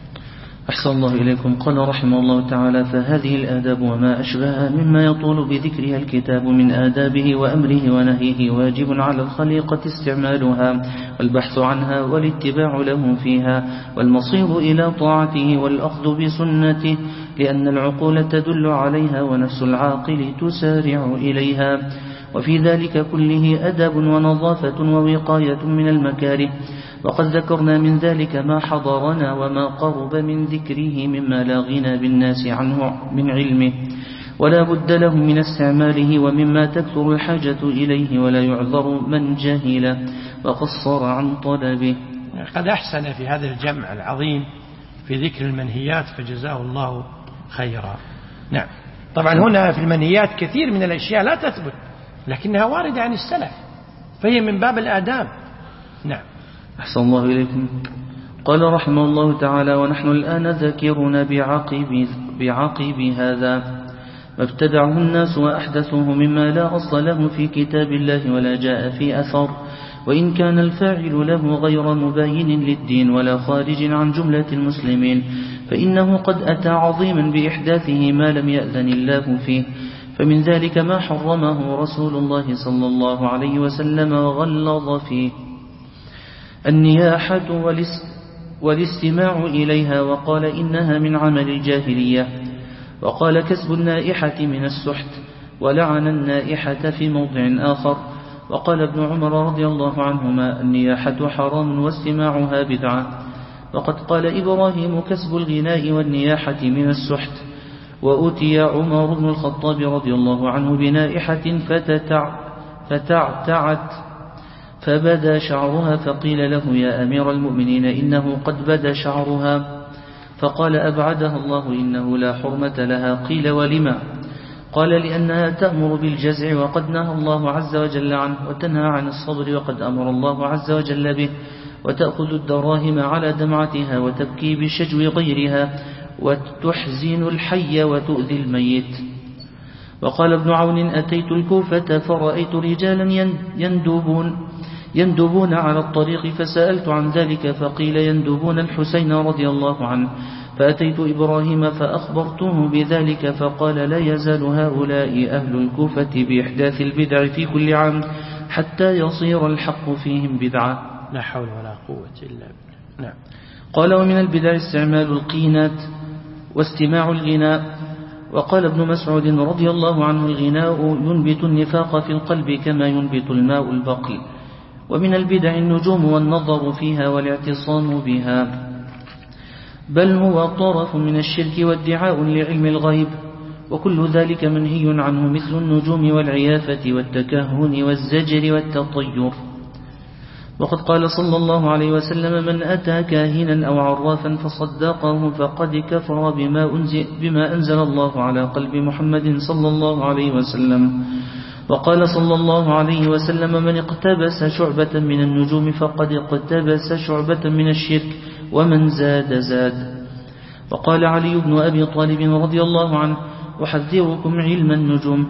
أحسن الله إليكم. قال رحمه الله تعالى: فهذه الآداب وما أشبهها مما يطول بذكرها الكتاب من آدابه وأمره ونهيه واجب على الخليقة استعمالها والبحث عنها والاتباع له فيها والمصير إلى طاعته والأخذ بسنته، لأن العقول تدل عليها ونفس العاقل تسارع إليها. وفي ذلك كله أدب ونظافة ووقاية من المكاره، وقد ذكرنا من ذلك ما حضرنا وما قرب من ذكره مما لا غنى بالناس عنه من علمه ولا بد له من استعماله، ومما تكثر الحاجة إليه ولا يعذر من جهل وقصر عن طلبه. قد أحسن في هذا الجمع العظيم في ذكر المنهيات فجزاه الله خيرا. نعم. طبعا هنا في المنهيات كثير من الأشياء لا تثبت لكنها واردة عن السلف، فهي من باب الآداب. نعم. أحسن الله إليكم. قال رحمه الله تعالى: ونحن الآن ذاكرون بعقب هذا ما ابتدعه الناس وأحدثوه مما لا أصل له في كتاب الله ولا جاء في أثر، وإن كان الفاعل له غير مباين للدين ولا خارج عن جملة المسلمين فإنه قد أتى عظيما بإحداثه ما لم يأذن الله فيه. فمن ذلك ما حرمه رسول الله صلى الله عليه وسلم وغلظ فيه: النياحة والاستماع إليها، وقال إنها من عمل الجاهلية، وقال كسب النائحة من السحت، ولعن النائحة في موضع آخر. وقال ابن عمر رضي الله عنهما: النياحة حرام واستماعها بدعة. وقد قال إبراهيم: كسب الغناء والنياحة من السحت. وأتي عمر بن الخطاب رضي الله عنه بنائحة فتعتعت فبدا شعرها، فقيل له: يا أمير المؤمنين إنه قد بدا شعرها. فقال: أبعدها الله، إنه لا حرمة لها. قيل: ولما؟ قال: لأنها تأمر بالجزع وقد نهى الله عز وجل عنه، وتنهى عن الصبر وقد أمر الله عز وجل به، وتأخذ الدراهم على دمعتها، وتبكي بشجو غيرها، وتحزن الحي وتؤذي الميت. وقال ابن عون: أتيت الكوفة فرأيت رجالا يندبون على الطريق، فسألت عن ذلك فقيل: يندبون الحسين رضي الله عنه. فأتيت إبراهيم فأخبرته بذلك، فقال: لا يزال هؤلاء أهل الكوفة بإحداث البدع في كل عام حتى يصير الحق فيهم بدعة. لا حول ولا قوة إلا بالله. نعم. قال: ومن البدع استعمال القينات واستماع الغناء. وقال ابن مسعود رضي الله عنه: الغناء ينبت النفاق في القلب كما ينبت الماء البقل. ومن البدع النجوم والنظر فيها والاعتصام بها، بل هو طرف من الشرك وادعاء لعلم الغيب، وكل ذلك منهي عنه، مثل النجوم والعيافة والتكهن والزجر والتطير. وقد قال صلى الله عليه وسلم: من أتى كاهنا أو عرافا فصدقه فقد كفر بما أنزل الله على قلب محمد صلى الله عليه وسلم. وقال صلى الله عليه وسلم: من اقتبس شعبة من النجوم فقد اقتبس شعبة من الشرك، ومن زاد زاد. وقال علي بن أبي طالب رضي الله عنه: أحذركم علم النجوم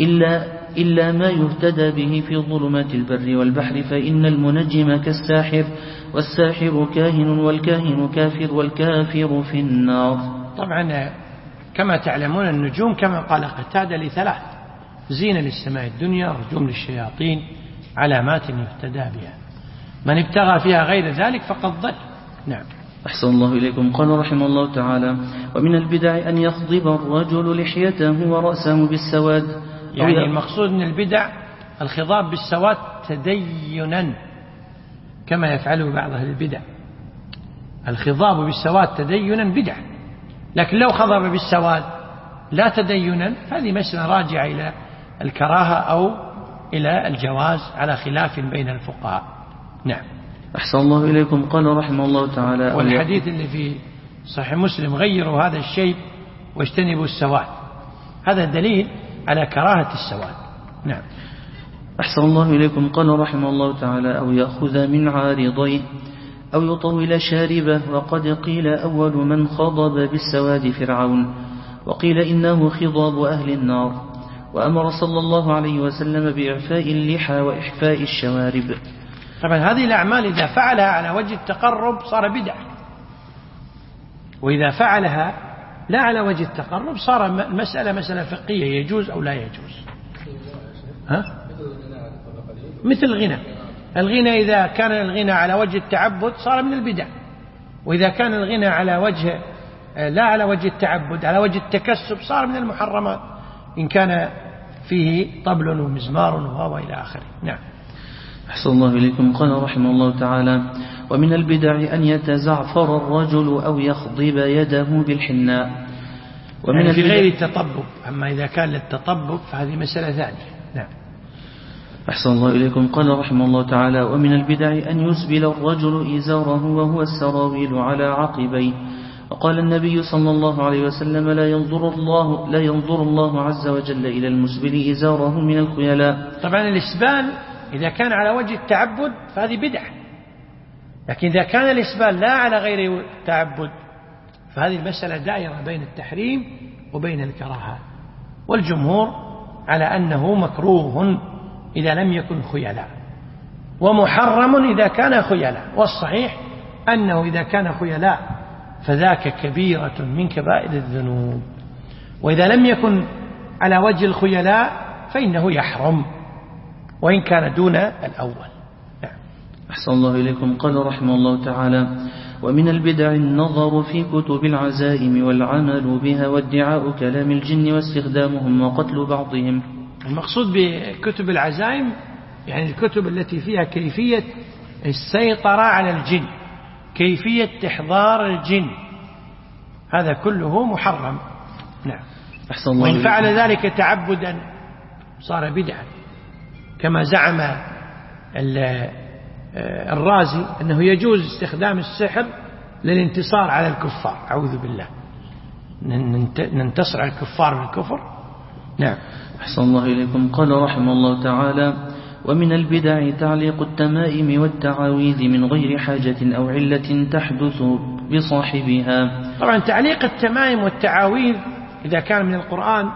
إلا ما يهتدى به في ظلمات البر والبحر، فإن المنجم كالساحر، والساحر كاهن، والكاهن كافر، والكافر في النار. طبعا كما تعلمون النجوم كما قال قتادة لثلاث: زينة للسماء الدنيا، رجوم للشياطين، علامات يهتدى بها، من ابتغى فيها غير ذلك فقد ضل. نعم. أحسن الله إليكم. قال رحمه الله تعالى: ومن البدع أن يخضب الرجل لحيته ورأسه بالسواد. يعني المقصود من البدع الخضاب بالسواد تدينا كما يفعله بعض أهل البدع. الخضاب بالسواد تدينا بدع، لكن لو خضب بالسواد لا تدينا فهذه مسألة راجعة إلى الكراهة أو إلى الجواز على خلاف بين الفقهاء. نعم. أحسن الله إليكم. قال رحمه الله تعالى: والحديث اللي في صحيح مسلم: غيروا هذا الشيء واجتنبوا السواد، هذا دليل على كراهة السواد. نعم. أحسن الله إليكم. قال رحمه الله تعالى: أو يأخذ من عارضيه أو يطول شاربه. وقد قيل أول من خضب بالسواد فرعون، وقيل إنه خضاب أهل النار. وأمر صلى الله عليه وسلم بإعفاء اللحى وإحفاء الشوارب. طبعا هذه الأعمال إذا فعلها على وجه التقرب صار بدعة، وإذا فعلها لا على وجه التقرب صار المسألة مسألة فقهية، يجوز أو لا يجوز. مثل الغنى إذا كان الغنى على وجه التعبد صار من البدع، وإذا كان الغنى على وجه لا على وجه التعبد على وجه التكسب صار من المحرمات، إن كان فيه طبل ومزمار وإلى آخره. نعم. أحسن الله إليكم. قال رحمه الله تعالى: ومن البدع أن يتزعفر الرجل أو يخضب يده بالحناء. ومن يعني في غير التطبب، أما إذا كان للتطبب فهذه مسألة ثانية. نعم. أحسن الله إليكم. قال رحمه الله تعالى: ومن البدع أن يسبل الرجل إزاره وهو السراويل على عقبيه. وقال النبي صلى الله عليه وسلم: لا ينظر الله عز وجل إلى المسبل إزاره من الخيلاء. طبعا الإسبال إذا كان على وجه التعبد فهذه بدعة، لكن إذا كان الإسبال لا على غير التعبد فهذه المسألة دائرة بين التحريم وبين الكراهة. والجمهور على أنه مكروه إذا لم يكن خيلاء، ومحرم إذا كان خيلاء، والصحيح أنه إذا كان خيلاء فذاك كبيرة من كبائر الذنوب، وإذا لم يكن على وجه الخيلاء فإنه يحرم وإن كان دون الأول. أحسن الله إليكم. قال رحمه الله تعالى: ومن البدع النظر في كتب العزائم والعمل بها وادعاء كلام الجن واستخدامهم وقتل بعضهم. المقصود بكتب العزائم يعني الكتب التي فيها كيفية السيطرة على الجن، كيفية إحضار الجن، هذا كله محرم. نعم. أحسن الله. وإن فعل ذلك تعبدا صار بدعا، كما زعم الرازي أنه يجوز استخدام السحر للانتصار على الكفار، أعوذ بالله، ننتصر على الكفار بالكفر. نعم. أحسن الله إليكم. قال رحمه الله تعالى: ومن البدع تعليق التمائم والتعاويذ من غير حاجة أو علة تحدث بصاحبها. طبعا تعليق التمائم والتعاويذ إذا كان من القرآن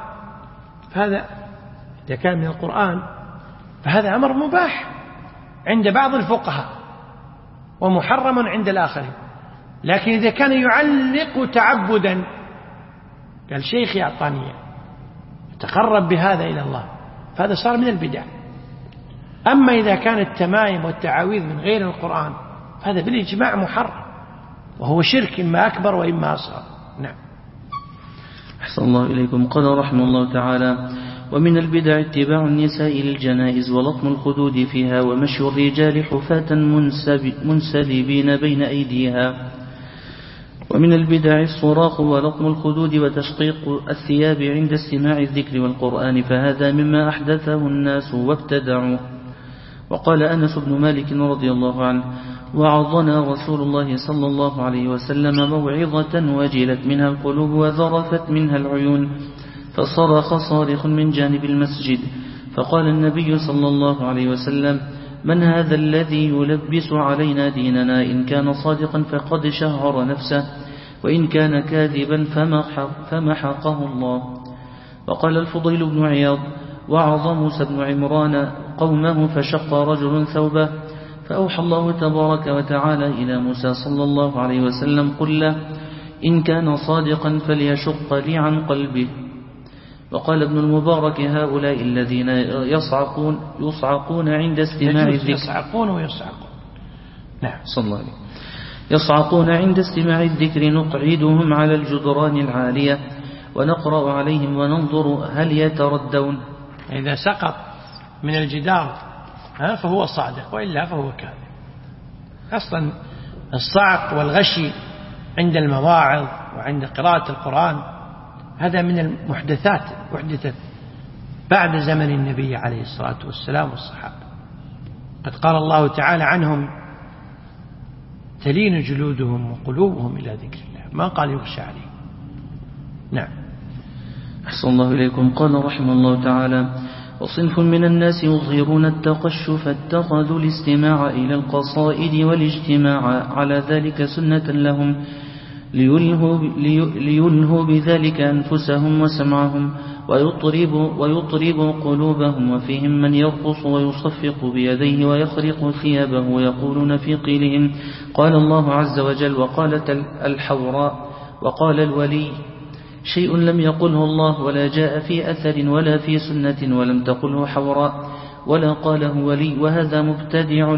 فهذا أمر مباح عند بعض الفقهاء ومحرم عند الآخرين، لكن إذا كان يعلق تعبدا، قال شيخي أعطاني يتقرب بهذا إلى الله، فهذا صار من البدع. أما إذا كان التمائم والتعاويذ من غير القرآن فهذا بالإجماع محرم، وهو شرك إما أكبر وإما أصغر. نعم. أحسن الله إليكم. قال رحمه الله تعالى: ومن البدع اتباع النساء للجنائز ولطم الخدود فيها ومشي الرجال حفاة منسلبين بين أيديها. ومن البدع الصراخ ولطم الخدود وتشقيق الثياب عند استماع الذكر والقرآن، فهذا مما أحدثه الناس وابتدعوه. وقال أنس بن مالك رضي الله عنه: وعظنا رسول الله صلى الله عليه وسلم موعظة وجلت منها القلوب وذرفت منها العيون، فصرخ صارخ من جانب المسجد، فقال النبي صلى الله عليه وسلم: من هذا الذي يلبس علينا ديننا؟ إن كان صادقا فقد شهر نفسه، وإن كان كاذبا فمحقه الله. وقال الفضيل بن عياض: وعظ موسى بن عمران قومه فشق رجل ثوبه، فأوحى الله تبارك وتعالى إلى موسى صلى الله عليه وسلم: قل له إن كان صادقا فليشق لي عن قلبه. وقال ابن المبارك: هؤلاء الذين يصعقون عند استماع الذكر. يصعقون ويصعقون. نعم. صلى الله عليه. يصعقون عند استماع الذكر نقعدهم على الجدران العالية ونقرأ عليهم وننظر هل يتردون. إذا سقط من الجدار فهو صادق، وإلا فهو كاذب. أصلا الصعق والغشي عند المواعظ وعند قراءة القرآن هذا من المحدثات، محدثت بعد زمن النبي عليه الصلاة والسلام والصحابة. قد قال الله تعالى عنهم: تلين جلودهم وقلوبهم إلى ذكر الله، ما قال يغشى عليه. نعم. أحسن الله إليكم. قال رحمه الله تعالى: وصنف من الناس يظهرون التقشف اتخذوا الاستماع إلى القصائد والاجتماع على ذلك سنة لهم ليلهوا بذلك أنفسهم وسمعهم ويطربوا قلوبهم. وفيهم من يرقص ويصفق بيديه ويخرق ثيابه ويقولون في قيلهم: قال الله عز وجل، وقالت الحوراء، وقال الولي، شيء لم يقله الله ولا جاء في أثر ولا في سنة ولم تقله حوراء ولا قاله ولي، وهذا مبتدع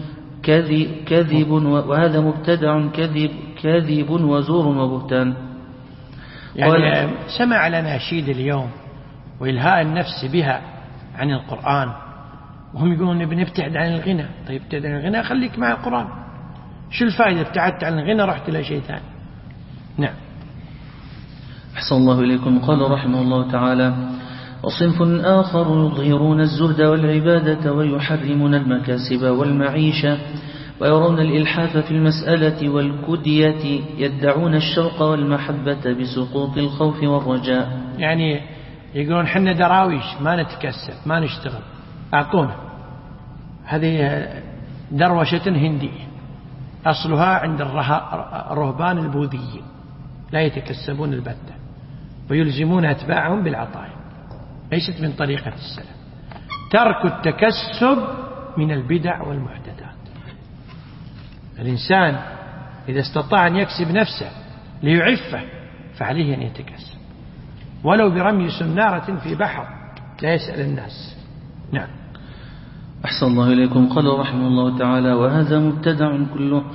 كذب وزور وبهتان. يعني سمع لناشيد اليوم وإلهاء النفس بها عن القرآن، وهم يقولون بنبتعد عن الغنى. طيب ابتعد عن الغنى، خليك مع القرآن. شو الفائدة ابتعدت عن الغنى رحت إلى شيء ثاني؟ نعم. أحسن الله إليكم. قال رحمه الله تعالى: وصنف آخر يظهرون الزهد والعبادة ويحرمون المكاسب والمعيشة ويرون الإلحاف في المسألة والكدية، يدعون الشوق والمحبة بسقوط الخوف والرجاء. يعني يقولون حنا دراويش ما نتكسب ما نشتغل، أعطونا. هذه دروشة هندية أصلها عند الرهبان البوذيين، لا يتكسبون البتة ويلزمون أتباعهم بالعطايا. ليست من طريقة السلف. ترك التكسب من البدع والمحدثات. الإنسان إذا استطاع أن يكسب نفسه ليعفه فعليه أن يتكسب، ولو برمي سنارة في بحر لا يسأل الناس. نعم. أحسن الله إليكم. قال رحمه الله تعالى: وهذا مبتدع كله،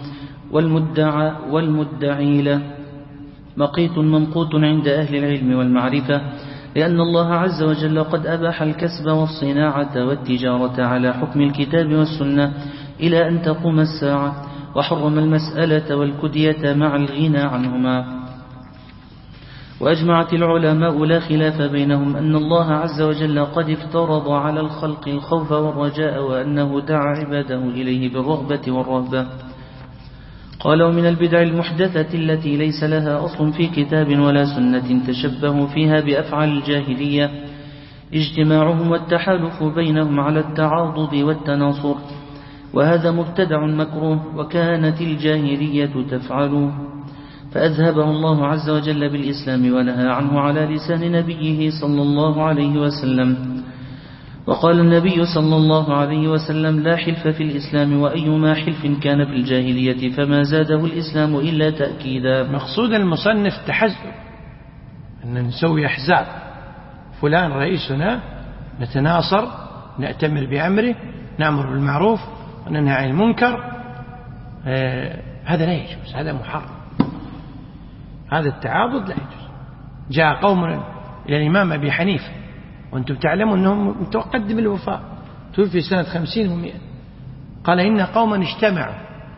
والمدعي له مقيت منقوط عند أهل العلم والمعرفة، لأن الله عز وجل قد أباح الكسب والصناعة والتجارة على حكم الكتاب والسنة إلى أن تقوم الساعة، وحرم المسألة والكدية مع الغنى عنهما. وأجمعت العلماء لا خلاف بينهم أن الله عز وجل قد افترض على الخلق الخوف والرجاء، وأنه دعا عباده إليه بالرغبة والرهبة. قال: ومن البدع المحدثة التي ليس لها أصل في كتاب ولا سنة تشبهوا فيها بأفعال الجاهلية اجتماعهم والتحالف بينهم على التعاضد والتناصر، وهذا مبتدع مكروه وكانت الجاهلية تفعله، فأذهبه الله عز وجل بالإسلام ونهى عنه على لسان نبيه صلى الله عليه وسلم. وقال النبي صلى الله عليه وسلم: لا حلف في الإسلام، وأيما حلف كان في الجاهلية فما زاده الإسلام إلا تأكيدا. مقصود المصنف تحزب، أن نسوي أحزاب، فلان رئيسنا، نتناصر، نأتمر بأمره، نأمر بالمعروف وننهى عن المنكر. هذا لا يجوز، هذا محرم، هذا التعاضد لا يجوز. جاء قوم إلى الإمام أبي حنيفة وأنتم تعلمون أنهم متقدم الوفاء، توفي سنة 50 و100. قال: إن قوما اجتمعوا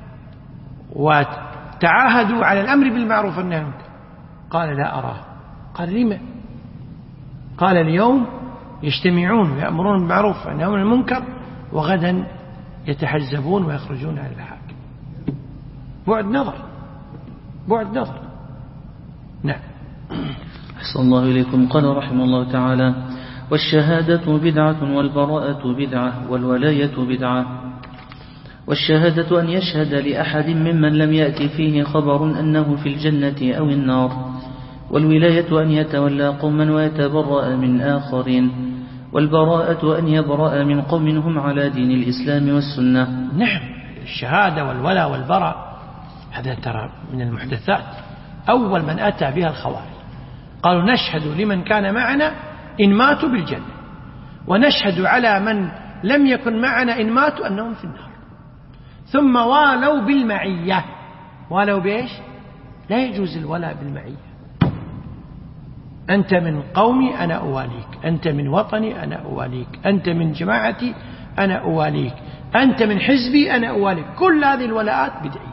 وتعاهدوا على الأمر بالمعروف والنهي عن المنكر. قال: لا أراه. قال: لما؟ قال: اليوم يجتمعون ويأمرون بالمعروف وينهون عن المنكر، وغدا يتحزبون ويخرجون على الحاكم. بعد نظر، بعد نظر. نعم. أحسن الله إليكم. قال رحمه الله تعالى: والشهادة بدعة، والبراءة بدعة، والولاية بدعة. والشهادة أن يشهد لأحد ممن لم يأتي فيه خبر أنه في الجنة أو النار. والولاية أن يتولى قوما ويتبرأ من آخرين. والبراءة أن يبرأ من قوم هم على دين الإسلام والسنة. نعم. الشهادة والولاء والبراء هذا ترى من المحدثات. أول من أتى بها الخوارج، قالوا: نشهد لمن كان معنا إن ماتوا بالجنة، ونشهد على من لم يكن معنا إن ماتوا أنهم في النار. ثم والوا بالمعية. والوا بإيش؟ لا يجوز الولاء بالمعية. أنت من قومي أنا أواليك، أنت من وطني أنا أواليك، أنت من جماعتي أنا أواليك، أنت من حزبي أنا أواليك. كل هذه الولاءات بدعية،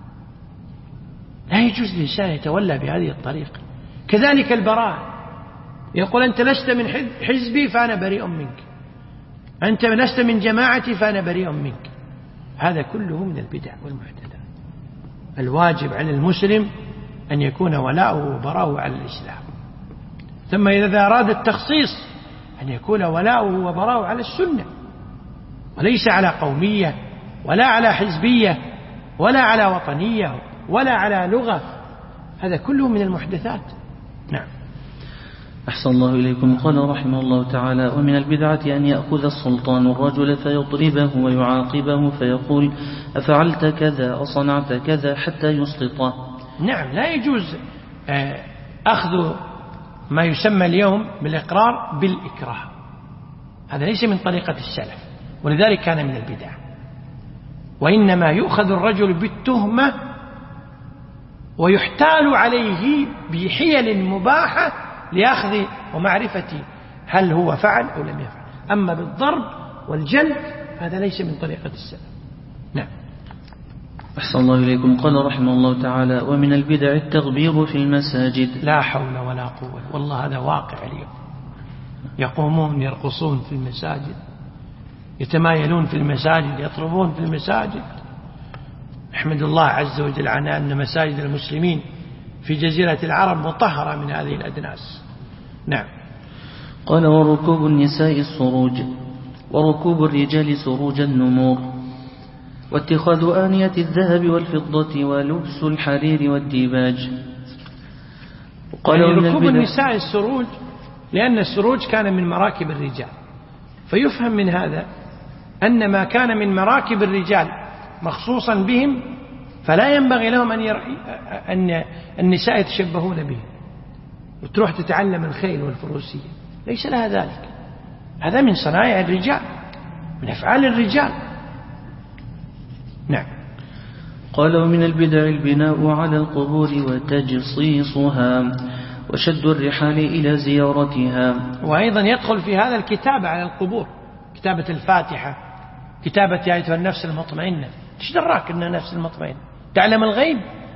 لا يجوز للإنسان يتولى بهذه الطريقة. كذلك البراءة، يقول: أنت لست من حزبي فأنا بريء منك، أنت لست من جماعتي فأنا بريء منك. هذا كله من البدع والمحدثات. الواجب على المسلم أن يكون ولاؤه وبراؤه على الإسلام. ثم إذا أراد التخصيص أن يكون ولاؤه وبراؤه على السنة، وليس على قومية ولا على حزبية ولا على وطنية ولا على لغة. هذا كله من المحدثات. نعم. أحسن الله إليكم. قال رحمه الله تعالى: ومن البدعة أن يأخذ السلطان الرجل فيضربه ويعاقبه فيقول: أفعلت كذا أصنعت كذا، حتى يسقطه. نعم. لا يجوز أخذ ما يسمى اليوم بالإقرار بالإكراه، هذا ليس من طريقة السلف، ولذلك كان من البدع. وإنما يؤخذ الرجل بالتهمة ويحتال عليه بحيل مباحة لأخذ ومعرفة هل هو فعل أو لم يفعل. أما بالضرب والجلد هذا ليس من طريقة السلف. نعم. أحسن الله إليكم. قال رحمه الله تعالى: ومن البدع التغبير في المساجد. لا حول ولا قوة، والله هذا واقع اليوم. يقومون يرقصون في المساجد، يتمايلون في المساجد، يطربون في المساجد. احمد الله عز وجل على أن مساجد المسلمين في جزيرة العرب مطهرة من هذه الأدناس. نعم. قال: وركوب النساء السروج، وركوب الرجال سروج النمور، واتخاذ آنية الذهب والفضة، ولبس الحرير والديباج. قال: ركوب النساء السروج لأن السروج كان من مراكب الرجال، فيفهم من هذا أن ما كان من مراكب الرجال مخصوصا بهم فلا ينبغي لهم أن النساء يتشبهون به وتروح تتعلم الخيل والفروسية، ليس لها ذلك، هذا من صنايع الرجال، من أفعال الرجال. نعم. قال: ومن البدع البناء على القبور وتجصيصها وشد الرحال إلى زيارتها. وأيضا يدخل في هذا الكتابة على القبور، كتابة الفاتحة، كتابة يا أيتها النفس المطمئنة. ايش دراك أنها نفس المطمئنة؟ تعلم الغيب؟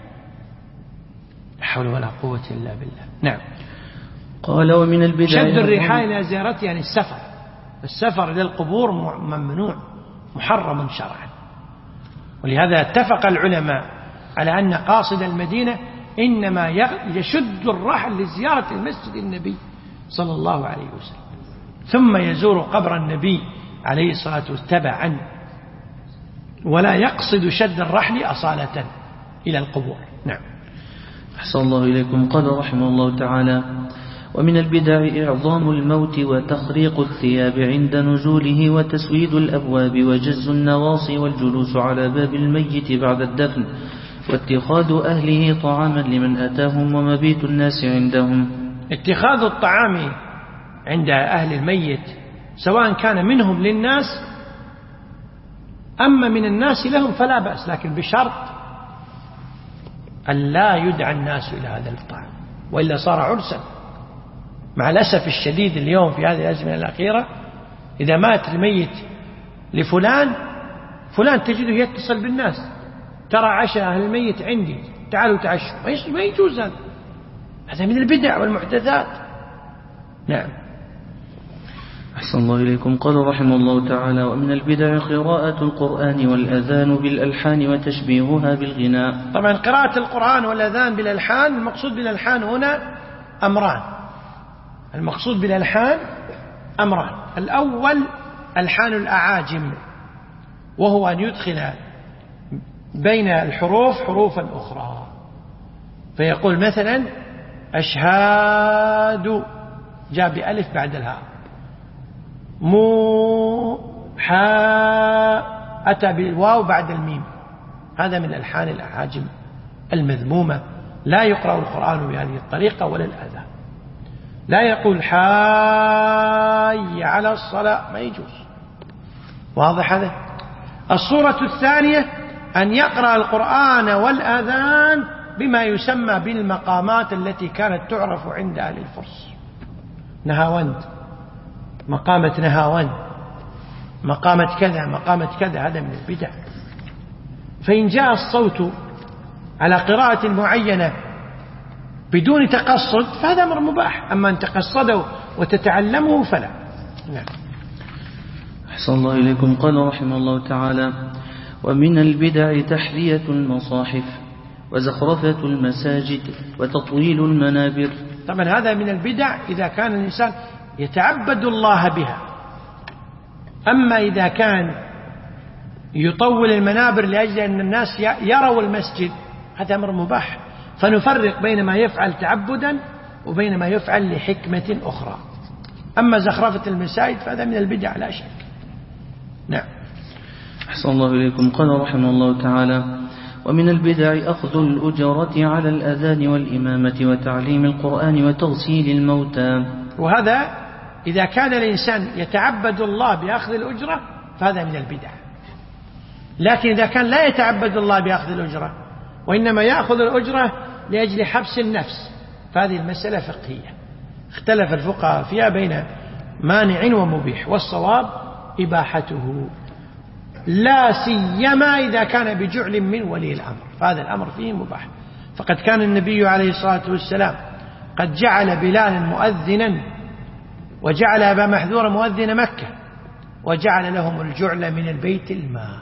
لا حول ولا قوة إلا بالله. نعم. قال: ومن البدع شد الرحال إلى زيارتها، يعني السفر إلى القبور ممنوع محرم شرعا، ولهذا اتفق العلماء على أن قاصد المدينة إنما يشد الرحل لزيارة المسجد النبي صلى الله عليه وسلم، ثم يزور قبر النبي عليه الصلاة والسلام تبعا، ولا يقصد شد الرحل أصالة إلى القبور. نعم. أحسن الله إليكم. قال رحمه الله تعالى: ومن البدع إعظام الموت وتخريق الثياب عند نزوله وتسويد الأبواب وجز النواصي والجلوس على باب الميت بعد الدفن واتخاذ أهله طعاما لمن أتاهم ومبيت الناس عندهم. اتخاذ الطعام عند أهل الميت سواء كان منهم للناس أما من الناس لهم فلا بأس، لكن بشرط أن لا يدعى الناس إلى هذا الطعام، وإلا صار عرسا. مع الأسف الشديد اليوم في هذه الأزمنة الأخيرة إذا مات الميت لفلان تجده يتصل بالناس: ترى عشاء أهل الميت عندي، تعالوا تعشوا. ما يجوز هذا من البدع والمحدثات. نعم. أحسن الله إليكم. قال رحمه الله تعالى: ومن البدع قراءة القرآن والأذان بالألحان وتشبيهها بالغناء. طبعا قراءة القرآن والأذان بالألحان، المقصود بالألحان هنا أمران. المقصود بالألحان أمران: الأول ألحان الأعاجم، وهو أن يدخل بين الحروف حروفا أخرى، فيقول مثلا أشهاد جاء بألف بعد الهاء، مو حاء أتى بالواو بعد الميم، هذا من ألحان الأعاجم المذمومة. لا يقرأ القرآن بهذه الطريقة ولا الأذان. لا يقول حي على الصلاة، ما يجوز. واضح هذا؟ الصورة الثانية أن يقرأ القرآن والأذان بما يسمى بالمقامات التي كانت تعرف عند أهل الفرس: نهاوند، مقامة نهاوند، مقامة كذا، مقامة كذا. هذا من البدع. فإن جاء الصوت على قراءة معينة بدون تقصد فهذا أمر مباح، أما أن تقصده وتتعلمه فلا. نعم. أحسن الله إليكم. قال رحمه الله تعالى: ومن البدع تحلية المصاحف وزخرفة المساجد وتطويل المنابر. طبعا هذا من البدع إذا كان الإنسان يتعبد الله بها. أما إذا كان يطول المنابر لأجل أن الناس يروا المسجد هذا أمر مباح، فنفرق بين ما يفعل تعبدا وبين ما يفعل لحكمة أخرى. أما زخرفة المساجد فهذا من البدع لا شك. نعم. أحسن الله إليكم. قال رحمه الله تعالى: ومن البدع أخذ الأجرة على الأذان والإمامة وتعليم القرآن وتغسيل الموتى. وهذا إذا كان الإنسان يتعبد الله بأخذ الأجرة فهذا من البدع. لكن إذا كان لا يتعبد الله بأخذ الأجرة وإنما يأخذ الأجرة لأجل حبس النفس فهذه المسألة فقهية اختلف الفقهاء فيها بين مانع ومبيح، والصواب إباحته، لا سيما إذا كان بجعل من ولي الأمر، فهذا الأمر فيه مباح. فقد كان النبي عليه الصلاة والسلام قد جعل بلالا مؤذنا وجعل أبا محذورا مؤذن مكة وجعل لهم الجعل من البيت المال.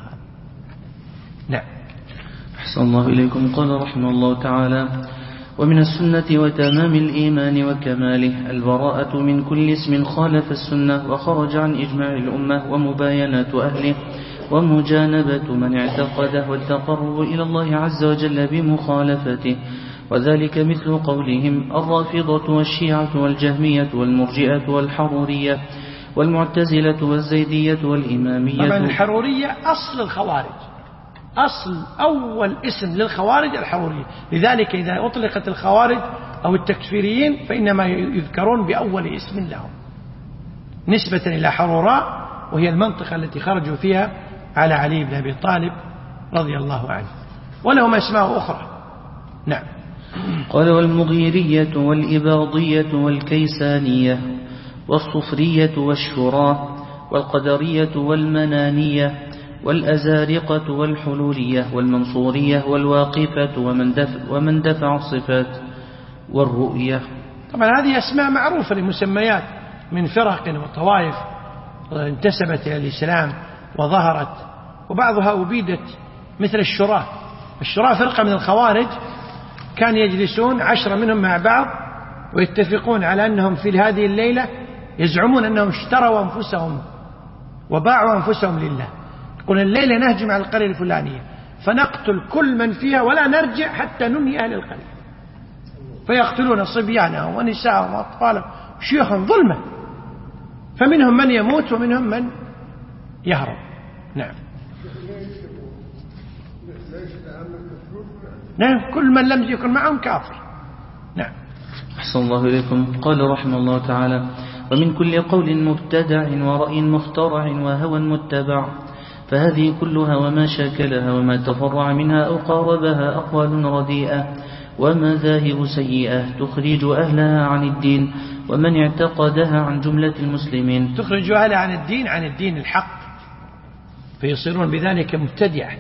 نعم. أحسن الله إليكم. قال رحمه الله تعالى: ومن السنة وتمام الإيمان وكماله البراءة من كل اسم خالف السنة وخرج عن إجماع الأمة ومباينة أهله ومجانبة من اعتقده والتقرب إلى الله عز وجل بمخالفته وذلك مثل قولهم الرافضة والشيعة والجهمية والمرجئة والحرورية والمعتزلة والزيدية والإمامية. طبعا الحرورية أصل الخوارج، أصل أول اسم للخوارج الحرورية، لذلك إذا أطلقت الخوارج أو التكفيريين فإنما يذكرون بأول اسم لهم نسبة إلى حروراء، وهي المنطقة التي خرجوا فيها على علي بن أبي طالب رضي الله عنه، ولهم أسماء أخرى. نعم. قال والمغيرية والإباضية والكيسانية والصفرية والشراة والقدرية والمنانية والأزارقة والحلولية والمنصورية والواقفة ومن دفع الصفات والرؤية. طبعا هذه أسماء معروفة لمسميات من فرق وطوائف انتسبت إلى الإسلام وظهرت، وبعضها أبيدت، مثل الشراة. الشراة فرقة من الخوارج كان يجلسون 10 منهم مع بعض ويتفقون على أنهم في هذه الليلة يزعمون أنهم اشتروا أنفسهم وباعوا أنفسهم لله، يقول الليلة نهجم على القرية الفلانية فنقتل كل من فيها ولا نرجع حتى ننهي أهل القرية، فيقتلون صبيانهم ونساءهم وأطفالهم شيوخهم ظلما، فمنهم من يموت ومنهم من يهرب. نعم. نعم، كل من لم يكن معهم كافر. نعم. أحسن الله إليكم. قال رحمه الله تعالى ومن كل قول مبتدع ورأي مخترع وهوى متبع، فهذه كلها وما شاكلها وما تفرع منها أو قاربها أقوال رديئة ومذاهب سيئة تخرج أهلها عن الدين ومن اعتقدها عن جملة المسلمين. تخرج أهلها عن الدين الحق، فيصيرون بذلك مبتدعة،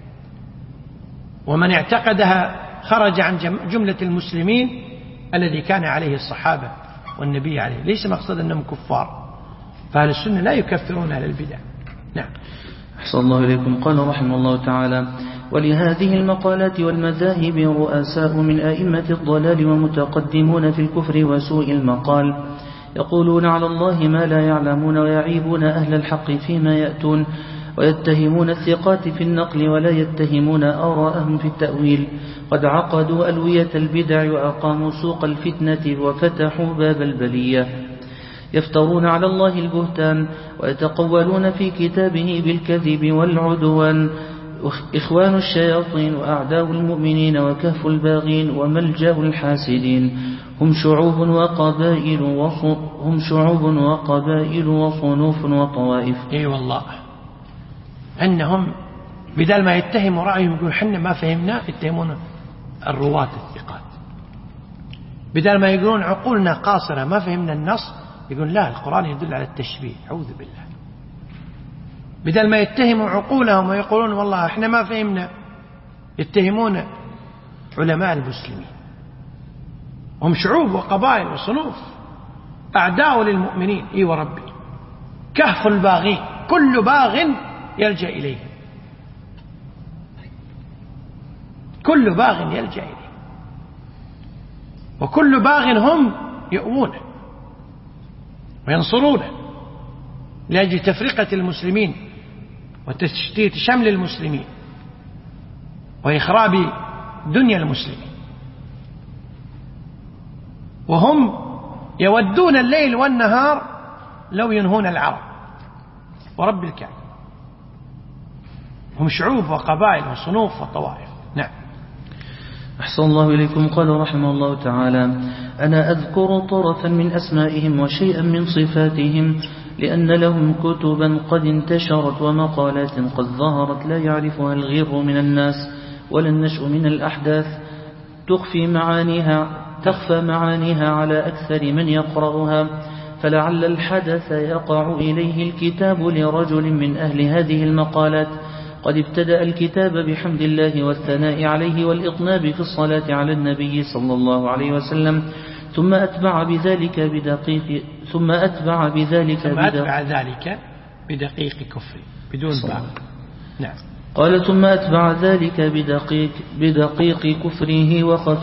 ومن اعتقدها خرج عن جملة المسلمين الذي كان عليه الصحابة والنبي عليه. ليس مقصد أنهم كفار، فأهل السنة لا يكفرون أهل البدع. نعم. أحسن الله إليكم. قال رحمه الله تعالى ولهذه المقالات والمذاهب رؤساء من أئمة الضلال ومتقدمون في الكفر وسوء المقال، يقولون على الله ما لا يعلمون ويعيبون أهل الحق فيما يأتون، ويتهمون الثقات في النقل ولا يتهمون آراءهم في التأويل. قد عقدوا ألوية البدع وأقاموا سوق الفتنة وفتحوا باب البلية، يفترون على الله البهتان ويتقولون في كتابه بالكذب والعدوان. إخوان الشياطين وأعداء المؤمنين وكهف الباغين وملجأ الحاسدين، هم شعوب وقبائل وصنوف وطوائف. اي والله، أنهم بدل ما يتهموا رأيهم يقول حنا ما فهمنا، يتهمون الرواة الثقات. بدل ما يقولون عقولنا قاصرة ما فهمنا النص، يقول لا القرآن يدل على التشبيه، أعوذ بالله. بدل ما يتهموا عقولهم ويقولون والله احنا ما فهمنا، يتهمون علماء المسلمين. هم شعوب وقبائل وصنوف، أعداء للمؤمنين. اي وربي، كهف الباغين، كل باغ يلجأ إليه، كل باغ يلجأ إليه، وكل باغ هم يؤونه وينصرونه لأجل تفرقة المسلمين وتشتيت شمل المسلمين وإخراب دنيا المسلمين. وهم يودون الليل والنهار لو ينهون العرب ورب الكعبة. هم شعوب وقبائل وصنوف وطوائف. نعم. أحسن الله إليكم. قال رحمه الله تعالى أنا أذكر طرفا من أسمائهم وشيئا من صفاتهم، لأن لهم كتبا قد انتشرت ومقالات قد ظهرت لا يعرفها الغير من الناس ولا النشء من الأحداث، تخفى معانيها على أكثر من يقرأها، فلعل الحدث يقع إليه الكتاب لرجل من أهل هذه المقالات قد ابتدأ الكتاب بحمد الله والثناء عليه والإطناب في الصلاة على النبي صلى الله عليه وسلم، ثم أتبع بذلك بدقيق كفر بدون بعض. نعم. قال ثم أتبع ذلك بدقيق كفره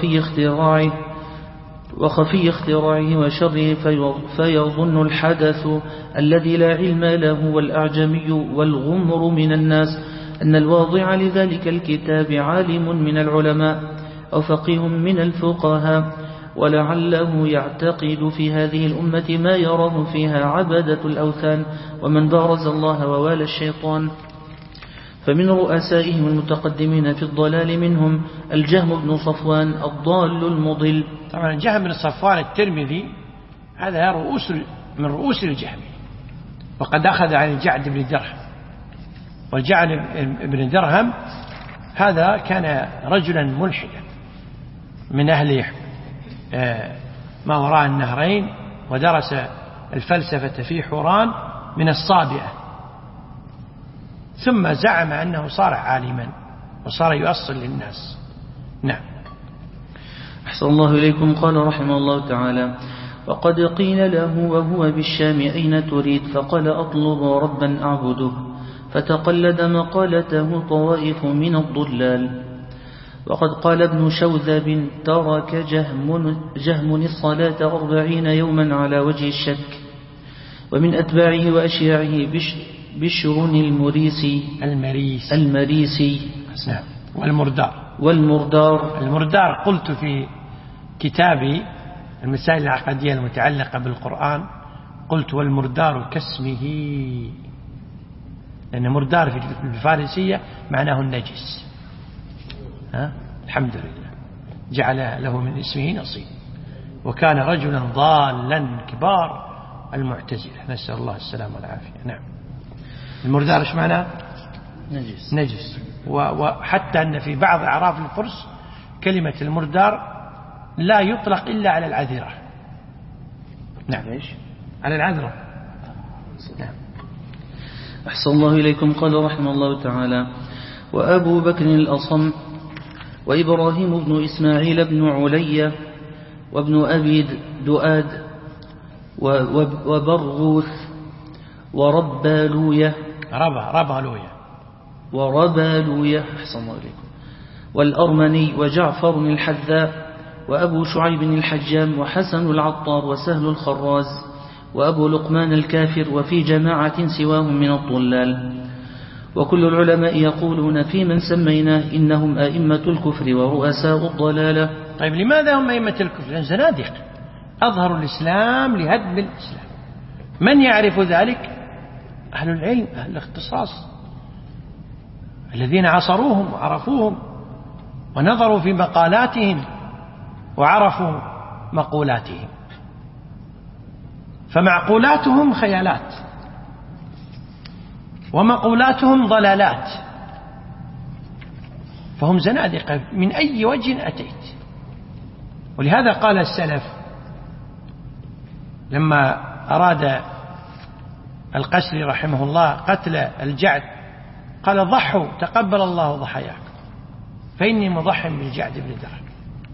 وخفي اختراعه وشره، فيظن الحدث الذي لا علم له والأعجمي والغمر من الناس أن الواضع لذلك الكتاب عالم من العلماء، أو فقيه من الفقهاء، ولعله يعتقد في هذه الأمة ما يراه فيها عبدة الأوثان ومن بارز الله ووالى الشيطان. فمن رؤسائهم المتقدمين في الضلال منهم الجهم بن صفوان الضال المضل. طبعا الجهم بن صفوان الترمذي هذا من رؤوس الجهم، وقد أخذ عن الجعد بن درهم، والجعد بن درهم هذا كان رجلا ملحدا من أهل ما وراء النهرين، ودرس الفلسفة في حوران من الصابئة، ثم زعم أنه صار عالما وصار يؤصل للناس. نعم. أحسن الله إليكم. قال رحمه الله تعالى: وقد قيل له وهو بالشام أين تريد؟ فقال أطلب ربا أعبده، فتقلد مقالته طوائف من الضلال. وقد قال ابن شوذب: ترك جهم الصلاة 40 يوما على وجه الشك. ومن أتباعه وأشياعه بشر المريسي نعم. والمردار قلت في كتابي المسائل العقدية المتعلقة بالقرآن، قلت والمردار كاسمه، لأن مردار في الفارسية معناه النجس. الحمد لله جعل له من اسمه نصيب. وكان رجلا ضالا كبار المعتزلة، نسأل الله السلامة والعافية. نعم. المردار ايش معناه؟ نجس. وحتى أن في بعض أعراف الفرس كلمة المردار لا يطلق إلا على العذرة. نعم. ايش؟ على العذرة. نعم. أحسن الله إليكم. قال رحمه الله تعالى: وأبو بكر الأصم وإبراهيم بن إسماعيل بن علية وابن أبي دؤاد وبرغوث وربالوية أحسن الله إليكم، والأرمني وجعفر الحذاء وأبو شعيب الحجام وحسن العطار وسهل الخراز وأبو لقمان الكافر، وفي جماعة سواهم من الضلال. وكل العلماء يقولون في من سميناه إنهم أئمة الكفر ورؤساء الضلالة. طيب لماذا هم أئمة الكفر؟ لأن زنادق أظهروا الإسلام لهدم الإسلام. من يعرف ذلك؟ أهل العلم، أهل الاختصاص، الذين عصروهم وعرفوهم ونظروا في مقالاتهم وعرفوا مقولاتهم. فمعقولاتهم خيالات ومقولاتهم ضلالات، فهم زنادقة من أي وجه أتيت. ولهذا قال السلف لما أراد القشري رحمه الله قتل الجعد قال: ضحوا تقبل الله ضحاياكم، فإني مضح بالجعد بن درهم،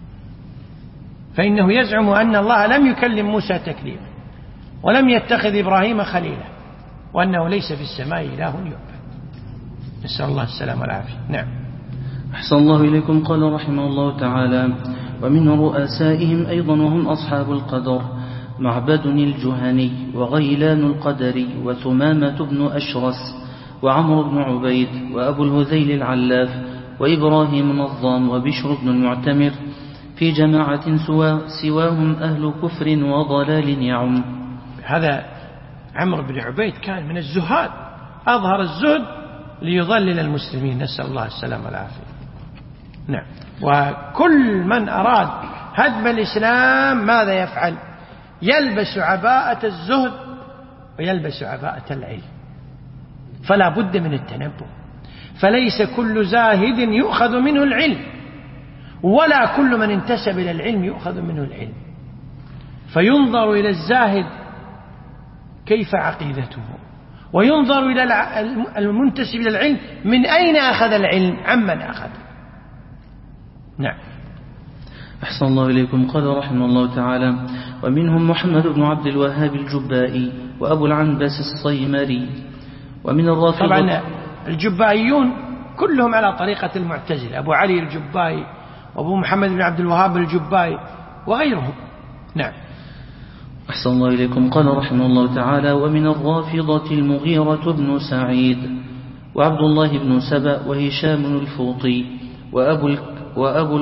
فإنه يزعم أن الله لم يكلم موسى تكليما ولم يتخذ إبراهيم خليلا، وأنه ليس في السماء إله يعبد. نسأل الله السلامة والعافية. نعم. أحسن الله إليكم. قال رحمه الله تعالى: ومن رؤسائهم أيضا وهم أصحاب القدر معبد الجهني وغيلان القدري وثمامة بن أشرس وعمر بن عبيد وأبو الهذيل العلاف وإبراهيم النظام وبشر بن المعتمر، في جماعة سواهم أهل كفر وضلال يعم. هذا عمرو بن عبيد كان من الزهاد، أظهر الزهد ليضلل المسلمين، نسأل الله السلامة والعافية. نعم. وكل من أراد هدم الإسلام ماذا يفعل؟ يلبس عباءة الزهد ويلبس عباءة العلم، فلا بد من التنبه. فليس كل زاهد يؤخذ منه العلم، ولا كل من انتسب إلى العلم يؤخذ منه العلم. فينظر إلى الزاهد كيف عقيدته، وينظر إلى المنتسب إلى العلم من أين أخذ العلم، عمن أخذ. نعم. أحسن الله إليكم. قال رحمه الله تعالى: ومنهم محمد بن عبد الوهاب الجبائي وأبو العنبس الصيمري. ومن الرافضة طبعا الجبائيون كلهم على طريقة المعتزلة، أبو علي الجبائي وأبو محمد بن عبد الوهاب الجبائي وغيرهم. نعم. أحسن الله إليكم. قال رحمه الله تعالى: ومن الرافضة المغيرة بن سعيد وعبد الله بن سبأ وهشام الفوطي وأبو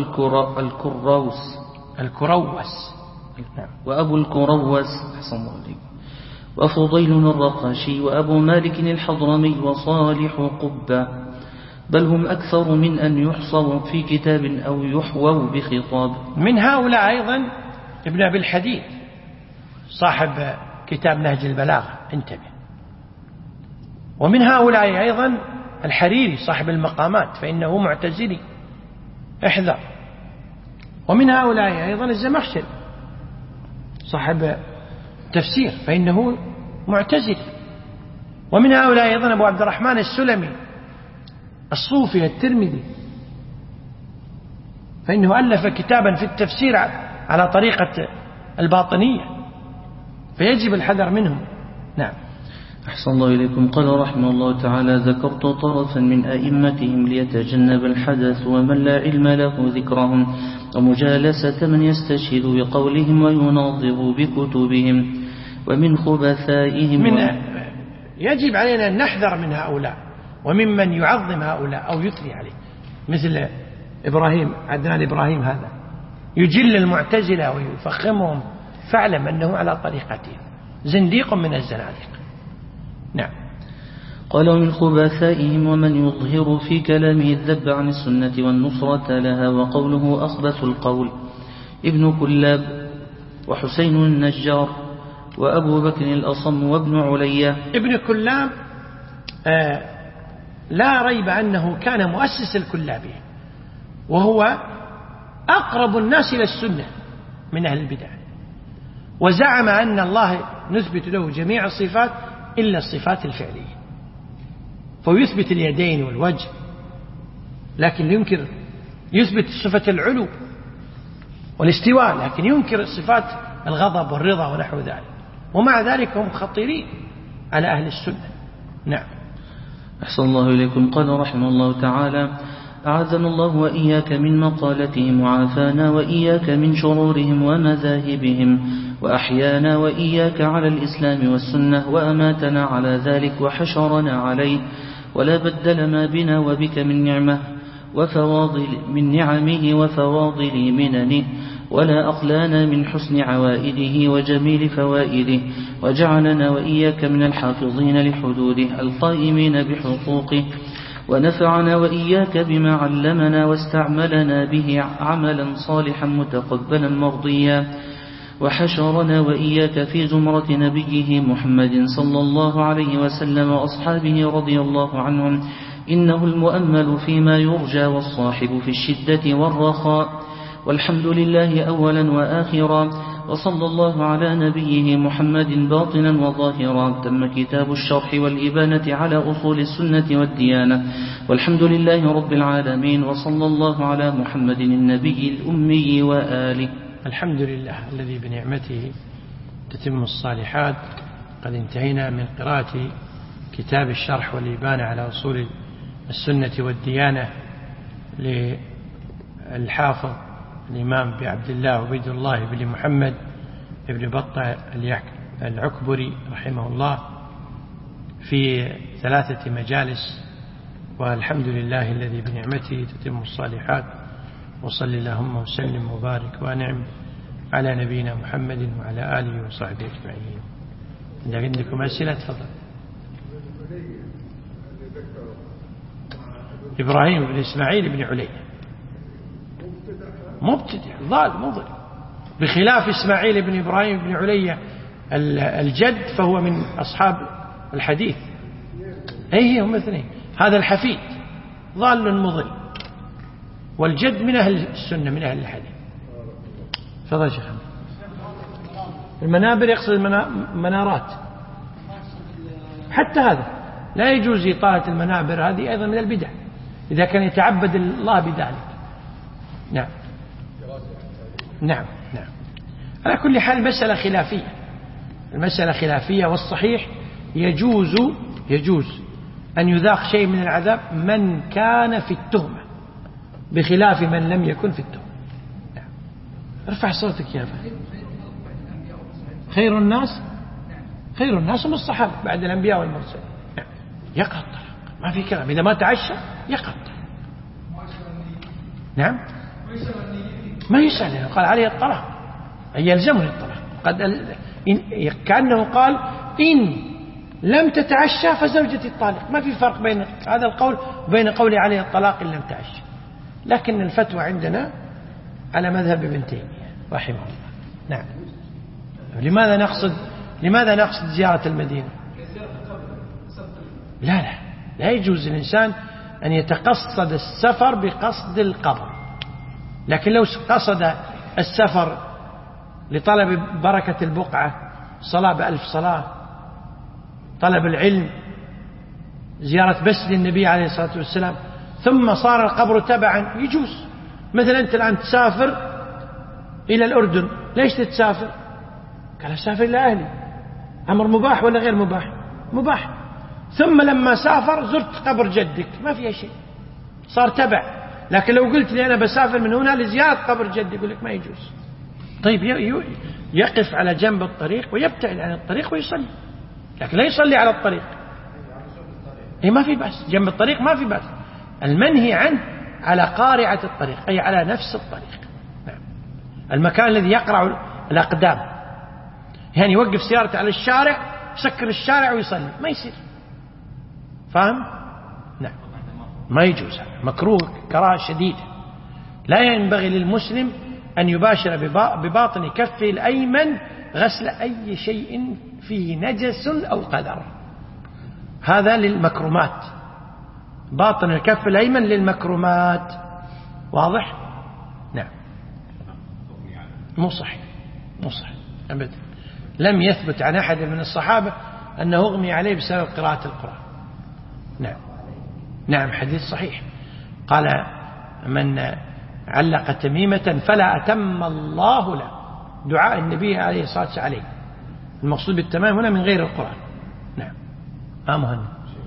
الكروس وفضيل الرقاشي وأبو مالك الحضرمي وصالح قبة، بل هم أكثر من أن يحصوا في كتاب أو يحووا بخطاب. من هؤلاء أيضا ابن أبي الحديد صاحب كتاب نهج البلاغة، انتبه. ومن هؤلاء أيضا الحريري صاحب المقامات فإنه معتزلي، احذر. ومن هؤلاء أيضا الزمخشري صاحب تفسير فإنه معتزلي. ومن هؤلاء أيضا أبو عبد الرحمن السلمي الصوفي الترمذي فإنه ألف كتابا في التفسير على طريقة الباطنية، فيجب الحذر منهم. نعم. أحسن الله إليكم. قال رحمه الله تعالى: ذكرت طرفا من أئمتهم ليتجنب الحدث ومن لا علم له ذكرهم، ومجالسة من يستشهد بقولهم ويناظر بكتبهم، ومن خبثائهم يجب علينا أن نحذر من هؤلاء وممن يعظم هؤلاء أو يثني عليه، مثل إبراهيم عدنان إبراهيم، هذا يجل المعتزلة ويفخمهم، فاعلم أنه على طريقتهم زنديق من الزنادقة. نعم. قال: ومن خبثائهم ومن يظهر في كلامه الذب عن السنة والنصرة لها، وقوله أخبث القول ابن كلاب وحسين النجار وأبو بكر الأصم وابن عليا. ابن كلاب لا ريب أنه كان مؤسس الكلابية، وهو أقرب الناس إلى السنة من أهل البدع، وزعم أن الله نثبت له جميع الصفات إلا الصفات الفعلية، فيثبت اليدين والوجه، لكن ينكر يثبت صفة العلو والاستواء، لكن ينكر صفات الغضب والرضا ونحو ذلك، ومع ذلك هم خطيرين على أهل السنة. نعم. أحسن الله إليكم. قال رحمه الله تعالى: أعاذنا الله وإياك من مقالتهم، وعافانا وإياك من شرورهم ومذاهبهم، وأحيانا وإياك على الإسلام والسنة، وأماتنا على ذلك وحشرنا عليه، ولا بدل ما بنا وبك من نعمه وفواضل من نعمه وفواضل مننه، ولا أقلانا من حسن عوائده وجميل فوائده، وجعلنا وإياك من الحافظين لحدوده القائمين بحقوقه، ونفعنا وإياك بما علمنا واستعملنا به عملا صالحا متقبلا مرضيا، وحشرنا وإياك في زمرة نبيه محمد صلى الله عليه وسلم وأصحابه رضي الله عنهم، إنه المؤمل فيما يرجى والصاحب في الشدة والرخاء، والحمد لله أولا وآخرا، وصلى الله على نبيه محمد باطنا وظاهرا. تم كتاب الشرح والإبانة على أصول السنة والديانة، والحمد لله رب العالمين، وصلى الله على محمد النبي الأمي وآله. الحمد لله الذي بنعمته تتم الصالحات. قد انتهينا من قراءة كتاب الشرح والإبانة على أصول السنة والديانة للحافظ الإمام بعبد الله عبيد الله بن محمد بن بطة العكبري رحمه الله في 3 مجالس، والحمد لله الذي بنعمته تتم الصالحات. وصل اللهم وسلم وبارك وانعم على نبينا محمد وعلى آله وصحبه أجمعين. إذا عندكم أسئلة تفضل. إبراهيم بن إسماعيل بن علي مبتدع ضال مضل، بخلاف إسماعيل بن إبراهيم بن علي الجد فهو من أصحاب الحديث. أي هم اثنين، هذا الحفيد ضال مضل، والجد من أهل السنة من أهل الحديث. تفضل شيخ. المنابر يقصد المنارات، حتى هذا لا يجوز إطالة المنابر، هذه أيضا من البدع إذا كان يتعبد الله بذلك. نعم نعم نعم. على كل حال المسألة خلافية، المسألة خلافية، والصحيح يجوز أن يذاق شيء من العذاب من كان في التهمة، بخلاف من لم يكن في التهمة. نعم. ارفع صوتك يا فهد. خير الناس هم الصحابة بعد الأنبياء والمرسلين. نعم. يقع الطلاق، ما في كلام، إذا ما تعشى يقع الطلاق. نعم ما يسأل، قال عليه الطلاق أي يلزمني الطلاق. كأنه قال إن لم تتعشى فزوجتي الطالق. ما في فرق بين هذا القول وبين قولي عليه الطلاق إن لم تعشى. لكن الفتوى عندنا على مذهب ابن تيمية رحمه الله. نعم. لماذا نقصد زيارة المدينة؟ لا يجوز الإنسان أن يتقصد السفر بقصد القبر. لكن لو قصد السفر لطلب بركة البقعة، صلاة بألف صلاة، طلب العلم، زيارة مسجد النبي عليه الصلاة والسلام، ثم صار القبر تبعا، يجوز. مثلا أنت الآن تسافر إلى الأردن، ليش تتسافر؟ قال أسافر إلى أهلي. أمر مباح ولا غير مباح؟ مباح. ثم لما سافر زرت قبر جدك، ما فيها شيء، صار تبع. لكن لو قلت لي أنا بسافر من هنا لزيارة قبر جدي، يقول لك ما يجوز. طيب يقف على جنب الطريق ويبتعد عن الطريق ويصلي، لكن لا يصلي على الطريق. ما في بأس، جنب الطريق ما في بأس. المنهي عنه على قارعة الطريق، أي على نفس الطريق. المكان الذي يقرع الأقدام، يعني يوقف سيارته على الشارع، يسكر الشارع ويصلي، ما يصير. فاهم؟ نعم، ما يجوز، مكروه كراهة شديدة. لا ينبغي للمسلم أن يباشر بباطن كفه الأيمن غسل أي شيء فيه نجس أو قدر. هذا للمكرمات، باطن الكف الأيمن للمكرمات. واضح؟ نعم. مو صحيح أبدا. لم يثبت عن أحد من الصحابة أنه أغمي عليه بسبب قراءة القرآن. نعم حديث صحيح. قال من علق تميمة فلا أتم الله له، دعاء النبي عليه الصلاة والسلام عليه. المقصود بالتمام هنا من غير القرآن. نعم. مهم.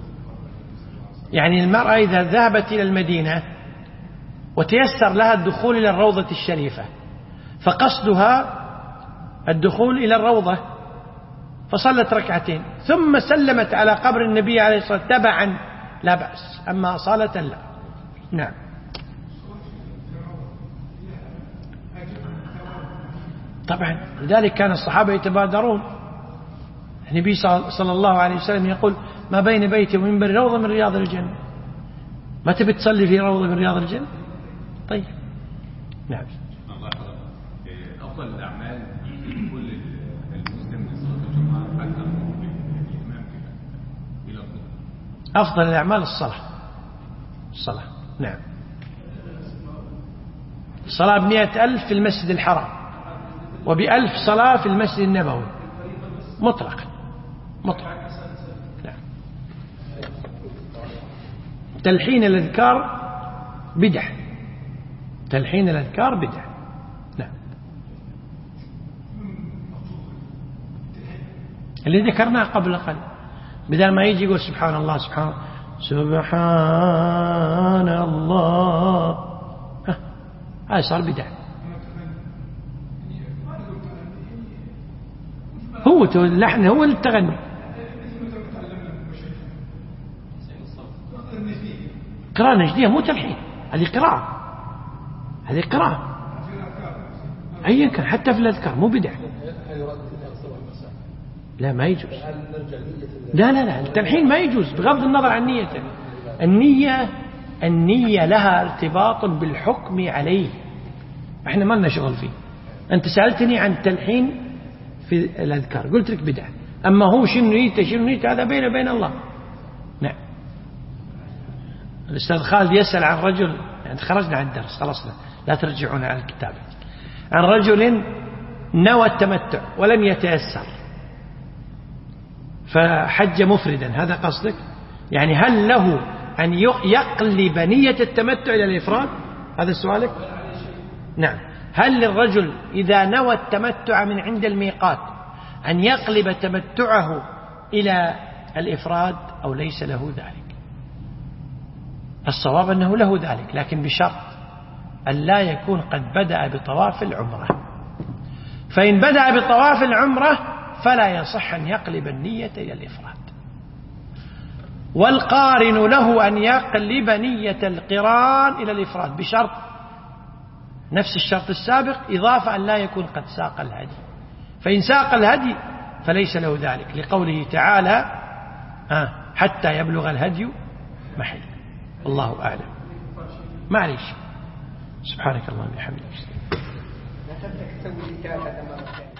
يعني المرأة إذا ذهبت إلى المدينة وتيسر لها الدخول إلى الروضة الشريفة، فقصدها الدخول إلى الروضة، فصلت ركعتين ثم سلمت على قبر النبي عليه الصلاة والسلام تبعا، لا بأس. أما صلاة لا. نعم. طبعا لذلك كان الصحابة يتبادرون. النبي صلى الله عليه وسلم يقول ما بين بيتي ومنبر روضة من رياض الجنة. ما تبي تصلي في روضة من رياض الجنة؟ طيب. نعم. أفضل الأعمال كل المسلم لصلاة الجمعة حتى الإمام إلى أفضل الأعمال الصلاة. نعم. الصلاة ب100,000 في المسجد الحرام، وب1000 صلاة في المسجد النبوي مطلق. نعم. تلحين الأذكار بدعة. نعم. اللي ذكرناه قبل قليل، بدل ما يجي يقول سبحان الله سبحان الله، هذا صار بدعة. هو اللحن هو التغني. قراءة نجدية مو تلحين، هذه قراءة أيا كان، حتى في الأذكار مو بدعة. لا ما يجوز. لا التلحين ما يجوز بغض النظر عن نيته. النية لها ارتباط بالحكم عليه، احنا ما لنا شغل فيه. أنت سألتني عن التلحين في الأذكار، قلت لك بدعة. أما هو شنو نيته هذا بينه وبين الله. نعم. الأستاذ خالد يسأل عن رجل، يعني خرجنا عن الدرس خلصنا، لا ترجعون على الكتاب، عن رجل نوى التمتع ولم يتيسر فحج مفردا. هذا قصدك؟ يعني هل له أن يقلب نية التمتع إلى الإفراد؟ هذا سؤالك؟ نعم. هل للرجل إذا نوى التمتع من عند الميقات أن يقلب تمتعه إلى الإفراد أو ليس له ذلك؟ الصواب أنه له ذلك، لكن بشرط أن لا يكون قد بدأ بطواف العمرة. فإن بدأ بطواف العمرة فلا يصح أن يقلب النية إلى الإفراد. والقارن له أن يقلب نية القران إلى الإفراد بشرط نفس الشرط السابق إضافة أن لا يكون قد ساق الهدي، فإن ساق الهدي فليس له ذلك، لقوله تعالى حتى يبلغ الهدي محل. الله أعلم. معليش. سبحانك اللهم وبحمدك.